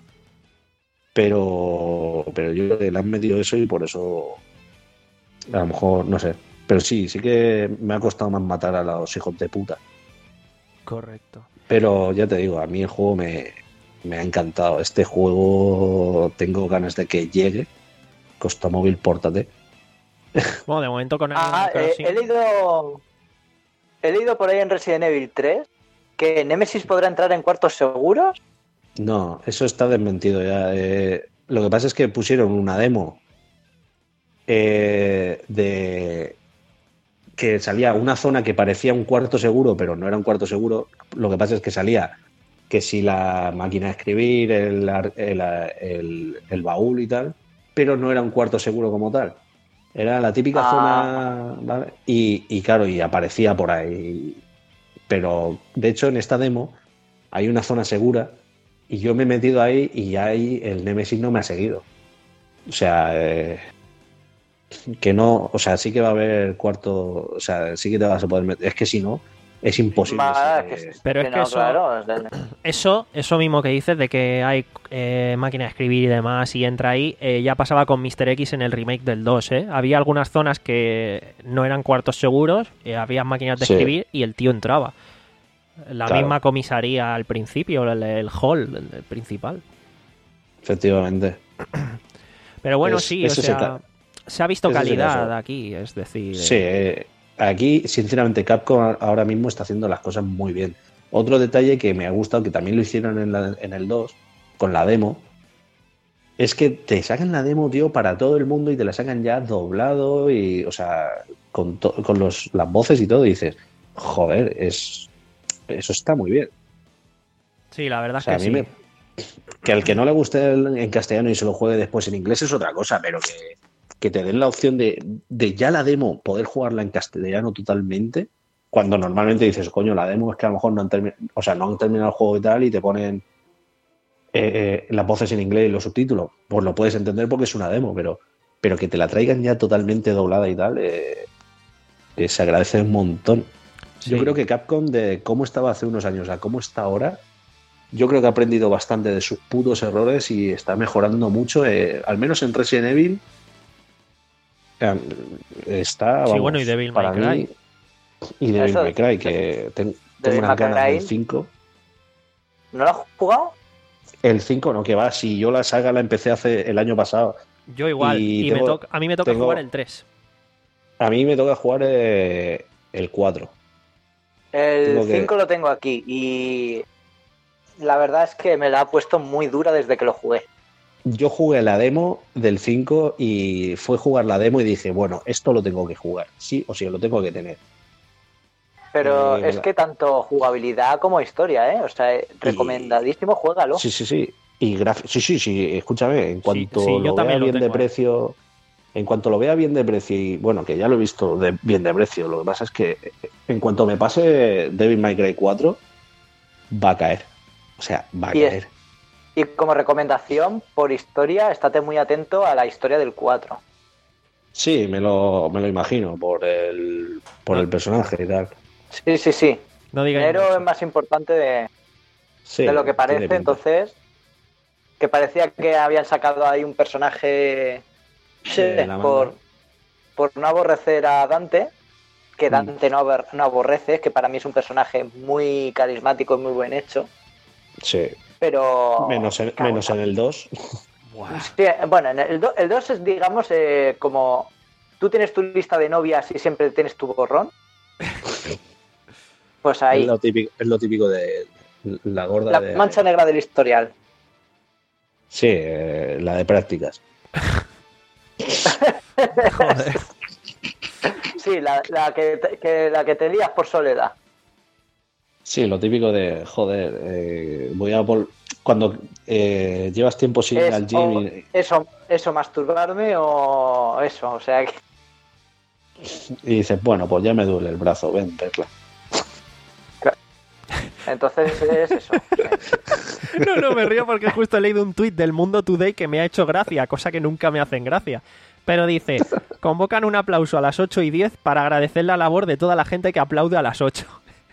Pero, pero yo creo que le han metido eso y por eso a lo mejor, no sé. Pero sí, sí que me ha costado más matar a los hijos de puta. Correcto. Pero ya te digo, a mí el juego me, me ha encantado. Este juego tengo ganas de que llegue. Costa móvil, pórtate. Bueno, de momento con el Ah, Animal eh, Crossing- he leído. He leído por ahí en Resident Evil tres que Nemesis podrá entrar en cuartos seguros. No, eso está desmentido ya. Eh, lo que pasa es que pusieron una demo eh, de que salía una zona que parecía un cuarto seguro, pero no era un cuarto seguro. Lo que pasa es que salía que si la máquina de escribir, el, ar- el, el- el baúl y tal, pero no era un cuarto seguro como tal. Era la típica Ah. zona, ¿vale? Y, y claro, y aparecía por ahí. Pero de hecho en esta demo hay una zona segura y yo me he metido ahí y ahí el Nemesis no me ha seguido. O sea, eh, que no, o sea, sí que va a haber cuarto, o sea, sí que te vas a poder meter. Es que si no, es imposible. Más, ese- que- Pero es que no, eso- claro, o sea, Eso, eso mismo que dices de que hay eh, máquina de escribir y demás y entra ahí, eh, ya pasaba con míster X en el remake del dos, ¿eh? Había algunas zonas que no eran cuartos seguros, eh, había máquinas de Sí. escribir y el tío entraba. La Claro. misma comisaría al principio, el, el hall el- el principal. efectivamente. Pero bueno, Es- sí, o ese es el sea, ca- se ha visto ese es el calidad caso. aquí, es decir... Sí, eh, eh, aquí, sinceramente, Capcom ahora mismo está haciendo las cosas muy bien. Otro detalle que me ha gustado, que también lo hicieron en, la- en el dos, con la demo, es que te sacan la demo, tío, para todo el mundo y te la sacan ya doblado y, o sea, con, to- con los, las voces y todo, y dices, joder, es, eso está muy bien. Sí, la verdad O sea, a es mí que me... sí. Que al que no le guste el- en castellano y se lo juegue después en inglés es otra cosa, pero que, que te den la opción de, de ya la demo poder jugarla en castellano totalmente, cuando normalmente dices, coño, la demo es que a lo mejor no han, termi- o sea, no han terminado el juego y tal y te ponen eh, eh, las voces en inglés y los subtítulos. Pues lo puedes entender porque es una demo, pero, pero que te la traigan ya totalmente doblada y tal, eh, eh, se agradece un montón. Yo Sí. creo que Capcom, de cómo estaba hace unos años a cómo está ahora, yo creo que ha aprendido bastante de sus putos errores y está mejorando mucho. eh, al menos en Resident Evil eh, está, Sí, vamos, bueno, y Devil para May Cry. mí, y Devil Eso, May Cry, que ten- tengo Devil unas May ganas Cry. del cinco. ¿No lo has jugado? El cinco no, que va, si yo la saga la empecé hace el año pasado. Yo igual, Y y me tengo- toca, a mí me toca tengo- jugar el tres. A mí me toca jugar eh, el cuatro. El Tengo que- cinco lo tengo aquí y la verdad es que me la ha puesto muy dura desde que lo jugué. Yo jugué la demo del cinco y fue jugar la demo y dije, bueno, esto lo tengo que jugar, sí o sí, lo tengo que tener. Pero Eh, es la- que tanto jugabilidad como historia, ¿eh? O sea, eh, recomendadísimo, juégalo. Sí, sí, sí. Y graf- sí, sí, sí, escúchame, en cuanto sí, yo lo también vea lo bien de tengo, eh. precio, en cuanto lo vea bien de precio, y bueno, que ya lo he visto de, bien de precio, lo que pasa es que eh, en cuanto me pase Devil May Cry cuatro, va a caer. O sea, va a Y es- caer. Y como recomendación, por historia, estate muy atento a la historia del cuatro. Sí, me lo, me lo imagino por el, por el personaje y tal. Sí, sí, sí. No digáis Nero mucho. es más importante de, Sí, de lo que tiene parece, pinta. entonces, que parecía que habían sacado ahí un personaje sí, De la manga. por, por no aborrecer a Dante, que Mm. Dante no, abar- no aborrece, que para mí es un personaje muy carismático y muy buen hecho, Sí, pero... menos en, cago en menos la- en el dos. Buah. Sí, bueno, en el do- el dos es, digamos, eh, como tú tienes tu lista de novias y siempre tienes tu borrón. Pues Es ahí, lo típico, es lo típico de la gorda la de... mancha negra del historial. Sí, eh, la de prácticas. Joder. Sí, la, la que, te- que- la que te lías por soledad. Sí, lo típico de, joder, eh, voy a... vol- Cuando eh, llevas tiempo sin ir Es al gym o y, eso, eso, masturbarme o eso, o sea que y dices, bueno, pues ya me duele el brazo, ven, verla. entonces es eso. No, no, me río porque justo he leído un tuit del Mundo Today que me ha hecho gracia, cosa que nunca me hacen gracia. Pero dice, convocan un aplauso a las ocho y diez para agradecer la labor de toda la gente que aplaude a las ocho.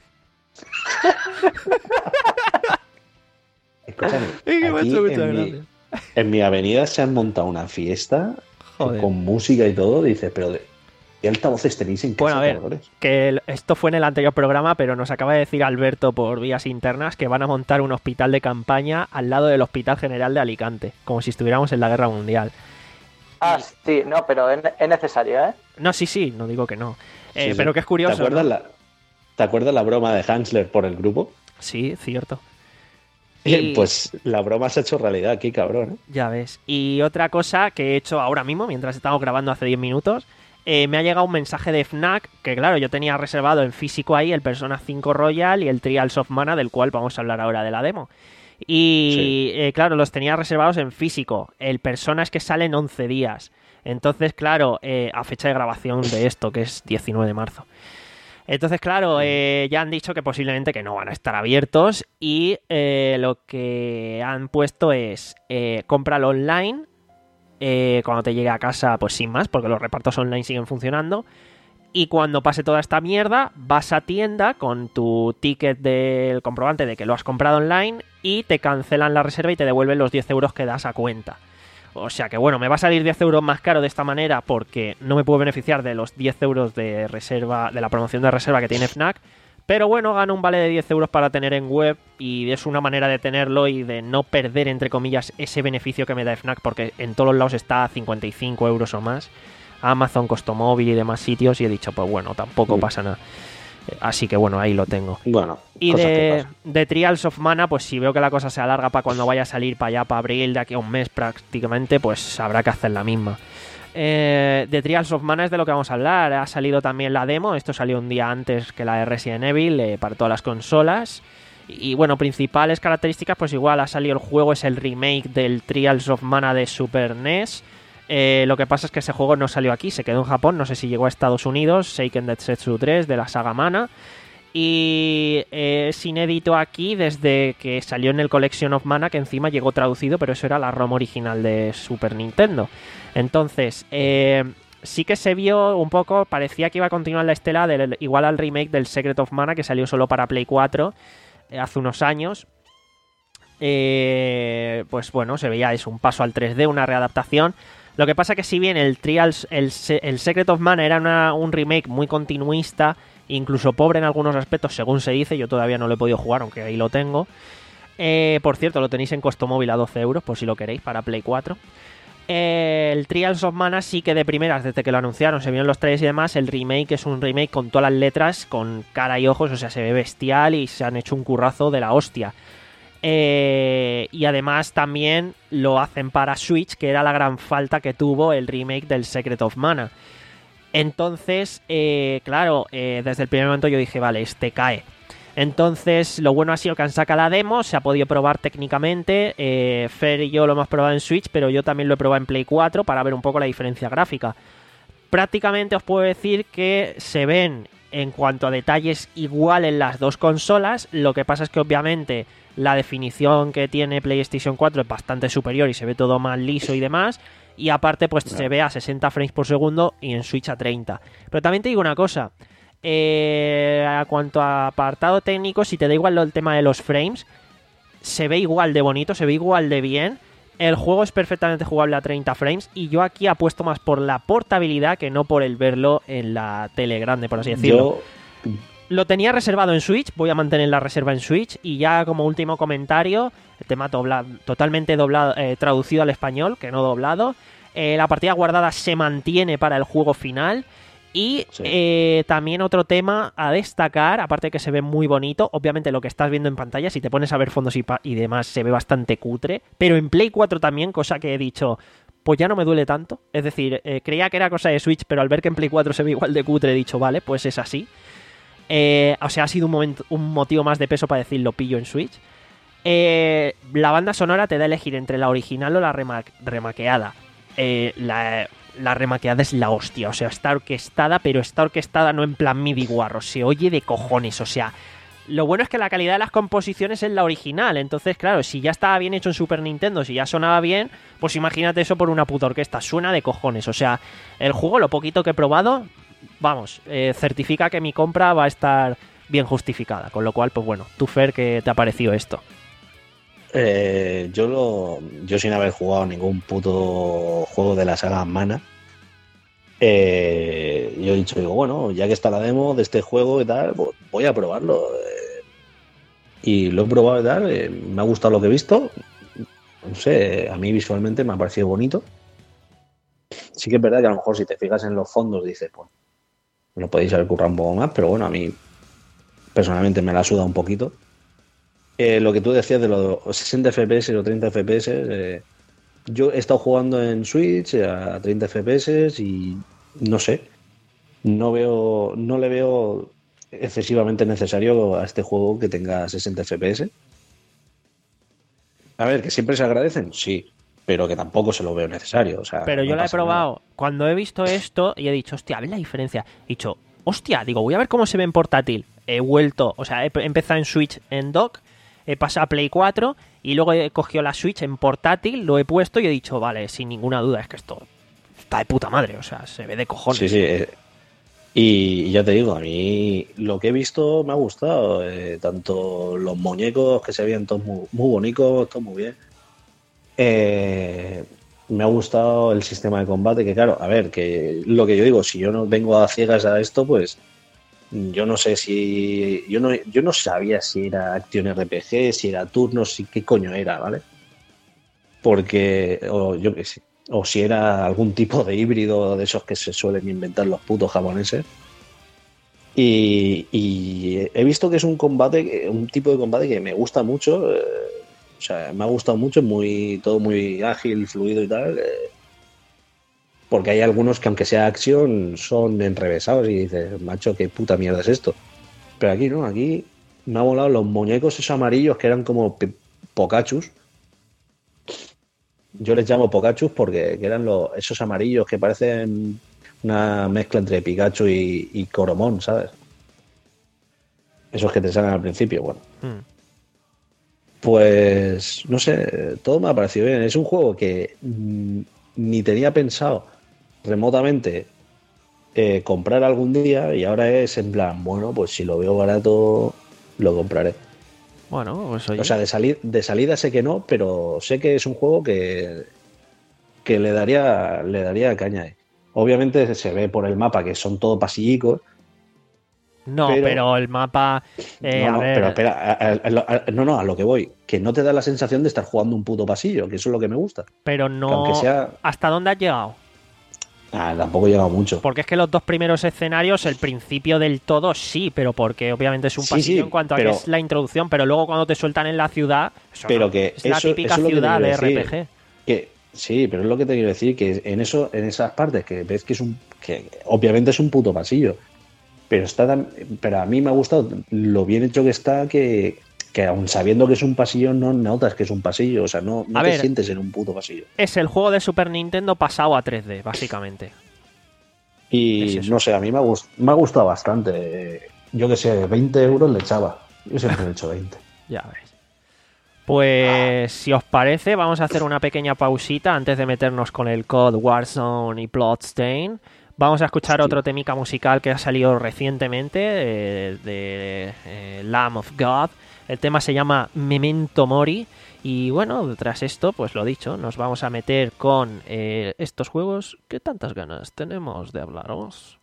Escúchame, Y que me ha aquí hecho mucha en, mi, gracia. en mi avenida se han montado una fiesta Joder. con música y todo, dices, pero de, ¿qué altavoces tenéis en casa, Bueno, a ver, cabrones? que el- esto fue en el anterior programa, pero nos acaba de decir Alberto por vías internas que van a montar un hospital de campaña al lado del Hospital General de Alicante, como si estuviéramos en la Guerra Mundial. Ah, sí, no, pero es, es necesario, ¿eh? No, sí, sí, no digo que no. Eh, Sí, sí. pero que es curioso, ¿Te acuerdas, ¿no? la, ¿Te acuerdas la broma de Hansler por el grupo? Sí, cierto. Y... Y- Pues la broma se ha hecho realidad aquí, cabrón. ¿eh? Ya ves. Y otra cosa que he hecho ahora mismo, mientras estamos grabando hace diez minutos, eh, me ha llegado un mensaje de Fnac, que claro, yo tenía reservado en físico ahí el Persona cinco Royal y el Trials of Mana, del cual vamos a hablar ahora de la demo. Y eh, claro, los tenía reservados en físico. El Persona es que sale en once días. Entonces, claro, eh, a fecha de grabación de esto, que es diecinueve de marzo. Entonces, claro, eh, ya han dicho que posiblemente que no van a estar abiertos y eh, lo que han puesto es eh, cómpralo online eh, cuando te llegue a casa, pues sin más, porque los repartos online siguen funcionando. Y cuando pase toda esta mierda, vas a tienda con tu ticket del comprobante de que lo has comprado online y te cancelan la reserva y te devuelven los diez euros que das a cuenta. O sea que bueno, me va a salir diez euros más caro de esta manera porque no me puedo beneficiar de los diez euros de reserva, de la promoción de reserva que tiene Fnac, Pero bueno, gana un vale de diez euros para tener en web y es una manera de tenerlo y de no perder, entre comillas, ese beneficio que me da Fnac, porque en todos los lados está a cincuenta y cinco euros o más. Amazon, Costomóvil y demás sitios, y he dicho, pues bueno, tampoco Mm. pasa nada. Así que bueno, ahí lo tengo. Bueno, Y cosas que de, pasan. de Trials of Mana, pues si veo que la cosa se alarga para cuando vaya a salir para allá, para abril, de aquí a un mes prácticamente, pues habrá que hacer la misma. Eh, de Trials of Mana es de lo que vamos a hablar. Ha salido también la demo, esto salió un día antes que la de Resident Evil, eh, para todas las consolas. Y bueno, principales características, pues igual ha salido el juego, es el remake del Trials of Mana de Super N E S. Eh, lo que pasa es que ese juego no salió aquí, se quedó en Japón, no sé si llegó a Estados Unidos, Seiken Densetsu tres de la saga Mana. Y eh, es inédito aquí desde que salió en el Collection of Mana, que encima llegó traducido, pero eso era la ROM original de Super Nintendo. Entonces, eh, sí que se vio un poco, parecía que iba a continuar la estela del, igual al remake del Secret of Mana, que salió solo para Play cuatro eh, hace unos años. Eh, pues bueno, se veía eso, un paso al tres D, una readaptación. Lo que pasa que si bien el Trials, el, el Secret of Mana era una, un remake muy continuista, incluso pobre en algunos aspectos, según se dice, yo todavía no lo he podido jugar, aunque ahí lo tengo. Eh, por cierto, lo tenéis en Costomóvil a doce euros, por si lo queréis, para Play cuatro. Eh, el Trials of Mana sí que de primeras, desde que lo anunciaron, se vieron los trailers y demás, el remake es un remake con todas las letras, con cara y ojos, o sea, se ve bestial y se han hecho un currazo de la hostia. Eh, y además también lo hacen para Switch, que era la gran falta que tuvo el remake del Secret of Mana. Entonces, eh, claro, eh, desde el primer momento yo dije, vale, este cae. Entonces, lo bueno ha sido que han sacado la demo, se ha podido probar técnicamente. eh, Fer y yo lo hemos probado en Switch, pero yo también lo he probado en Play cuatro para ver un poco la diferencia gráfica. Prácticamente os puedo decir que se ven, en cuanto a detalles, igual en las dos consolas. Lo que pasa es que obviamente la definición que tiene PlayStation cuatro es bastante superior y se ve todo más liso y demás. Y aparte, pues se ve a sesenta frames por segundo y en Switch a treinta. Pero también te digo una cosa. Eh, a cuanto a apartado técnico, si te da igual el tema de los frames, se ve igual de bonito, se ve igual de bien. El juego es perfectamente jugable a treinta frames. Y yo aquí apuesto más por la portabilidad que no por el verlo en la tele grande, por así decirlo. Yo, Lo tenía reservado en Switch, voy a mantener la reserva en Switch. Y ya como último comentario, el tema dobla, totalmente doblado, eh, traducido al español, que no doblado. Eh, la partida guardada se mantiene para el juego final. Y Sí. eh, también otro tema a destacar, aparte de que se ve muy bonito, obviamente lo que estás viendo en pantalla, si te pones a ver fondos y, pa- y demás, se ve bastante cutre. Pero en Play cuatro también, cosa que he dicho, pues ya no me duele tanto. Es decir, eh, creía que era cosa de Switch, pero al ver que en Play cuatro se ve igual de cutre, he dicho, vale, pues es así. Eh, o sea, ha sido un, momento, un motivo más de peso para decir lo pillo en Switch. Eh, la banda sonora te da a elegir entre la original o la rema- remaqueada. Eh, la, la remaqueada es la hostia, o sea, está orquestada, pero está orquestada no en plan midi guarro, se oye de cojones, o sea, lo bueno es que la calidad de las composiciones es la original, entonces claro, si ya estaba bien hecho en Super Nintendo, si ya sonaba bien, pues imagínate eso por una puta orquesta, suena de cojones, o sea, el juego, lo poquito que he probado, vamos, eh, certifica que mi compra va a estar bien justificada, con lo cual, pues bueno, tú Fer, ¿qué te ha parecido esto? eh, yo lo, yo sin haber jugado ningún puto juego de la saga Mana, eh, yo he dicho, digo, bueno, ya que está la demo de este juego y tal, pues voy a probarlo. eh, y lo he probado y tal, eh, me ha gustado lo que he visto. No sé, a mí visualmente me ha parecido bonito. Sí que es verdad que a lo mejor si te fijas en los fondos dices, pues, lo podéis haber currado un poco más, pero bueno, a mí personalmente me la suda un poquito. Eh, lo que tú decías de los sesenta F P S o treinta F P S, eh, yo he estado jugando en Switch a treinta F P S y no sé, no veo, no le veo excesivamente necesario a este juego que tenga sesenta F P S. A ver, que siempre se agradecen, sí, pero que tampoco se lo veo necesario. O sea, Pero no yo la he pasa probado nada. cuando he visto esto y he dicho, hostia, ¿ves la diferencia? He dicho, hostia, digo, voy a ver cómo se ve en portátil. He vuelto, o sea, he he empezado en Switch en dock, he pasado a Play cuatro y luego he cogido la Switch en portátil, lo he puesto y he dicho, vale, sin ninguna duda, es que esto está de puta madre, o sea, se ve de cojones. Sí, sí. eh, Y ya te digo, a mí lo que he visto me ha gustado. eh, tanto los muñecos que se veían todos muy, muy bonitos, todo muy bien. Eh, me ha gustado el sistema de combate, que claro, a ver, que lo que yo digo, si yo no vengo a ciegas a esto, pues yo no sé si... Yo no, yo no sabía si era acción R P G, si era turnos, si qué coño era, ¿vale? Porque, o yo qué sé, o si era algún tipo de híbrido de esos que se suelen inventar los putos japoneses. Y, y he visto que es un combate, un tipo de combate que me gusta mucho. Eh, o sea, me ha gustado mucho, muy todo muy ágil, fluido y tal. Eh, porque hay algunos que, aunque sea acción, son enrevesados y dices, macho, qué puta mierda es esto. Pero aquí no, aquí me ha volado los muñecos esos amarillos que eran como Pokachus. Yo les llamo Pokachus porque que eran los, esos amarillos que parecen una mezcla entre Pikachu y, y Coromon, ¿sabes? Esos que te salen al principio, bueno. Hmm. Pues, no sé, todo me ha parecido bien. Es un juego que mmm, ni tenía pensado remotamente eh, comprar algún día y ahora es en plan, bueno, pues si lo veo barato, lo compraré. Bueno, pues oye. O sea, de, sali de salida sé que no, pero sé que es un juego que, que le daría le daría caña. Eh. Obviamente se ve por el mapa que son todo pasillicos. No, pero, pero el mapa... Eh, no, no, a ver... pero espera, a, a, a, no, no, a lo que voy. Que no te da la sensación de estar jugando un puto pasillo, que eso es lo que me gusta. Pero no... Sea... ¿Hasta dónde has llegado? Ah, tampoco he llegado mucho. Porque es que los dos primeros escenarios, el principio del todo sí, pero porque obviamente es un pasillo sí, sí, en cuanto pero, a que es la introducción, pero luego cuando te sueltan en la ciudad, eso pero no, que es la eso, típica eso es ciudad de decir, R P G. Que, sí, pero es lo que te quiero decir, que en eso, en esas partes que ves que es un, que obviamente es un puto pasillo, pero está tan, pero a mí me ha gustado lo bien hecho que está, que que aun sabiendo que es un pasillo no notas que es un pasillo, o sea, no, no te ver, sientes en un puto pasillo. Es el juego de Super Nintendo pasado a tres D, básicamente. Y no sé, a mí me ha, gust me ha gustado bastante. Yo que sé, veinte euros le echaba. Yo siempre le he hecho veinte. Ya ves. Pues si os parece, vamos a hacer una pequeña pausita antes de meternos con el C O D, Warzone y Bloodstain. Vamos a escuchar Hostia. otro temica musical que ha salido recientemente eh, de eh, Lamb of God. El tema se llama Memento Mori. Y bueno, tras esto, pues lo dicho, nos vamos a meter con eh, estos juegos que tantas ganas tenemos de hablaros.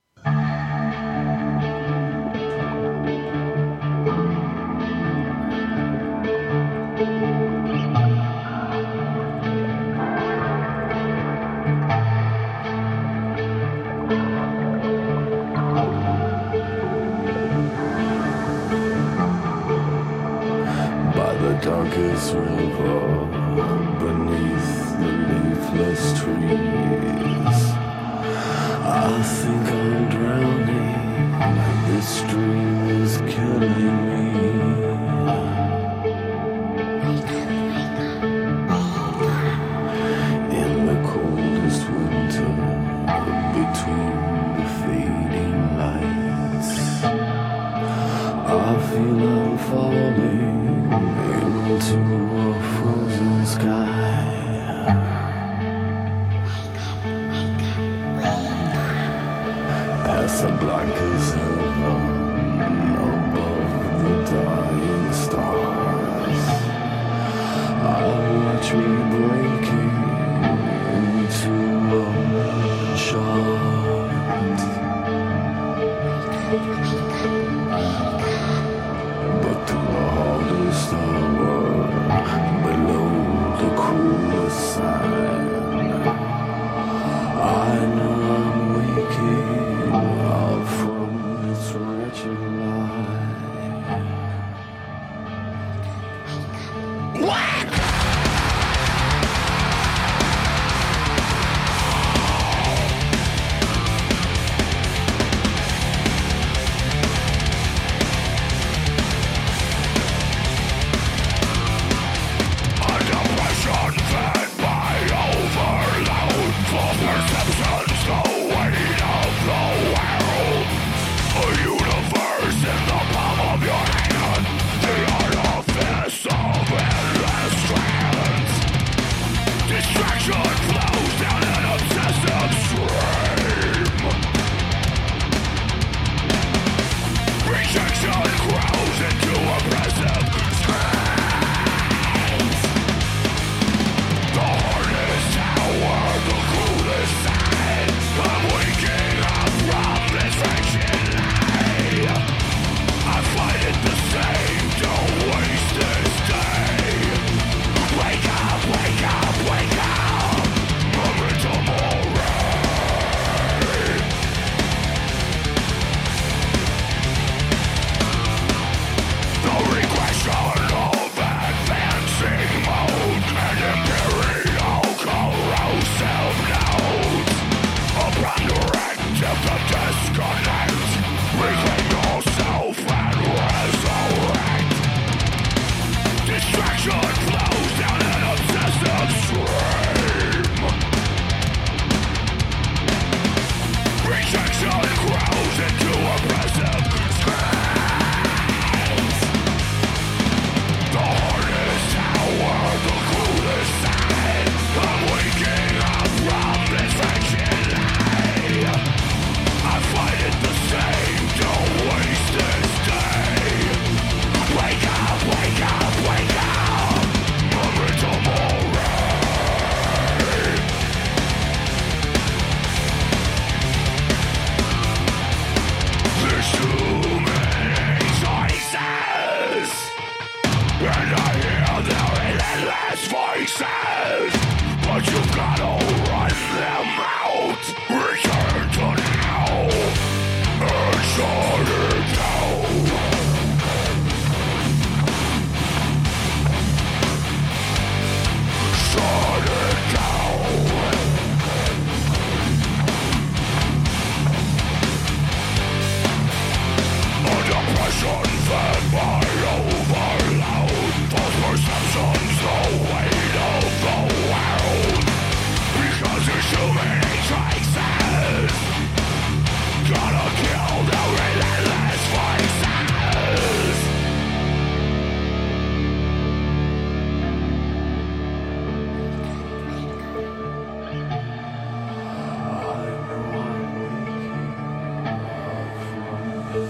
Darkest river beneath the leafless trees, I think I'm drowning, this stream is killing me. In the coldest winter, between the fading lights, I feel I'm falling into a frozen sky. As the blackest heaven above the dying stars, I watch me breaking into a moonshot. But through the hardest hour, below the coolest sand, I know I'm waking up from this wretched life. What? Perceptions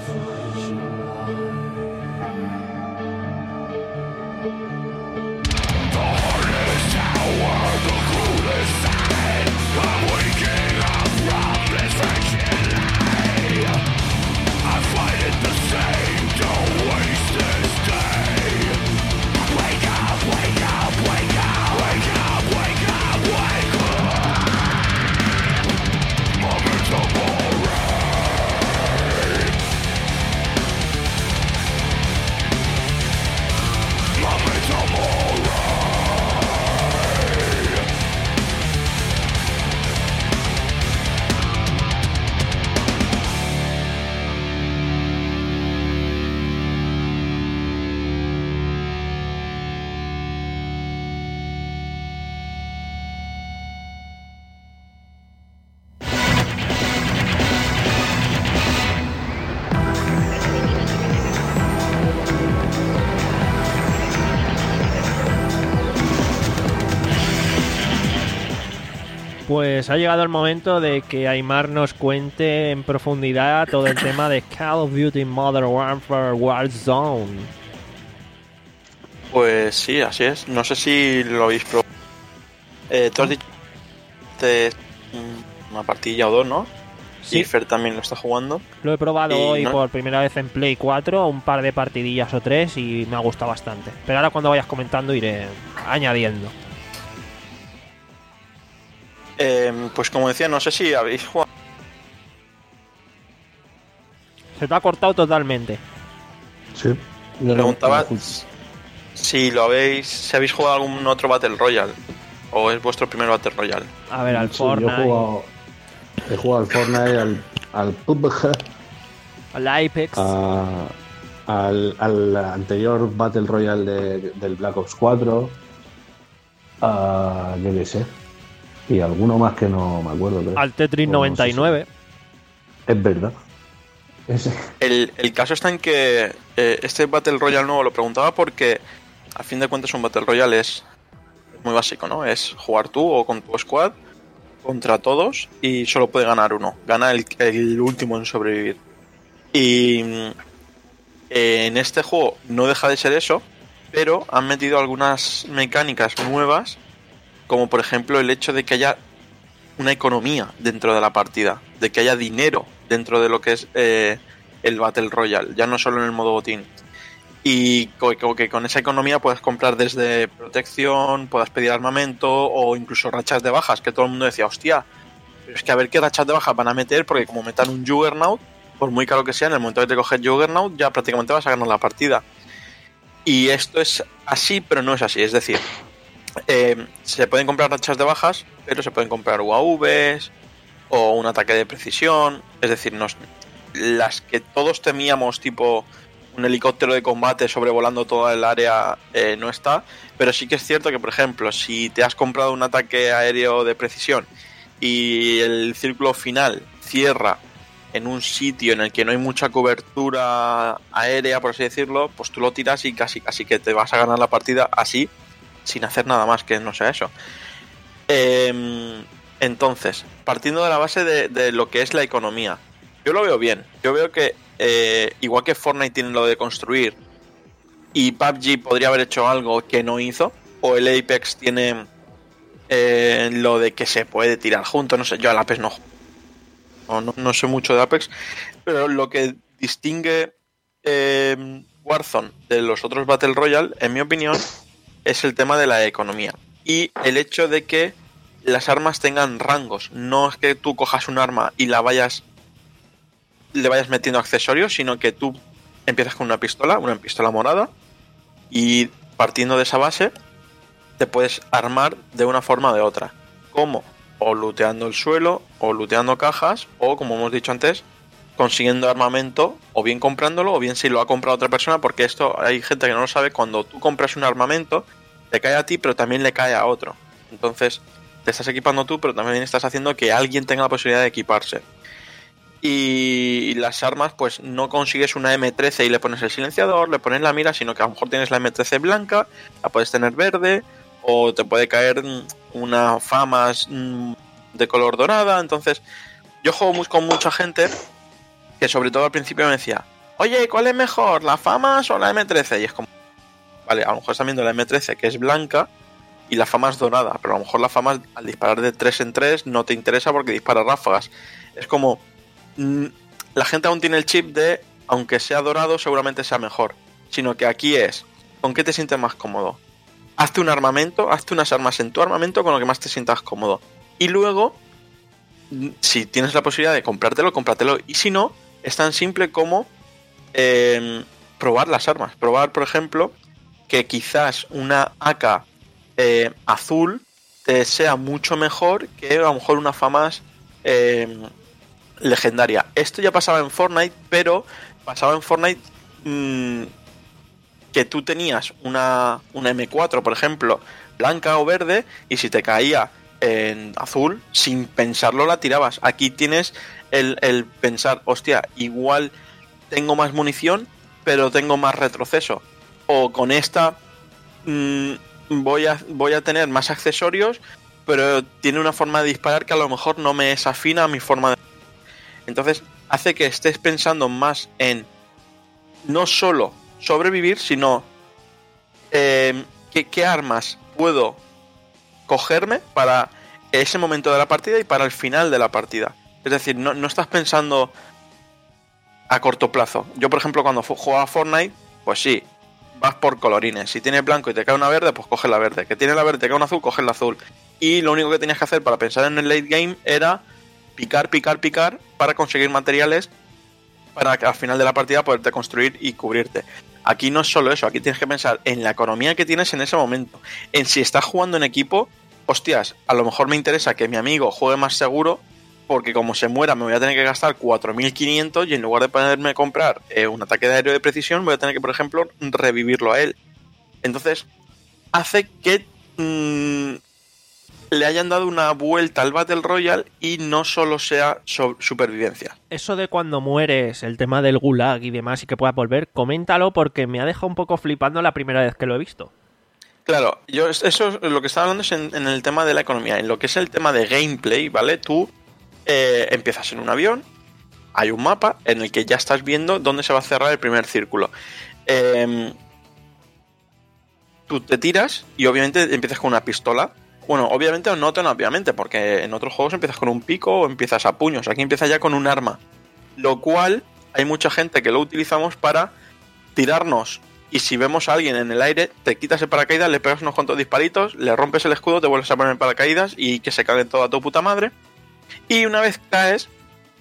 Pues ha llegado el momento de que Aymar nos cuente en profundidad todo el tema de Call of Duty Modern Warfare Warzone. Pues sí, así es. No sé si lo habéis probado. Eh, tú has dicho te- una partilla o dos, ¿no? Sí. Y Fer también lo está jugando. Lo he probado Y hoy no- por primera vez en Play cuatro, un par de partidillas o tres y me ha gustado bastante. Pero ahora cuando vayas comentando iré añadiendo. Eh, pues como decía, no sé si habéis jugado. Se te ha cortado totalmente. Sí. Yo no- Preguntaba no- si lo habéis, si habéis jugado algún otro Battle Royale o es vuestro primer Battle Royale. A ver, al Sí, Fortnite, Yo he jugado, he jugado al Fortnite, al, al P U B G, al Apex. a- al, al anterior Battle Royale de- del Black Ops cuatro, a, yo qué sé, y alguno más que no me acuerdo. Pero, Al Tetris o no sé noventa y nueve. si- es verdad. Ese. El, el caso está en que eh, este Battle Royale nuevo lo preguntaba porque a fin de cuentas un Battle Royale es muy básico, ¿no? Es jugar tú o con tu squad contra todos y solo puede ganar uno. Gana el, el último en sobrevivir. Y mm, eh, en este juego no deja de ser eso, pero han metido algunas mecánicas nuevas, como por ejemplo el hecho de que haya una economía dentro de la partida, de que haya dinero dentro de lo que es eh, el Battle Royale, ya no solo en el modo botín. Y co- co- que con esa economía puedes comprar desde protección, puedas pedir armamento o incluso rachas de bajas, que todo el mundo decía, hostia, pero es que a ver qué rachas de bajas van a meter, porque como metan un Juggernaut, por muy caro que sea, en el momento que te coges Juggernaut ya prácticamente vas a ganar la partida. Y esto es así, pero no es así, es decir, eh, se pueden comprar rachas de bajas, pero se pueden comprar U A Vs o un ataque de precisión, es decir, nos, las que todos temíamos, tipo un helicóptero de combate sobrevolando toda el área, eh, no está, pero sí que es cierto que, por ejemplo, si te has comprado un ataque aéreo de precisión y el círculo final cierra en un sitio en el que no hay mucha cobertura aérea, por así decirlo, pues tú lo tiras y casi casi que te vas a ganar la partida así, sin hacer nada más que no sea eso. Eh, entonces, partiendo de la base de, de lo que es la economía, yo lo veo bien. Yo veo que eh, igual que Fortnite tiene lo de construir y P U B G podría haber hecho algo que no hizo, o el Apex tiene eh, lo de que se puede tirar juntos, no sé, yo al Apex no, no, no, no sé mucho de Apex, pero lo que distingue eh, Warzone de los otros Battle Royale, en mi opinión, es el tema de la economía y el hecho de que las armas tengan rangos. No es que tú cojas un arma y la vayas le vayas metiendo accesorios, sino que tú empiezas con una pistola, una pistola morada, y partiendo de esa base te puedes armar de una forma o de otra. ¿Cómo? O looteando el suelo, o looteando cajas, o como hemos dicho antes, consiguiendo armamento, o bien comprándolo, o bien si lo ha comprado otra persona, porque esto hay gente que no lo sabe. Cuando tú compras un armamento, te cae a ti, pero también le cae a otro. Entonces te estás equipando tú, pero también estás haciendo que alguien tenga la posibilidad de equiparse. Y las armas, pues no consigues una eme trece y le pones el silenciador, le pones la mira, sino que a lo mejor tienes la eme trece blanca, la puedes tener verde, o te puede caer una FAMAS de color dorada. Entonces, yo juego muy, con mucha gente que sobre todo al principio me decía, oye, ¿cuál es mejor, la FAMAS o la eme trece? Y es como, vale, a lo mejor están viendo la eme trece que es blanca y la FAMAS dorada, pero a lo mejor la FAMAS al disparar de tres en tres no te interesa porque dispara ráfagas. Es como, mmm, la gente aún tiene el chip de, aunque sea dorado, seguramente sea mejor. Sino que aquí es, ¿con qué te sientes más cómodo? Hazte un armamento, hazte unas armas en tu armamento con lo que más te sientas cómodo. Y luego, si tienes la posibilidad de comprártelo, cómpratelo. Y si no, es tan simple como eh, probar las armas. Probar, por ejemplo, que quizás una A K eh, azul te sea mucho mejor que a lo mejor una FAMAS eh, legendaria. Esto ya pasaba en Fortnite, pero pasaba en Fortnite mmm, que tú tenías una, una eme cuatro, por ejemplo, blanca o verde, y si te caía en azul, sin pensarlo la tirabas. Aquí tienes el, el pensar, hostia, igual tengo más munición, pero tengo más retroceso. O con esta mmm, voy, a, voy a tener más accesorios, pero tiene una forma de disparar que a lo mejor no me es afina a mi forma de... Entonces hace que estés pensando más en no solo sobrevivir, sino eh, ¿qué, qué armas puedo cogerme para ese momento de la partida y para el final de la partida. Es decir, no, no estás pensando a corto plazo. Yo, por ejemplo, cuando jugaba a Fortnite, pues sí, vas por colorines. Si tienes blanco y te cae una verde, pues coge la verde. Que tiene la verde y te cae una azul, coge el azul. Y lo único que tenías que hacer para pensar en el late game era picar, picar, picar para conseguir materiales para que al final de la partida poderte construir y cubrirte. Aquí no es solo eso, aquí tienes que pensar en la economía que tienes en ese momento. En si estás jugando en equipo, hostias, a lo mejor me interesa que mi amigo juegue más seguro, porque como se muera me voy a tener que gastar cuatro mil quinientos y en lugar de ponerme a comprar eh, un ataque de aéreo de precisión, voy a tener que, por ejemplo, revivirlo a él. Entonces, hace que mmm, le hayan dado una vuelta al Battle Royale y no solo sea so- supervivencia. Eso de cuando mueres, el tema del gulag y demás y que puedas volver, coméntalo porque me ha dejado un poco flipando la primera vez que lo he visto. Claro, yo eso es lo que estaba hablando es en, en el tema de la economía. En lo que es el tema de gameplay, ¿vale? Tú eh, empiezas en un avión, hay un mapa en el que ya estás viendo dónde se va a cerrar el primer círculo. Eh, tú te tiras y obviamente empiezas con una pistola. Bueno, obviamente o no tan obviamente, porque en otros juegos empiezas con un pico o empiezas a puños. Aquí empiezas ya con un arma. Lo cual hay mucha gente que lo utilizamos para tirarnos. Y si vemos a alguien en el aire, te quitas el paracaídas, le pegas unos cuantos disparitos, le rompes el escudo, te vuelves a poner el paracaídas y que se cague toda tu puta madre. Y una vez caes,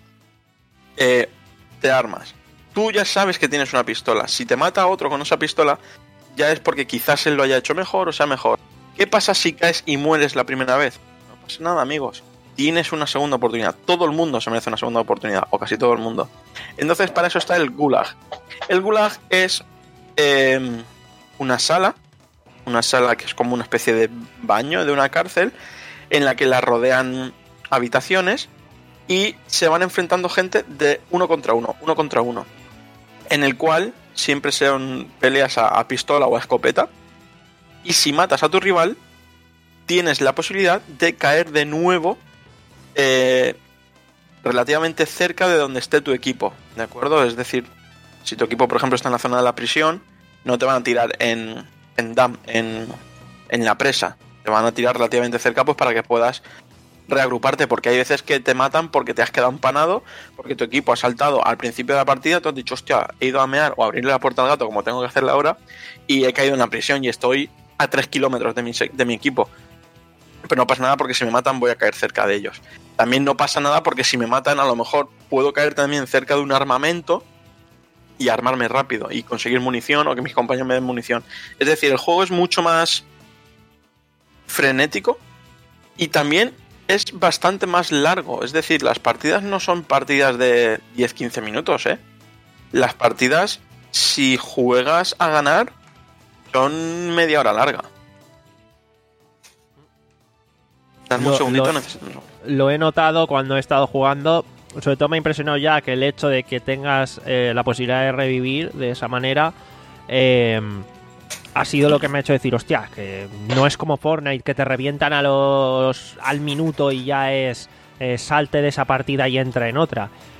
eh, te armas. Tú ya sabes que tienes una pistola. Si te mata a otro con esa pistola, ya es porque quizás él lo haya hecho mejor o sea mejor. ¿Qué pasa si caes y mueres la primera vez? No pasa nada, amigos. Tienes una segunda oportunidad. Todo el mundo se merece una segunda oportunidad, o casi todo el mundo. Entonces, para eso está el gulag. El gulag es eh, una sala, una sala que es como una especie de baño de una cárcel, en la que la rodean habitaciones y se van enfrentando gente de uno contra uno, uno contra uno, en el cual siempre son peleas a, a pistola o a escopeta. Y si matas a tu rival, tienes la posibilidad de caer de nuevo eh, relativamente cerca de donde esté tu equipo, ¿de acuerdo? Es decir, si tu equipo, por ejemplo, está en la zona de la prisión, no te van a tirar en, en, dam, en, en la presa. Te van a tirar relativamente cerca pues para que puedas reagruparte, porque hay veces que te matan porque te has quedado empanado, porque tu equipo ha saltado al principio de la partida, tú has dicho, hostia, he ido a mear o a abrirle la puerta al gato como tengo que hacerle ahora, y he caído en la prisión y estoy a tres kilómetros de mi, de mi equipo. Pero no pasa nada porque si me matan voy a caer cerca de ellos. También no pasa nada porque si me matan a lo mejor puedo caer también cerca de un armamento y armarme rápido y conseguir munición o que mis compañeros me den munición. Es decir, el juego es mucho más frenético y también es bastante más largo. Es decir, las partidas no son partidas de diez a quince minutos, ¿eh? Las partidas, si juegas a ganar, son media hora larga. Dame un Lo- segundito, lo- necesito... Lo he notado cuando he estado jugando. Sobre todo me ha impresionado ya que el hecho de que tengas eh, la posibilidad de revivir de esa manera eh, ha sido lo que me ha hecho decir, hostia, que no es como Fortnite, que te revientan a los al minuto y ya es eh, salte de esa partida y entra en otra.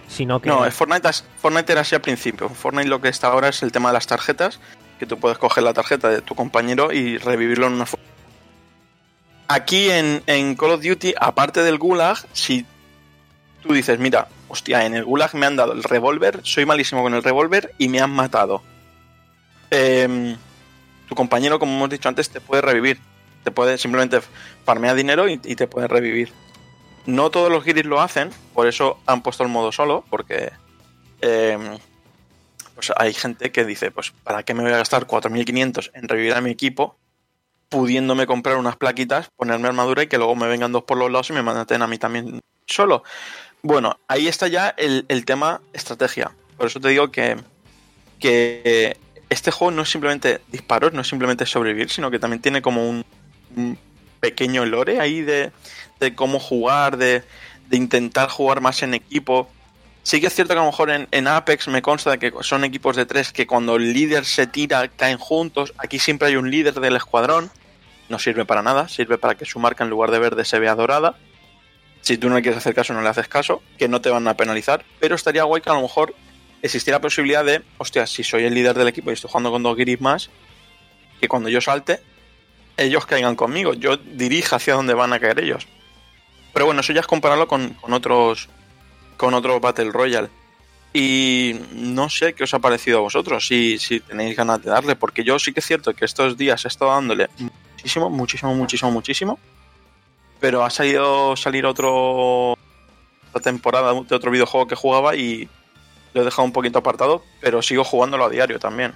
sino que... No, es Fortnite, Fortnite era así al principio. Fortnite lo que está ahora es el tema de las tarjetas, que tú puedes coger la tarjeta de tu compañero y revivirlo en una forma. Aquí en, en Call of Duty, aparte del Gulag, si tú dices, mira, hostia, en el Gulag me han dado el revólver, soy malísimo con el revólver y me han matado. Eh, tu compañero, como hemos dicho antes, te puede revivir. Te puede simplemente farmear dinero y, y te puede revivir. No todos los guiris lo hacen, por eso han puesto el modo solo, porque eh, pues hay gente que dice, pues ¿para qué me voy a gastar cuatro mil quinientos en revivir a mi equipo, pudiéndome comprar unas plaquitas, ponerme armadura y que luego me vengan dos por los lados y me maten a mí también solo? Bueno, ahí está ya el, el tema estrategia. Por eso te digo que, que este juego no es simplemente disparos, no es simplemente sobrevivir, sino que también tiene como un, un pequeño lore ahí de, de cómo jugar, de, de intentar jugar más en equipo. Sí que es cierto que a lo mejor en, en Apex me consta de que son equipos de tres que cuando el líder se tira caen juntos. Aquí siempre hay un líder del escuadrón. No sirve para nada, sirve para que su marca en lugar de verde se vea dorada. Si tú no le quieres hacer caso, no le haces caso, que no te van a penalizar. Pero estaría guay que a lo mejor existiera la posibilidad de, hostia, si soy el líder del equipo y estoy jugando con dos guiris más, que cuando yo salte, ellos caigan conmigo, yo dirija hacia donde van a caer ellos. Pero bueno, eso ya es compararlo con, con otros con otros Battle Royale. Y no sé qué os ha parecido a vosotros, si, si tenéis ganas de darle, porque yo sí que es cierto que estos días he estado dándole muchísimo, muchísimo, muchísimo, muchísimo, pero ha salido salir otro otra temporada de otro videojuego que jugaba y lo he dejado un poquito apartado, pero sigo jugándolo a diario también.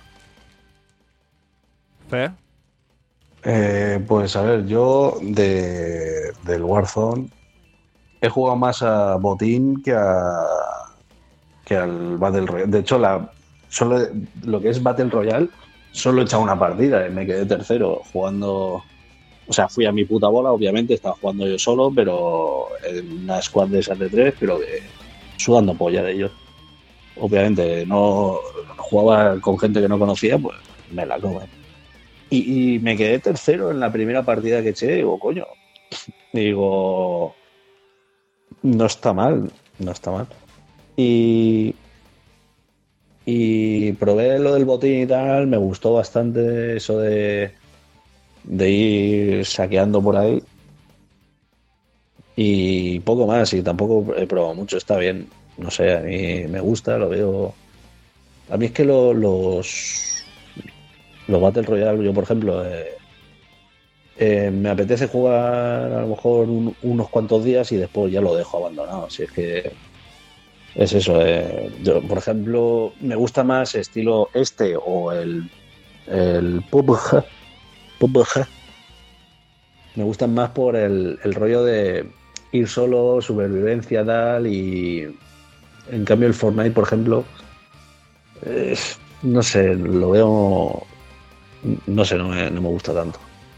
¿Fer? Eh, pues a ver, yo de, del Warzone he jugado más a Botín que a que al Battle Royale. De hecho, la, solo lo que es Battle Royale solo he echado una partida y me quedé tercero jugando. O sea, fui a mi puta bola, obviamente, estaba jugando yo solo, pero en una squad de esas de tres, pero que sudando polla de ellos. Obviamente, no jugaba con gente que no conocía, pues me la comen. Y, y me quedé tercero en la primera partida que eché, digo, coño. Digo, no está mal, no está mal. Y, y probé lo del botín y tal, me gustó bastante eso de, de ir saqueando por ahí. Y poco más, y tampoco he probado mucho, está bien. No sé, a mí me gusta, lo veo. A mí es que lo, los los Battle Royale, yo por ejemplo, eh, eh, me apetece jugar a lo mejor un, unos cuantos días y después ya lo dejo abandonado. Si es que es eso. Eh, yo, por ejemplo, me gusta más estilo este o el, el P U B G. P U B G. Me gustan más por el, el rollo de ir solo, supervivencia, tal, y en cambio el Fortnite, por ejemplo, eh, no sé, lo veo, no sé, no me, no me gusta tanto.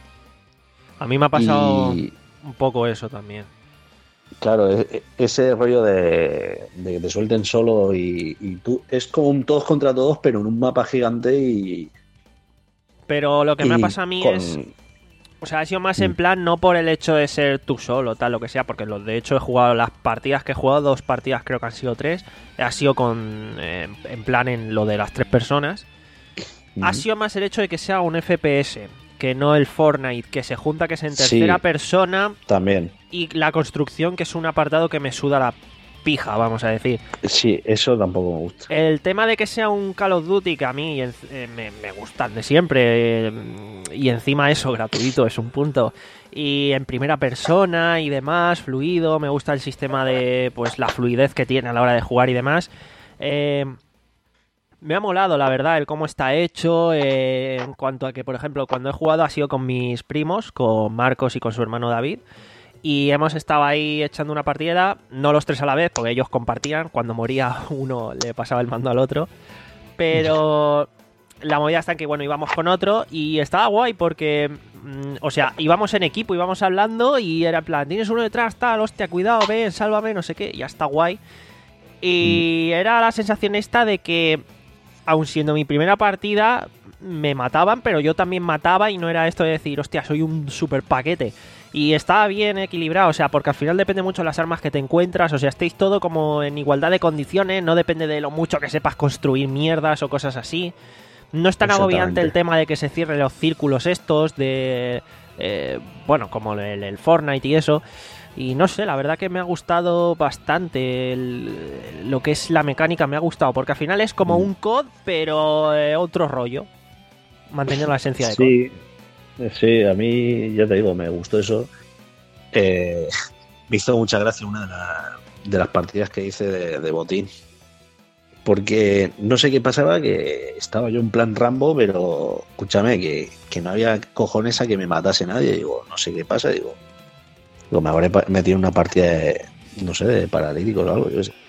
A mí me ha pasado Y, un poco eso también. claro, e- ese rollo de, de que te suelten solo y, y tú, es como un todos contra todos, pero en un mapa gigante y... Pero lo que me ha y pasado a mí con- es... O sea, ha sido más en plan, no por el hecho de ser tú solo, tal, lo que sea, porque lo, de hecho he jugado las partidas que he jugado, dos partidas creo que han sido tres, ha sido con eh, en plan en lo de las tres personas. Ha Ujú. sido más el hecho de que sea un F P S, que no el Fortnite, que se junta, que es en tercera Sí. persona, También. y la construcción, que es un apartado que me suda la pija, vamos a decir. Sí, eso tampoco me gusta. El tema de que sea un Call of Duty, que a mí eh, me, me gustan de siempre, eh, y encima eso, gratuito, es un punto. Y en primera persona y demás, fluido, me gusta el sistema de, pues, la fluidez que tiene a la hora de jugar y demás. Eh, me ha molado, la verdad, el cómo está hecho, eh, en cuanto a que, por ejemplo, cuando he jugado ha sido con mis primos, con Marcos y con su hermano David. Y hemos estado ahí echando una partida, no los tres a la vez, porque ellos compartían. Cuando moría uno le pasaba el mando al otro. Pero la movida está en que, bueno, íbamos con otro y estaba guay porque, mm, o sea, íbamos en equipo, íbamos hablando y era en plan, tienes uno detrás, tal, hostia, cuidado, ven, sálvame, no sé qué, y ya está guay. Y era la sensación esta de que, aun siendo mi primera partida, me mataban, pero yo también mataba y no era esto de decir, hostia, soy un super paquete. Y está bien equilibrado, o sea, porque al final depende mucho de las armas que te encuentras, o sea, estáis todo como en igualdad de condiciones, no depende de lo mucho que sepas construir mierdas o cosas así. No es tan agobiante el tema de que se cierren los círculos estos, de... Eh, bueno, como el, el Fortnite y eso. Y no sé, la verdad que me ha gustado bastante el, lo que es la mecánica, me ha gustado, porque al final es como un C O D, pero eh, otro rollo, manteniendo la esencia de C O D. Sí, sí, a mí, ya te digo, me gustó eso. Eh, me hizo mucha gracia una de, la, de las partidas que hice de, de botín. Porque no sé qué pasaba, que estaba yo en plan Rambo, pero escúchame, que, que no había cojones a que me matase nadie. Digo, no sé qué pasa, digo, digo me habré metido en una partida de, no sé, de paralíticos o algo, yo qué sé.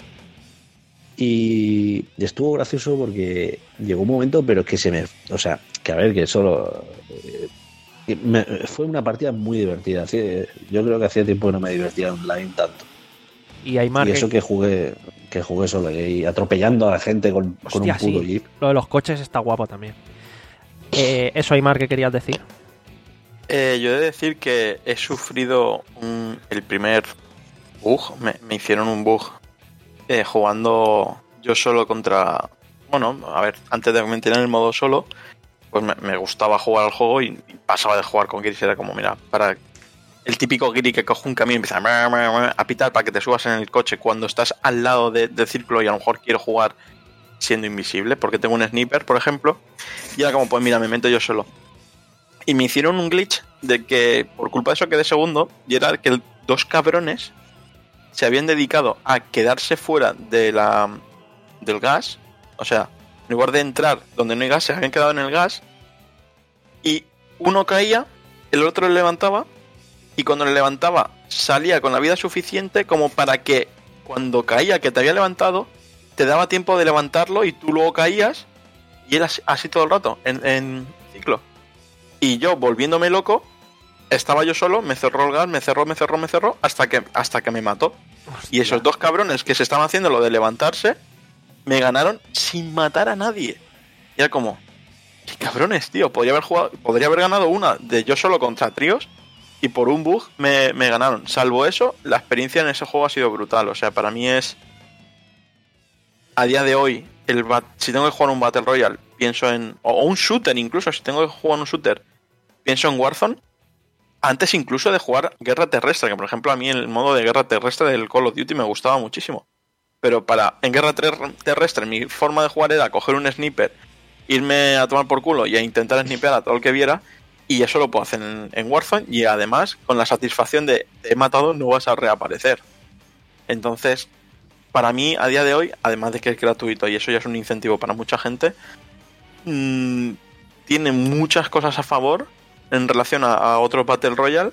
Y estuvo gracioso porque llegó un momento, pero es que se me... O sea, que a ver, que solo... Eh, me, fue una partida muy divertida. Yo creo que hacía tiempo que no me divertía online tanto. Y, hay y eso que jugué que jugué solo y atropellando a la gente con, Hostia, con un puto sí. jeep. Lo de los coches está guapo también. Eh, eso, Aymar, ¿qué querías decir? Eh, yo he de decir que he sufrido un, el primer bug. Me, me hicieron un bug eh, jugando yo solo contra... Bueno, a ver, antes de meter en el modo solo, pues me, me gustaba jugar al juego y, y pasaba de jugar con Kiris. Era como, mira, para... El típico guiri que coge un camión y empieza a pitar para que te subas en el coche cuando estás al lado de, del círculo y a lo mejor quiero jugar siendo invisible porque tengo un sniper, por ejemplo. Y era como, pues mira, me meto yo solo. Y me hicieron un glitch de que por culpa de eso quedé segundo, y era que dos cabrones se habían dedicado a quedarse fuera de la del gas. O sea, en lugar de entrar donde no hay gas, se habían quedado en el gas. Y uno caía, el otro le levantaba. Y cuando le levantaba, salía con la vida suficiente como para que cuando caía, que te había levantado, te daba tiempo de levantarlo y tú luego caías. Y era así, así todo el rato, en, en ciclo. Y yo, volviéndome loco, estaba yo solo, me cerró el gas, me cerró, me cerró, me cerró, hasta que, hasta que me mató. Hostia. Y esos dos cabrones que se estaban haciendo lo de levantarse, me ganaron sin matar a nadie. Y era como, qué cabrones, tío. Podría haber jugado, podría haber ganado una de yo solo contra tríos. Y por un bug me, me ganaron. Salvo eso, la experiencia en ese juego ha sido brutal. O sea, para mí es... A día de hoy, el bat- si tengo que jugar un Battle Royale, pienso en... O un shooter incluso, si tengo que jugar un shooter, pienso en Warzone. Antes incluso de jugar Guerra Terrestre, que por ejemplo a mí el modo de Guerra Terrestre del Call of Duty me gustaba muchísimo. Pero para en Guerra ter- Terrestre mi forma de jugar era coger un sniper, irme a tomar por culo y a intentar snipear a todo el que viera. Y eso lo puedo hacer en, en Warzone y además con la satisfacción de te he matado, no vas a reaparecer. Entonces, para mí, a día de hoy, además de que es gratuito y eso ya es un incentivo para mucha gente, mmm, tiene muchas cosas a favor en relación a, a otros Battle Royale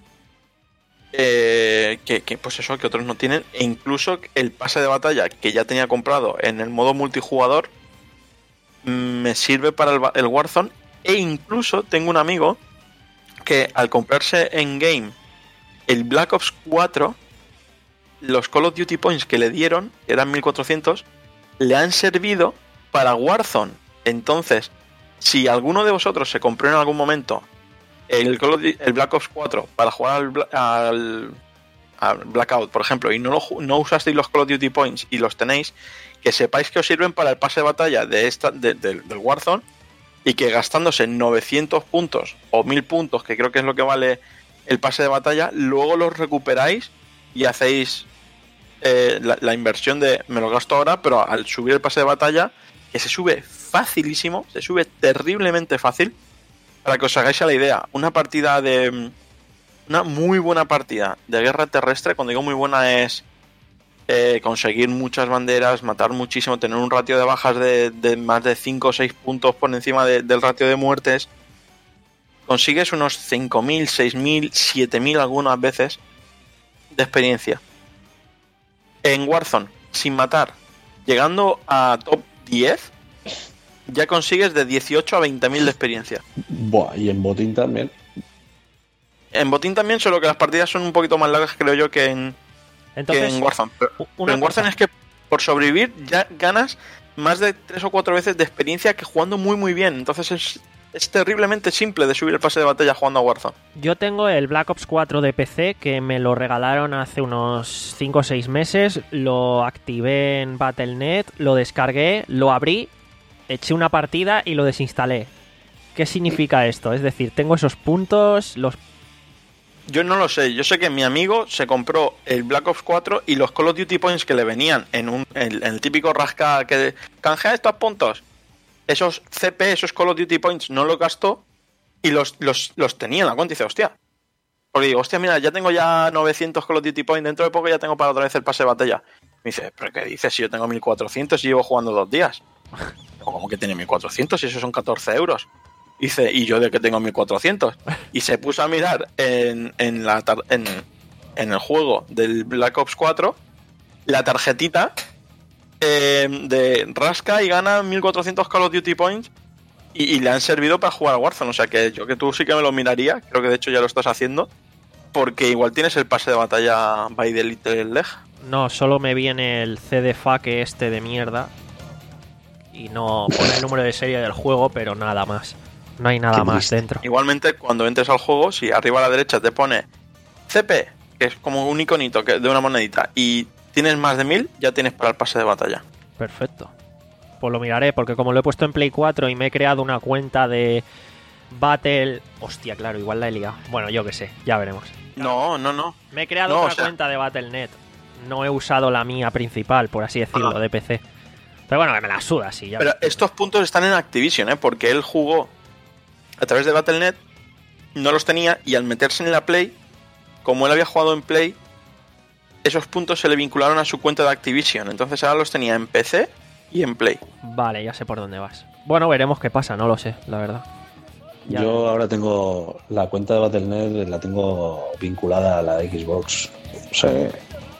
eh, que, que pues eso, que otros no tienen. E incluso el pase de batalla que ya tenía comprado en el modo multijugador mmm, me sirve para el, el Warzone. E incluso tengo un amigo que al comprarse en game el Black Ops cuatro, los Call of Duty Points que le dieron, que eran mil cuatrocientos, le han servido para Warzone. Entonces, si alguno de vosotros se compró en algún momento el, Call of Duty, el Black Ops cuatro para jugar al, al, al Blackout, por ejemplo, y no, lo, no usasteis los Call of Duty Points y los tenéis, que sepáis que os sirven para el pase de batalla de esta, de, de, del Warzone. Y que gastándose novecientos puntos o mil puntos, que creo que es lo que vale el pase de batalla, luego los recuperáis y hacéis eh, la, la inversión de me lo gasto ahora, pero al subir el pase de batalla, que se sube facilísimo, se sube terriblemente fácil, para que os hagáis a la idea, una partida de... Una muy buena partida de Guerra Terrestre, cuando digo muy buena es... Eh, conseguir muchas banderas, matar muchísimo, tener un ratio de bajas de, de más de cinco o seis puntos por encima de, del ratio de muertes, consigues unos cinco mil, seis mil, siete mil algunas veces de experiencia. En Warzone, sin matar, llegando a top diez, ya consigues de dieciocho a veinte mil de experiencia. Buah, y en botín también. En botín también, solo que las partidas son un poquito más largas, creo yo, que en... Entonces, que en Warzone. Pero, pero en Warzone cosa. Es que por sobrevivir ya ganas más de tres o cuatro veces de experiencia que jugando muy muy bien. Entonces es es terriblemente simple de subir el pase de batalla jugando a Warzone. Yo tengo el Black Ops cuatro de P C que me lo regalaron hace unos cinco o seis meses, lo activé en Battle punto net, lo descargué, lo abrí, eché una partida y lo desinstalé. ¿Qué significa esto? Es decir, tengo esos puntos, los... Yo no lo sé, yo sé que mi amigo se compró el Black Ops cuatro y los Call of Duty Points que le venían en, un, en, en el típico rasca que canjea estos puntos. Esos C P, esos Call of Duty Points no los gastó y los, los, los tenía en la cuenta y dice, hostia. Porque digo, hostia, mira, ya tengo ya novecientos Call of Duty Points, dentro de poco ya tengo para otra vez el pase de batalla. Me dice, ¿pero qué dices? Si yo tengo mil cuatrocientos y llevo jugando dos días. Digo, ¿cómo que tiene mil cuatrocientos? Y eso son catorce euros. Dice, ¿y yo de que tengo mil cuatrocientos? Y se puso a mirar en, en, la tar- en, en el juego del Black Ops cuatro la tarjetita eh, de rasca y gana mil cuatrocientos Call of Duty Points y, y le han servido para jugar a Warzone. O sea que yo que tú sí que me lo miraría, creo que de hecho ya lo estás haciendo, porque igual tienes el pase de batalla by the Little Leg. No, solo me viene el C D F A Q este de mierda y no pone el número de serie del juego, pero nada más. No hay nada Qué más triste. dentro. Igualmente, cuando entres al juego, si arriba a la derecha te pone C P, que es como un iconito que- de una monedita, y tienes más de mil, ya tienes para el pase de batalla. Perfecto. Pues lo miraré, porque como lo he puesto en Play cuatro y me he creado una cuenta de Battle... Hostia, claro, igual la he liado. Bueno, yo qué sé, ya veremos. No, no, no. Me he creado No, otra o sea- cuenta de Battle punto net. No he usado la mía principal, por así decirlo, Ah. de P C. Pero bueno, que me la suda, sí. Ya Pero estos puntos están en Activision, ¿eh? Porque él jugó a través de Battle punto net, no los tenía, y al meterse en la Play, como él había jugado en Play, esos puntos se le vincularon a su cuenta de Activision. Entonces ahora los tenía en P C y en Play. Vale, ya sé por dónde vas. Bueno, veremos qué pasa, no lo sé, la verdad. Ya. Yo ahora tengo la cuenta de Battle punto net, la tengo vinculada a la Xbox. O sea,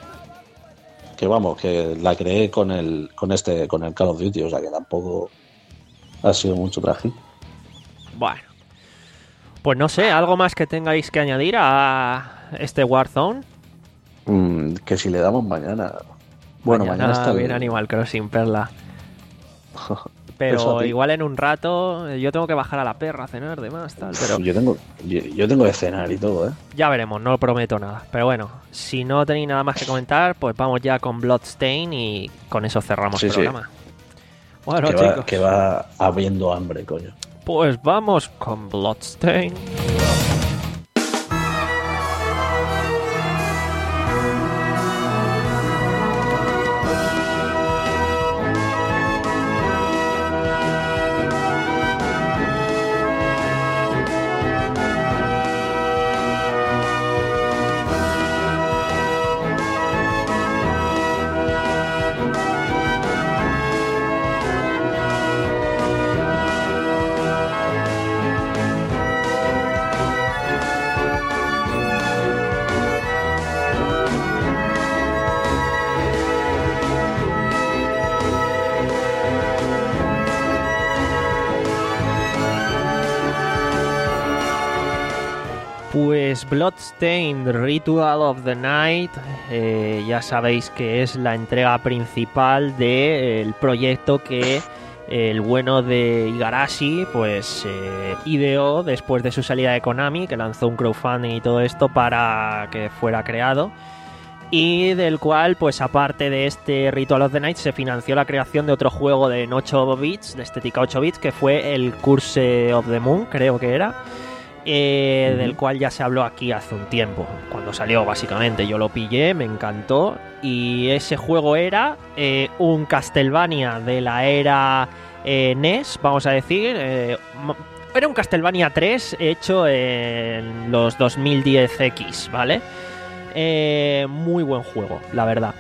que vamos, que la creé con el con este con el Call of Duty, o sea que tampoco ha sido mucho traje. Bueno. Pues no sé, ¿algo más que tengáis que añadir a este Warzone? Mm, que si le damos mañana. Bueno, mañana, está bien bien. Animal Crossing, Perla. Eso Pero a ti. igual en un rato yo tengo que bajar a la perra a cenar, demás, tal. Pero Yo tengo yo, yo tengo que cenar y todo, ¿eh? ya veremos, no prometo nada. Pero bueno, si no tenéis nada más que comentar, pues vamos ya con Bloodstain y con eso cerramos Sí, el sí. programa. Bueno, que, chicos, va, que va habiendo hambre, coño. pues vamos con Bloodstain. Pues Bloodstained Ritual of the Night, eh, ya sabéis que es la entrega principal del proyecto que eh, el bueno de Igarashi pues eh, ideó después de su salida de Konami, que lanzó un crowdfunding y todo esto para que fuera creado, y del cual pues aparte de este Ritual of the Night se financió la creación de otro juego de en ocho bits, de estética ocho bits, que fue el Curse of the Moon, creo que era. Eh, del cual ya se habló aquí hace un tiempo, cuando salió básicamente. Yo lo pillé, me encantó, y ese juego era eh, un Castlevania de la era eh, N E S, vamos a decir. Eh, era un Castlevania tres hecho en los dos mil diez equis, ¿vale? Eh, muy buen juego, la verdad.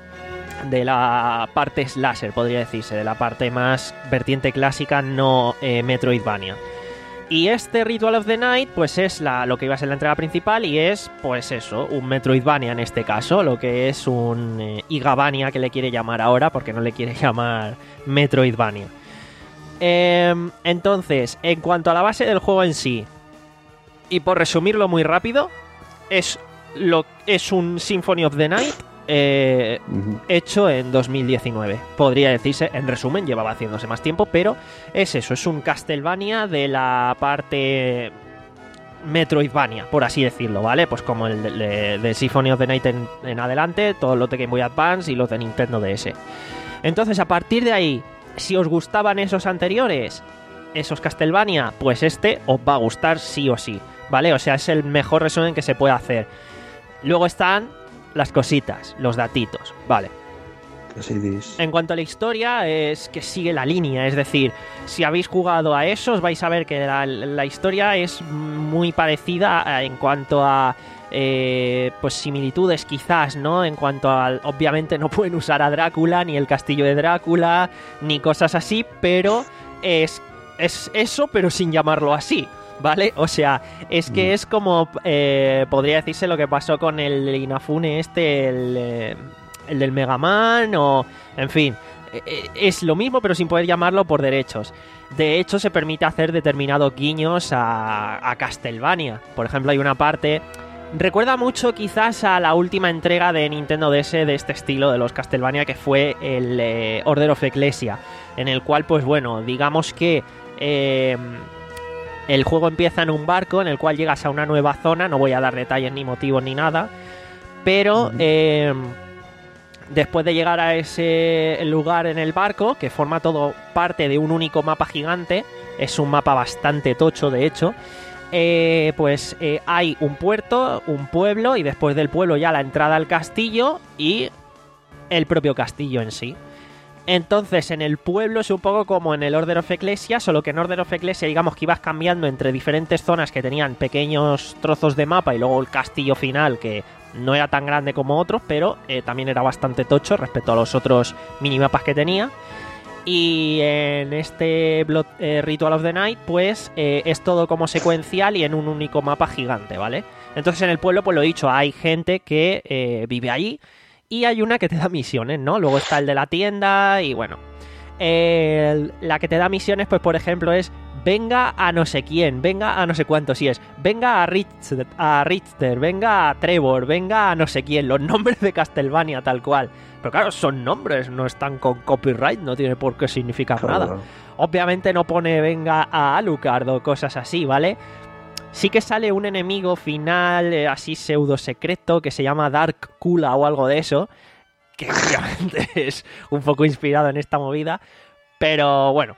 De la parte slasher, podría decirse, de la parte más vertiente clásica, no eh, Metroidvania. Y este Ritual of the Night, pues es la, lo que iba a ser la entrega principal, y es, pues eso, un Metroidvania en este caso, lo que es un eh, Igavania, que le quiere llamar ahora, porque no le quiere llamar Metroidvania. Eh, entonces, en cuanto a la base del juego en sí, y por resumirlo muy rápido, es, lo, es un Symphony of the Night eh, Ujú. hecho en dos mil diecinueve. Podría decirse, en resumen, llevaba haciéndose más tiempo, pero es eso, es un Castlevania de la parte Metroidvania, por así decirlo, ¿vale? Pues como el de, de- de Symphony of the Night en, en adelante, todos los de Game Boy Advance y los de Nintendo D S. Entonces, a partir de ahí, si os gustaban esos anteriores, esos Castlevania, pues este os va a gustar sí o sí, ¿vale? O sea, es el mejor resumen que se puede hacer. Luego están las cositas, los datitos, ¿vale? Así dices. En cuanto a la historia, es que sigue la línea, es decir, si habéis jugado a esos, vais a ver que la, la historia es muy parecida a- en cuanto a eh, pues similitudes quizás, ¿no? En cuanto al, obviamente no pueden usar a Drácula, ni el castillo de Drácula, ni cosas así, pero es, es eso, pero sin llamarlo así, ¿vale? O sea, es que Mm. es como, eh, podría decirse lo que pasó con el Inafune este, el... eh, el del Mega Man o... En fin, eh, eh, es lo mismo pero sin poder llamarlo por derechos. De hecho, se permite hacer determinados guiños a, a Castlevania. Por ejemplo, hay una parte... Recuerda mucho quizás a la última entrega de Nintendo D S de este estilo de los Castlevania, que fue el eh, Order of Ecclesia, en el cual, pues bueno, digamos que... eh, el juego empieza en un barco en el cual llegas a una nueva zona, no voy a dar detalles ni motivos ni nada, pero... Ujú. eh, Después de llegar a ese lugar en el barco, que forma todo parte de un único mapa gigante, es un mapa bastante tocho de hecho, eh, pues eh, hay un puerto, un pueblo, y después del pueblo ya la entrada al castillo y el propio castillo en sí. Entonces en el pueblo es un poco como en el Order of Ecclesia, solo que en Order of Ecclesia digamos que ibas cambiando entre diferentes zonas que tenían pequeños trozos de mapa y luego el castillo final que no era tan grande como otros, pero eh, también era bastante tocho respecto a los otros minimapas que tenía. Y en este Blood, eh, Ritual of the Night pues eh, es todo como secuencial y en un único mapa gigante, ¿vale? Entonces en el pueblo, pues lo he dicho, hay gente que eh, vive allí. Y hay una que te da misiones, ¿no? Luego está el de la tienda y bueno. El- la que te da misiones, pues por ejemplo es... Venga a no sé quién, venga a no sé cuánto, si es... Venga a, Richter, a Richter, venga a Trevor, venga a no sé quién. Los nombres de Castlevania tal cual. Pero claro, son nombres, no están con copyright, no tiene por qué significar Claro. nada. Obviamente no pone venga a Alucard o cosas así, ¿vale? Sí que sale un enemigo final eh, así pseudo secreto que se llama Dark Kula o algo de eso, que obviamente es un poco inspirado en esta movida, pero bueno,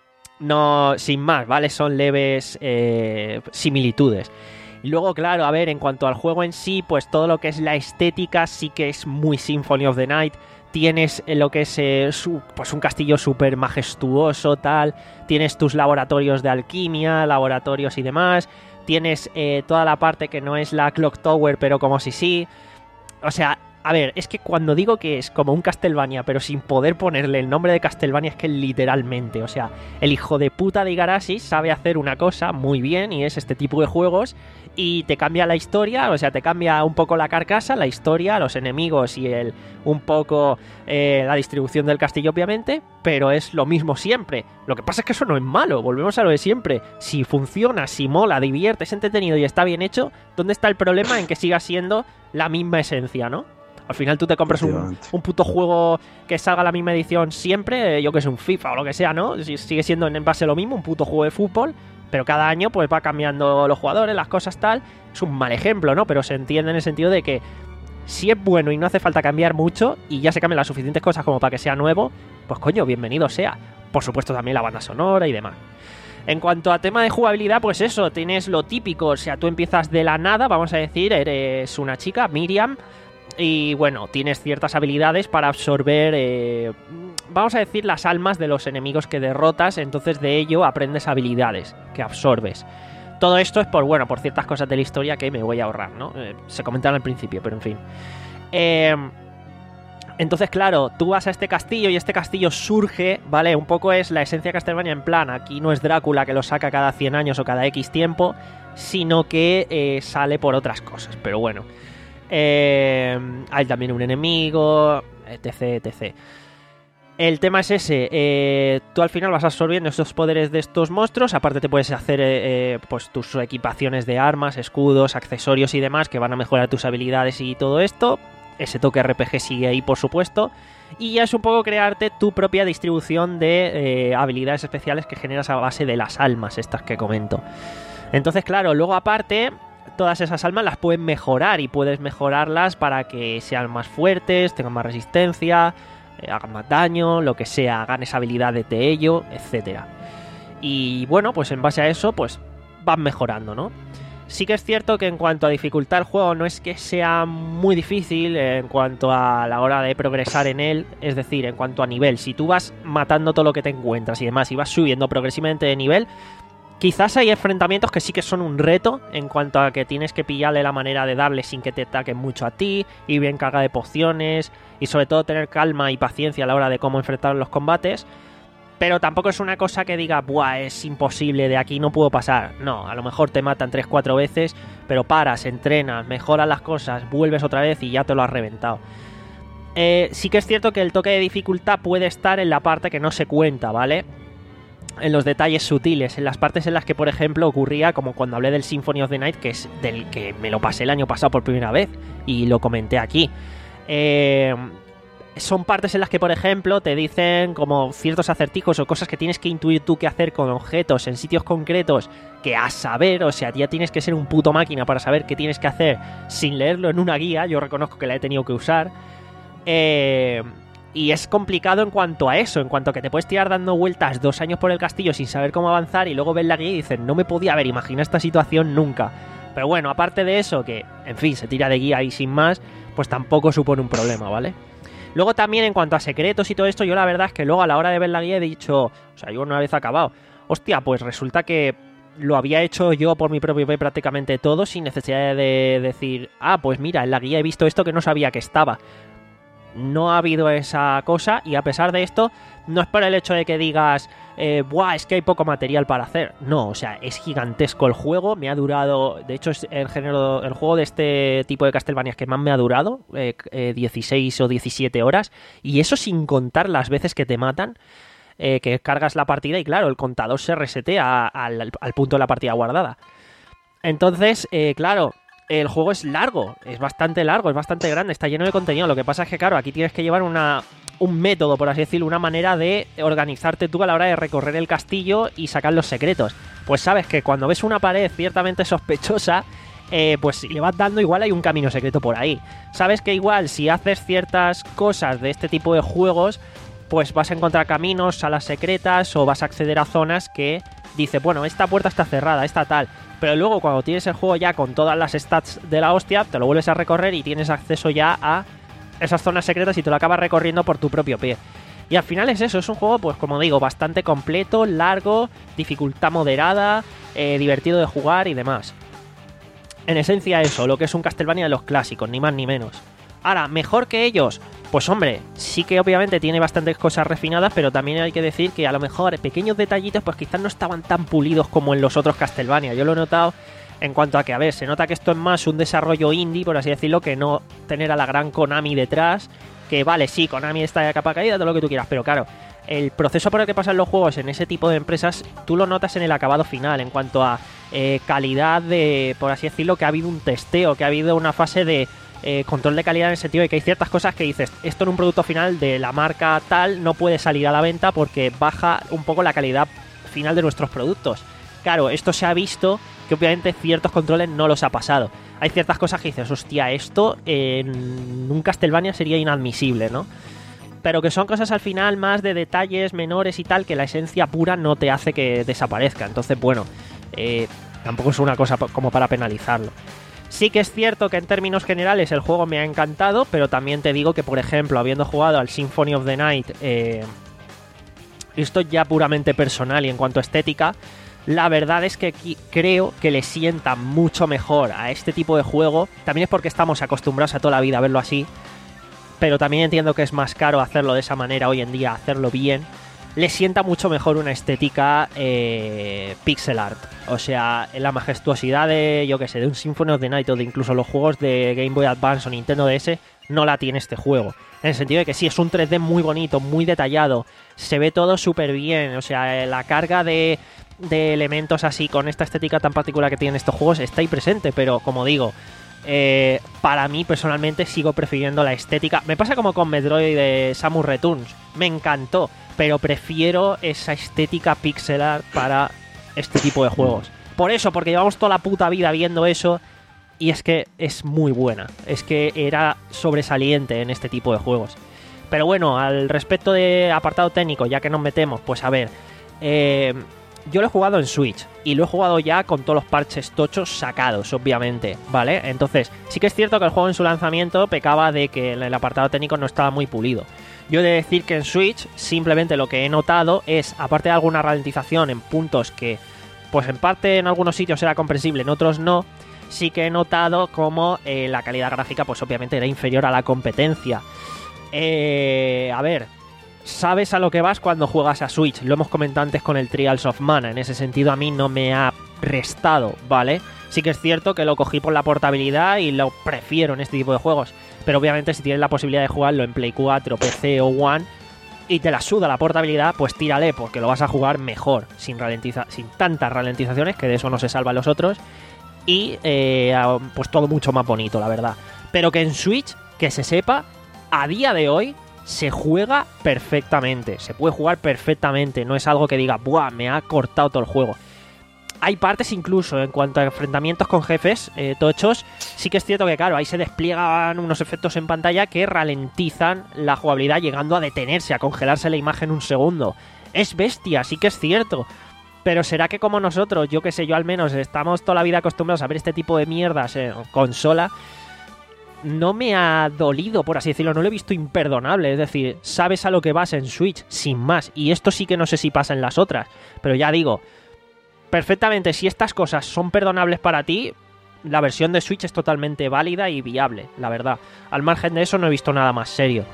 no sin más, ¿vale? Son leves eh, similitudes. Y luego, claro, a ver, en cuanto al juego en sí, pues todo lo que es la estética sí que es muy Symphony of the Night. Tienes lo que es eh, su, pues un castillo súper majestuoso, tal. Tienes tus laboratorios de alquimia, laboratorios y demás. Tienes eh, toda la parte que no es la Clock Tower, pero como si sí. O sea, a ver, es que cuando digo que es como un Castlevania, pero sin poder ponerle el nombre de Castlevania, es que literalmente, o sea, el hijo de puta de Igarashi sabe hacer una cosa muy bien y es este tipo de juegos y te cambia la historia, o sea, te cambia un poco la carcasa, la historia, los enemigos y el un poco eh, la distribución del castillo, obviamente, pero es lo mismo siempre. Lo que pasa es que eso no es malo, volvemos a lo de siempre. Si funciona, si mola, divierte, es entretenido y está bien hecho, ¿dónde está el problema en que siga siendo la misma esencia, no? Al final tú te compras un, Efectivamente. un puto juego que salga la misma edición siempre, eh, yo que sé, un FIFA o lo que sea, ¿no? Si- Sigue siendo en base lo mismo, un puto juego de fútbol, pero cada año pues va cambiando los jugadores, las cosas tal. Es un mal ejemplo, ¿no? Pero se entiende en el sentido de que si es bueno y no hace falta cambiar mucho y ya se cambian las suficientes cosas como para que sea nuevo, pues coño, bienvenido sea. Por supuesto también la banda sonora y demás. En cuanto a tema de jugabilidad, pues eso, tienes lo típico, o sea, tú empiezas de la nada, vamos a decir, eres una chica, Miriam, y bueno, tienes ciertas habilidades para absorber, eh, vamos a decir, las almas de los enemigos que derrotas, entonces de ello aprendes habilidades que absorbes. Todo esto es por, bueno, por ciertas cosas de la historia que me voy a ahorrar, ¿no? Eh, se comentaron al principio, pero en fin. Eh, entonces, claro, tú vas a este castillo y este castillo surge, ¿vale? Un poco es la esencia de Castlevania en plan, aquí no es Drácula que lo saca cada cien años o cada X tiempo, sino que eh, sale por otras cosas, pero bueno. Eh, hay también un enemigo, etc, etcétera. El tema es ese, eh, tú al final vas absorbiendo estos poderes de estos monstruos, aparte te puedes hacer eh, eh, pues tus equipaciones de armas, escudos, accesorios y demás que van a mejorar tus habilidades y todo esto. ese toque R P G sigue ahí, por supuesto. Y ya es un poco crearte tu propia distribución de eh, habilidades especiales que generas a base de las almas, estas que comento. Entonces, claro, luego aparte, todas esas almas las puedes mejorar y puedes mejorarlas para que sean más fuertes, tengan más resistencia, eh, hagan más daño, lo que sea, ganes habilidades de ello, etcétera. Y bueno, pues en base a eso, pues vas mejorando, ¿no? Sí que es cierto que en cuanto a dificultad el juego no es que sea muy difícil en cuanto a la hora de progresar en él, es decir, en cuanto a nivel. Si tú vas matando todo lo que te encuentras y demás y vas subiendo progresivamente de nivel, quizás hay enfrentamientos que sí que son un reto en cuanto a que tienes que pillarle la manera de darle sin que te ataquen mucho a ti, ir bien carga de pociones y sobre todo tener calma y paciencia a la hora de cómo enfrentar los combates. Pero tampoco es una cosa que diga, buah, es imposible, de aquí no puedo pasar. No, a lo mejor te matan tres cuatro veces, pero paras, entrenas, mejoras las cosas, vuelves otra vez y ya te lo has reventado. Eh, sí que es cierto que el toque de dificultad puede estar en la parte que no se cuenta, ¿vale? En los detalles sutiles, en las partes en las que, por ejemplo, ocurría como cuando hablé del Symphony of the Night, que es del que me lo pasé el año pasado por primera vez y lo comenté aquí. Eh... Son partes en las que, por ejemplo, te dicen como ciertos acertijos o cosas que tienes que intuir tú qué hacer con objetos en sitios concretos, que a saber, o sea, ya tienes que ser un puto máquina para saber qué tienes que hacer sin leerlo en una guía. Yo reconozco que la he tenido que usar. Eh, y es complicado en cuanto a eso, en cuanto a que te puedes tirar dando vueltas dos años por el castillo sin saber cómo avanzar y luego ves la guía y dices, no me podía haber imaginado esta situación nunca. Pero bueno, aparte de eso, que, en fin, se tira de guía ahí sin más, pues tampoco supone un problema, ¿vale? Luego también en cuanto a secretos y todo esto, yo la verdad es que luego a la hora de ver la guía he dicho, o sea, yo una vez acabado, hostia, pues resulta que lo había hecho yo por mi propio pie prácticamente todo sin necesidad de decir, ah, pues mira, en la guía he visto esto que no sabía que estaba. No ha habido esa cosa y a pesar de esto, no es por el hecho de que digas, eh, buah, es que hay poco material para hacer. No, o sea, es gigantesco el juego, me ha durado, de hecho es el género, el juego de este tipo de Castlevania que más me ha durado, eh, eh, dieciséis o diecisiete horas, y eso sin contar las veces que te matan, eh, que cargas la partida y claro, el contador se resetea al, al punto de la partida guardada. Entonces, eh, claro, el juego es largo, es bastante largo, es bastante grande, está lleno de contenido. Lo que pasa es que, claro, aquí tienes que llevar una, un método, por así decirlo, una manera de organizarte tú a la hora de recorrer el castillo y sacar los secretos. Pues sabes que cuando ves una pared ciertamente sospechosa, eh, pues si le vas dando, igual hay un camino secreto por ahí. Sabes que igual si haces ciertas cosas de este tipo de juegos, pues vas a encontrar caminos, salas secretas o vas a acceder a zonas que dice, bueno, esta puerta está cerrada, esta tal. Pero luego cuando tienes el juego ya con todas las stats de la hostia, te lo vuelves a recorrer y tienes acceso ya a esas zonas secretas y te lo acabas recorriendo por tu propio pie. Y al final es eso, es un juego, pues como digo, bastante completo, largo, dificultad moderada, eh, divertido de jugar y demás. En esencia eso, lo que es un Castlevania de los clásicos, ni más ni menos. Ahora, ¿mejor que ellos? Pues hombre, sí que obviamente tiene bastantes cosas refinadas, pero también hay que decir que a lo mejor pequeños detallitos pues quizás no estaban tan pulidos como en los otros Castlevania. Yo lo he notado en cuanto a que, a ver, se nota que esto es más un desarrollo indie, por así decirlo, que no tener a la gran Konami detrás, que vale, sí, Konami está de capa caída, todo lo que tú quieras, pero claro, el proceso por el que pasan los juegos en ese tipo de empresas, tú lo notas en el acabado final, en cuanto a eh, calidad de, por así decirlo, que ha habido un testeo, que ha habido una fase de Eh, control de calidad en el sentido de que hay ciertas cosas que dices, esto en un producto final de la marca tal no puede salir a la venta porque baja un poco la calidad final de nuestros productos. Claro, esto se ha visto que obviamente ciertos controles no los ha pasado. Hay ciertas cosas que dices, hostia, esto en un Castlevania sería inadmisible, ¿no? Pero que son cosas al final más de detalles menores y tal, que la esencia pura no te hace que desaparezca. Entonces, bueno, eh, tampoco es una cosa como para penalizarlo. Sí que es cierto que en términos generales el juego me ha encantado, pero también te digo que, por ejemplo, habiendo jugado al Symphony of the Night, eh, esto ya puramente personal y en cuanto a estética, la verdad es que creo que le sienta mucho mejor a este tipo de juego. También es porque estamos acostumbrados a toda la vida a verlo así, pero también entiendo que es más caro hacerlo de esa manera hoy en día, hacerlo bien. Le sienta mucho mejor una estética eh, pixel art. O sea, la majestuosidad de, yo que sé, de un Symphony of the Night o de incluso los juegos de Game Boy Advance o Nintendo D S, no la tiene este juego. En el sentido de que sí, es un tres D muy bonito, muy detallado, se ve todo súper bien. O sea, la carga de, de elementos así, con esta estética tan particular que tienen estos juegos, está ahí presente, pero como digo, Eh, para mí, personalmente, sigo prefiriendo la estética. Me pasa como con Metroid de Samus Returns. Me encantó, pero prefiero esa estética pixelar para este tipo de juegos. Por eso, porque llevamos toda la puta vida viendo eso. Y es que es muy buena. Es que era sobresaliente en este tipo de juegos. Pero bueno, al respecto de apartado técnico, ya que nos metemos, pues a ver. Eh, yo lo he jugado en Switch. Y lo he jugado ya con todos los parches tochos sacados, obviamente, ¿vale? Entonces, sí que es cierto que el juego en su lanzamiento pecaba de que el apartado técnico no estaba muy pulido. Yo he de decir que en Switch, simplemente lo que he notado es, aparte de alguna ralentización en puntos que, pues en parte en algunos sitios era comprensible, en otros no, sí que he notado como eh, la calidad gráfica, pues obviamente era inferior a la competencia. Eh, a ver, sabes a lo que vas cuando juegas a Switch. Lo hemos comentado antes con el Trials of Mana. En ese sentido a mí no me ha restado, ¿vale? Sí que es cierto que lo cogí por la portabilidad y lo prefiero en este tipo de juegos. Pero obviamente si tienes la posibilidad de jugarlo en Play cuatro, P C o One y te la suda la portabilidad, pues tírale, porque lo vas a jugar mejor, sin, ralentiza sin tantas ralentizaciones, que de eso no se salvan los otros. Y eh, pues todo mucho más bonito, la verdad. Pero que en Switch, que se sepa, a día de hoy se juega perfectamente. Se puede jugar perfectamente. No es algo que diga, ¡buah! Me ha cortado todo el juego. Hay partes incluso en cuanto a enfrentamientos con jefes eh, tochos. Sí que es cierto que, claro, ahí se despliegan unos efectos en pantalla que ralentizan la jugabilidad, llegando a detenerse, a congelarse la imagen un segundo. Es bestia, sí que es cierto. Pero será que como nosotros, yo que sé, yo al menos, estamos toda la vida acostumbrados a ver este tipo de mierdas en consola, no me ha dolido, por así decirlo, no lo he visto imperdonable. Es decir, sabes a lo que vas en Switch, sin más. Y esto sí que no sé si pasa en las otras. Pero ya digo, perfectamente, si estas cosas son perdonables para ti, la versión de Switch es totalmente válida y viable, la verdad. Al margen de eso no he visto nada más serio.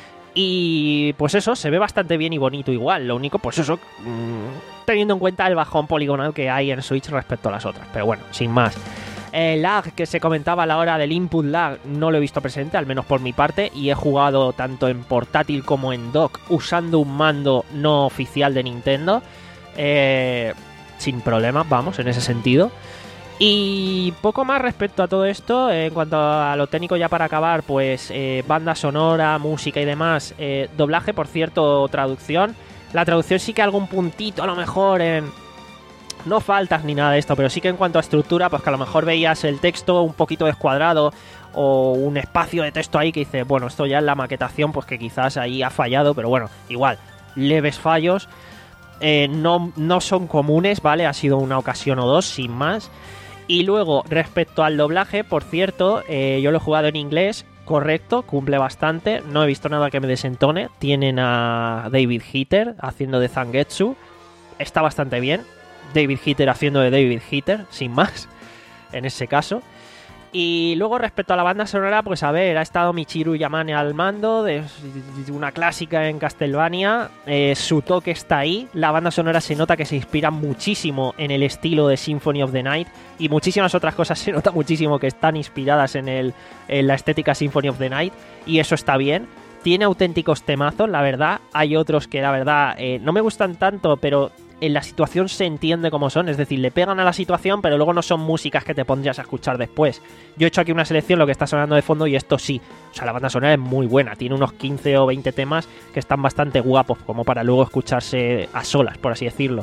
Y pues eso, se ve bastante bien y bonito igual. Lo único, pues eso, mmm, teniendo en cuenta el bajón poligonal que hay en Switch respecto a las otras. Pero bueno, sin más. El lag que se comentaba a la hora del input lag no lo he visto presente, al menos por mi parte. Y he jugado tanto en portátil como en dock usando un mando no oficial de Nintendo. Eh, sin problemas, vamos, en ese sentido. Y poco más respecto a todo esto. En cuanto a lo técnico, ya para acabar, pues eh, banda sonora, música y demás. eh, Doblaje, por cierto, traducción. La traducción sí que algún puntito a lo mejor en... No faltas ni nada de esto, pero sí que en cuanto a estructura, pues que a lo mejor veías el texto un poquito descuadrado o un espacio de texto ahí que dice, bueno, esto ya en la maquetación, pues que quizás ahí ha fallado, pero bueno, igual, leves fallos. Eh, no, no son comunes, ¿vale? Ha sido una ocasión o dos, sin más. Y luego, respecto al doblaje, por cierto, eh, yo lo he jugado en inglés, correcto, cumple bastante, no he visto nada que me desentone. Tienen a David Hitter haciendo de Zangetsu, está bastante bien. David Hitter haciendo de David Hitter, sin más, en ese caso. Y luego respecto a la banda sonora, pues a ver, ha estado Michiru Yamane al mando, de una clásica en Castlevania, eh, su toque está ahí, la banda sonora se nota que se inspira muchísimo en el estilo de Symphony of the Night y muchísimas otras cosas se nota muchísimo que están inspiradas en, el, en la estética Symphony of the Night y eso está bien. Tiene auténticos temazos, la verdad, hay otros que la verdad eh, no me gustan tanto, pero... en la situación se entiende cómo son, es decir, le pegan a la situación, pero luego no son músicas que te pondrías a escuchar después. Yo he hecho aquí una selección, lo que está sonando de fondo, y esto sí. O sea, la banda sonora es muy buena, tiene unos quince o veinte temas que están bastante guapos, como para luego escucharse a solas, por así decirlo.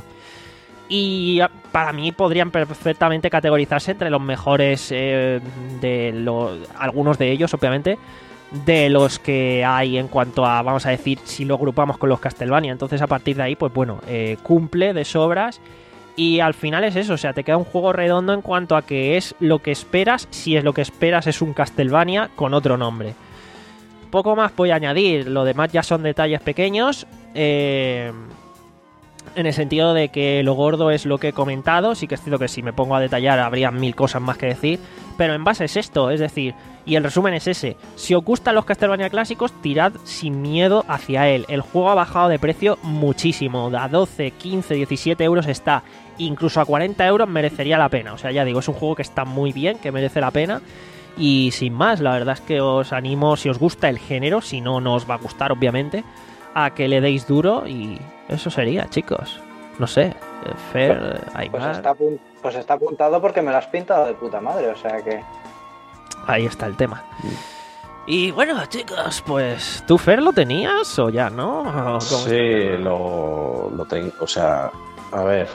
Y para mí podrían perfectamente categorizarse entre los mejores eh, de los, algunos de ellos, obviamente, de los que hay en cuanto a, vamos a decir, si lo agrupamos con los Castlevania. Entonces a partir de ahí, pues bueno, eh, cumple de sobras y al final es eso, o sea, te queda un juego redondo en cuanto a que es lo que esperas, si es lo que esperas es un Castlevania con otro nombre. Poco más voy a añadir, lo demás ya son detalles pequeños, eh, en el sentido de que lo gordo es lo que he comentado, sí que es cierto que si me pongo a detallar habría mil cosas más que decir, pero en base es esto, es decir... Y el resumen es ese. Si os gustan los Castlevania clásicos, tirad sin miedo hacia él. El juego ha bajado de precio muchísimo. A doce, quince, diecisiete euros está. Incluso a cuarenta euros merecería la pena. O sea, ya digo, es un juego que está muy bien, que merece la pena. Y sin más, la verdad es que os animo, si os gusta el género, si no, no os va a gustar, obviamente, a que le deis duro. Y eso sería, chicos. No sé, Fer, Aymar... Pues está, pues está apuntado porque me lo has pintado de puta madre, o sea que... Ahí está el tema. Y bueno, chicos, pues ¿tú, Fer, lo tenías o ya no? ¿O cómo Sí, lo, lo tengo. O sea, a ver.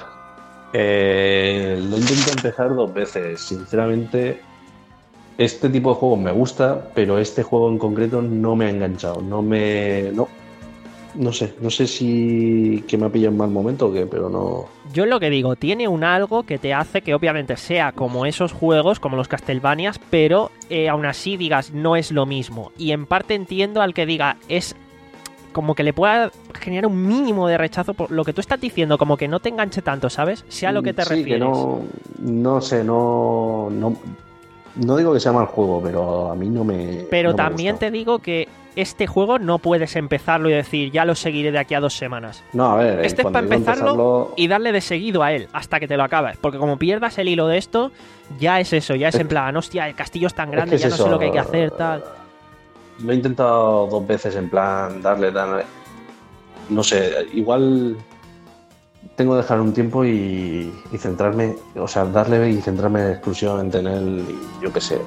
Eh, lo intento empezar dos veces. Sinceramente, este tipo de juegos me gusta, pero este juego en concreto no me ha enganchado. No me. No, no sé. No sé si que me ha pillado en mal momento o qué, pero no. Yo lo que digo, tiene un algo que te hace que obviamente sea como esos juegos, como los Castlevanias, pero eh, aún así digas, no es lo mismo. Y en parte entiendo al que diga, es como que le pueda generar un mínimo de rechazo por lo que tú estás diciendo, como que no te enganche tanto, ¿sabes? Sea a lo que te sí, refieres. Que no, no sé, no, no. No digo que sea mal juego, pero a mí no me. Pero no me también gusta. te digo que este juego no puedes empezarlo y decir, ya lo seguiré de aquí a dos semanas. No, a ver. Este es cuando para digo empezarlo empezarlo- y darle de seguido a él hasta que te lo acabes. Porque como pierdas el hilo de esto, ya es eso, ya es Es en plan, hostia, el castillo es tan Es grande, que es ya no sé eso, lo que hay que hacer, tal. Lo he intentado dos veces en plan darle, darle. No sé, igual tengo que dejar un tiempo y, y centrarme, o sea, darle y centrarme exclusivamente en él y yo qué sé.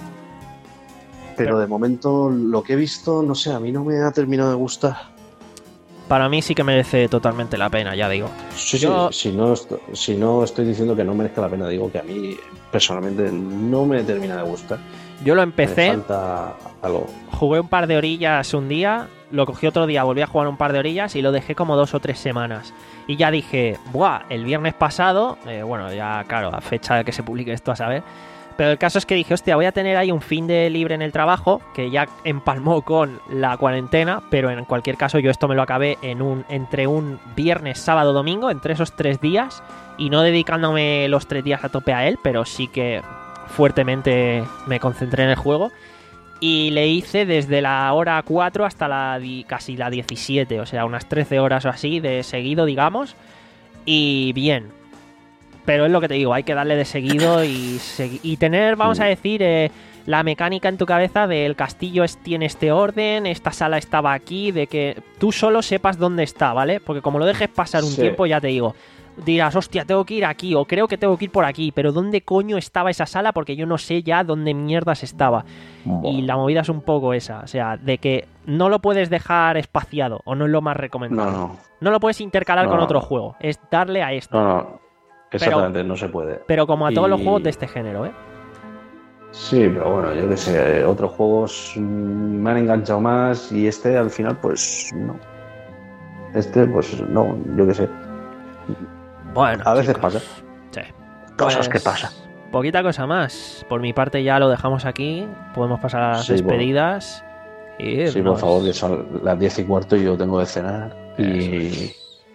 Pero Pero- de momento lo que he visto, no sé, a mí no me ha terminado de gustar. Para mí sí que merece totalmente la pena, ya digo. Sí, Yo- sí, si no, est- si no estoy diciendo que no merezca la pena, digo que a mí personalmente no me termina de gustar. Yo lo Me empecé, falta algo. jugué un par de orillas un día, lo cogí otro día, volví a jugar un par de orillas y lo dejé como dos o tres semanas. Y ya dije, buah, el viernes pasado, eh, bueno, ya claro, a fecha de que se publique esto a saber, pero el caso es que dije, hostia, voy a tener ahí un fin de libre en el trabajo, que ya empalmó con la cuarentena, pero en cualquier caso yo esto me lo acabé en un entre un viernes, sábado, domingo, entre esos tres días, y no dedicándome los tres días a tope a él, pero sí que fuertemente me concentré en el juego. Y le hice desde la hora cuatro hasta la di- casi la diecisiete, o sea, unas trece horas o así de seguido, digamos. Y bien. Pero es lo que te digo, hay que darle de seguido y, segui- y tener, vamos a decir, eh, la mecánica en tu cabeza del castillo es, tiene este orden, esta sala estaba aquí, de que tú solo sepas dónde está, ¿vale? Porque como lo dejes pasar un Sí. tiempo, ya te digo, dirás, hostia, tengo que ir aquí, o creo que tengo que ir por aquí, pero ¿dónde coño estaba esa sala? Porque yo no sé ya dónde mierdas estaba. Y la movida es un poco esa, o sea, de que no lo puedes dejar espaciado, o no es lo más recomendable. No, no, No lo puedes intercalar No, con no. otro juego, es darle a esto. no, no. Exactamente, no se puede. Pero como a todos los Y- juegos de este género, ¿eh? Sí, pero bueno, yo qué sé, otros juegos mm, me han enganchado más y este al final pues no. Este pues no, yo qué sé. Bueno, A veces chicos, pasa. sí. Cosas Pues, que pasan. Poquita cosa más. Por mi parte ya lo dejamos aquí. Podemos pasar a las Sí, bueno. despedidas. Y Sí, por irnos. favor, que son las diez y cuarto y yo tengo de cenar. Y, y,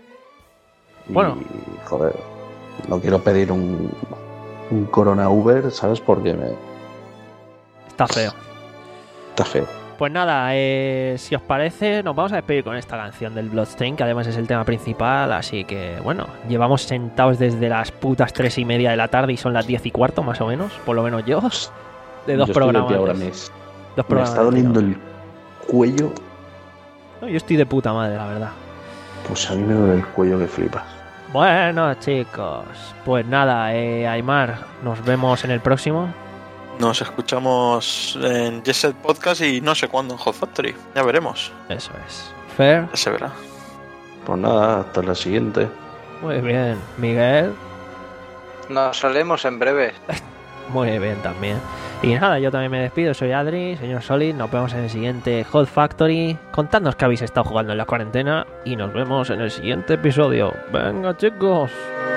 Bueno. joder, no quiero pedir un, un Corona Uber, ¿sabes? Porque me Está feo. está feo. Pues nada, eh, si os parece, nos vamos a despedir con esta canción del Bloodstain, que además es el tema principal. Así que, bueno, llevamos sentados desde las putas tres y media de la tarde y son las diez y cuarto, más o menos. Por lo menos yo. De dos Yo estoy de programas. pie ahora, antes. me, Dos me programas está antes, doliendo ¿no? el cuello. No, yo estoy de puta madre, la verdad. Pues a mí me duele el cuello que flipas. Bueno, chicos, pues nada, eh, Aymar, nos vemos en el próximo. Nos escuchamos en Jet Set Podcast y no sé cuándo en Hot Factory. Ya veremos. Eso es. Fer, Ya se verá. Pues nada, hasta la siguiente. muy bien. Miguel, Nos solemos en breve. muy bien también. Y nada, yo también me despido, soy Adri, señor Solid, nos vemos en el siguiente Hot Factory. Contadnos que habéis estado jugando en la cuarentena y nos vemos en el siguiente episodio. Venga, chicos.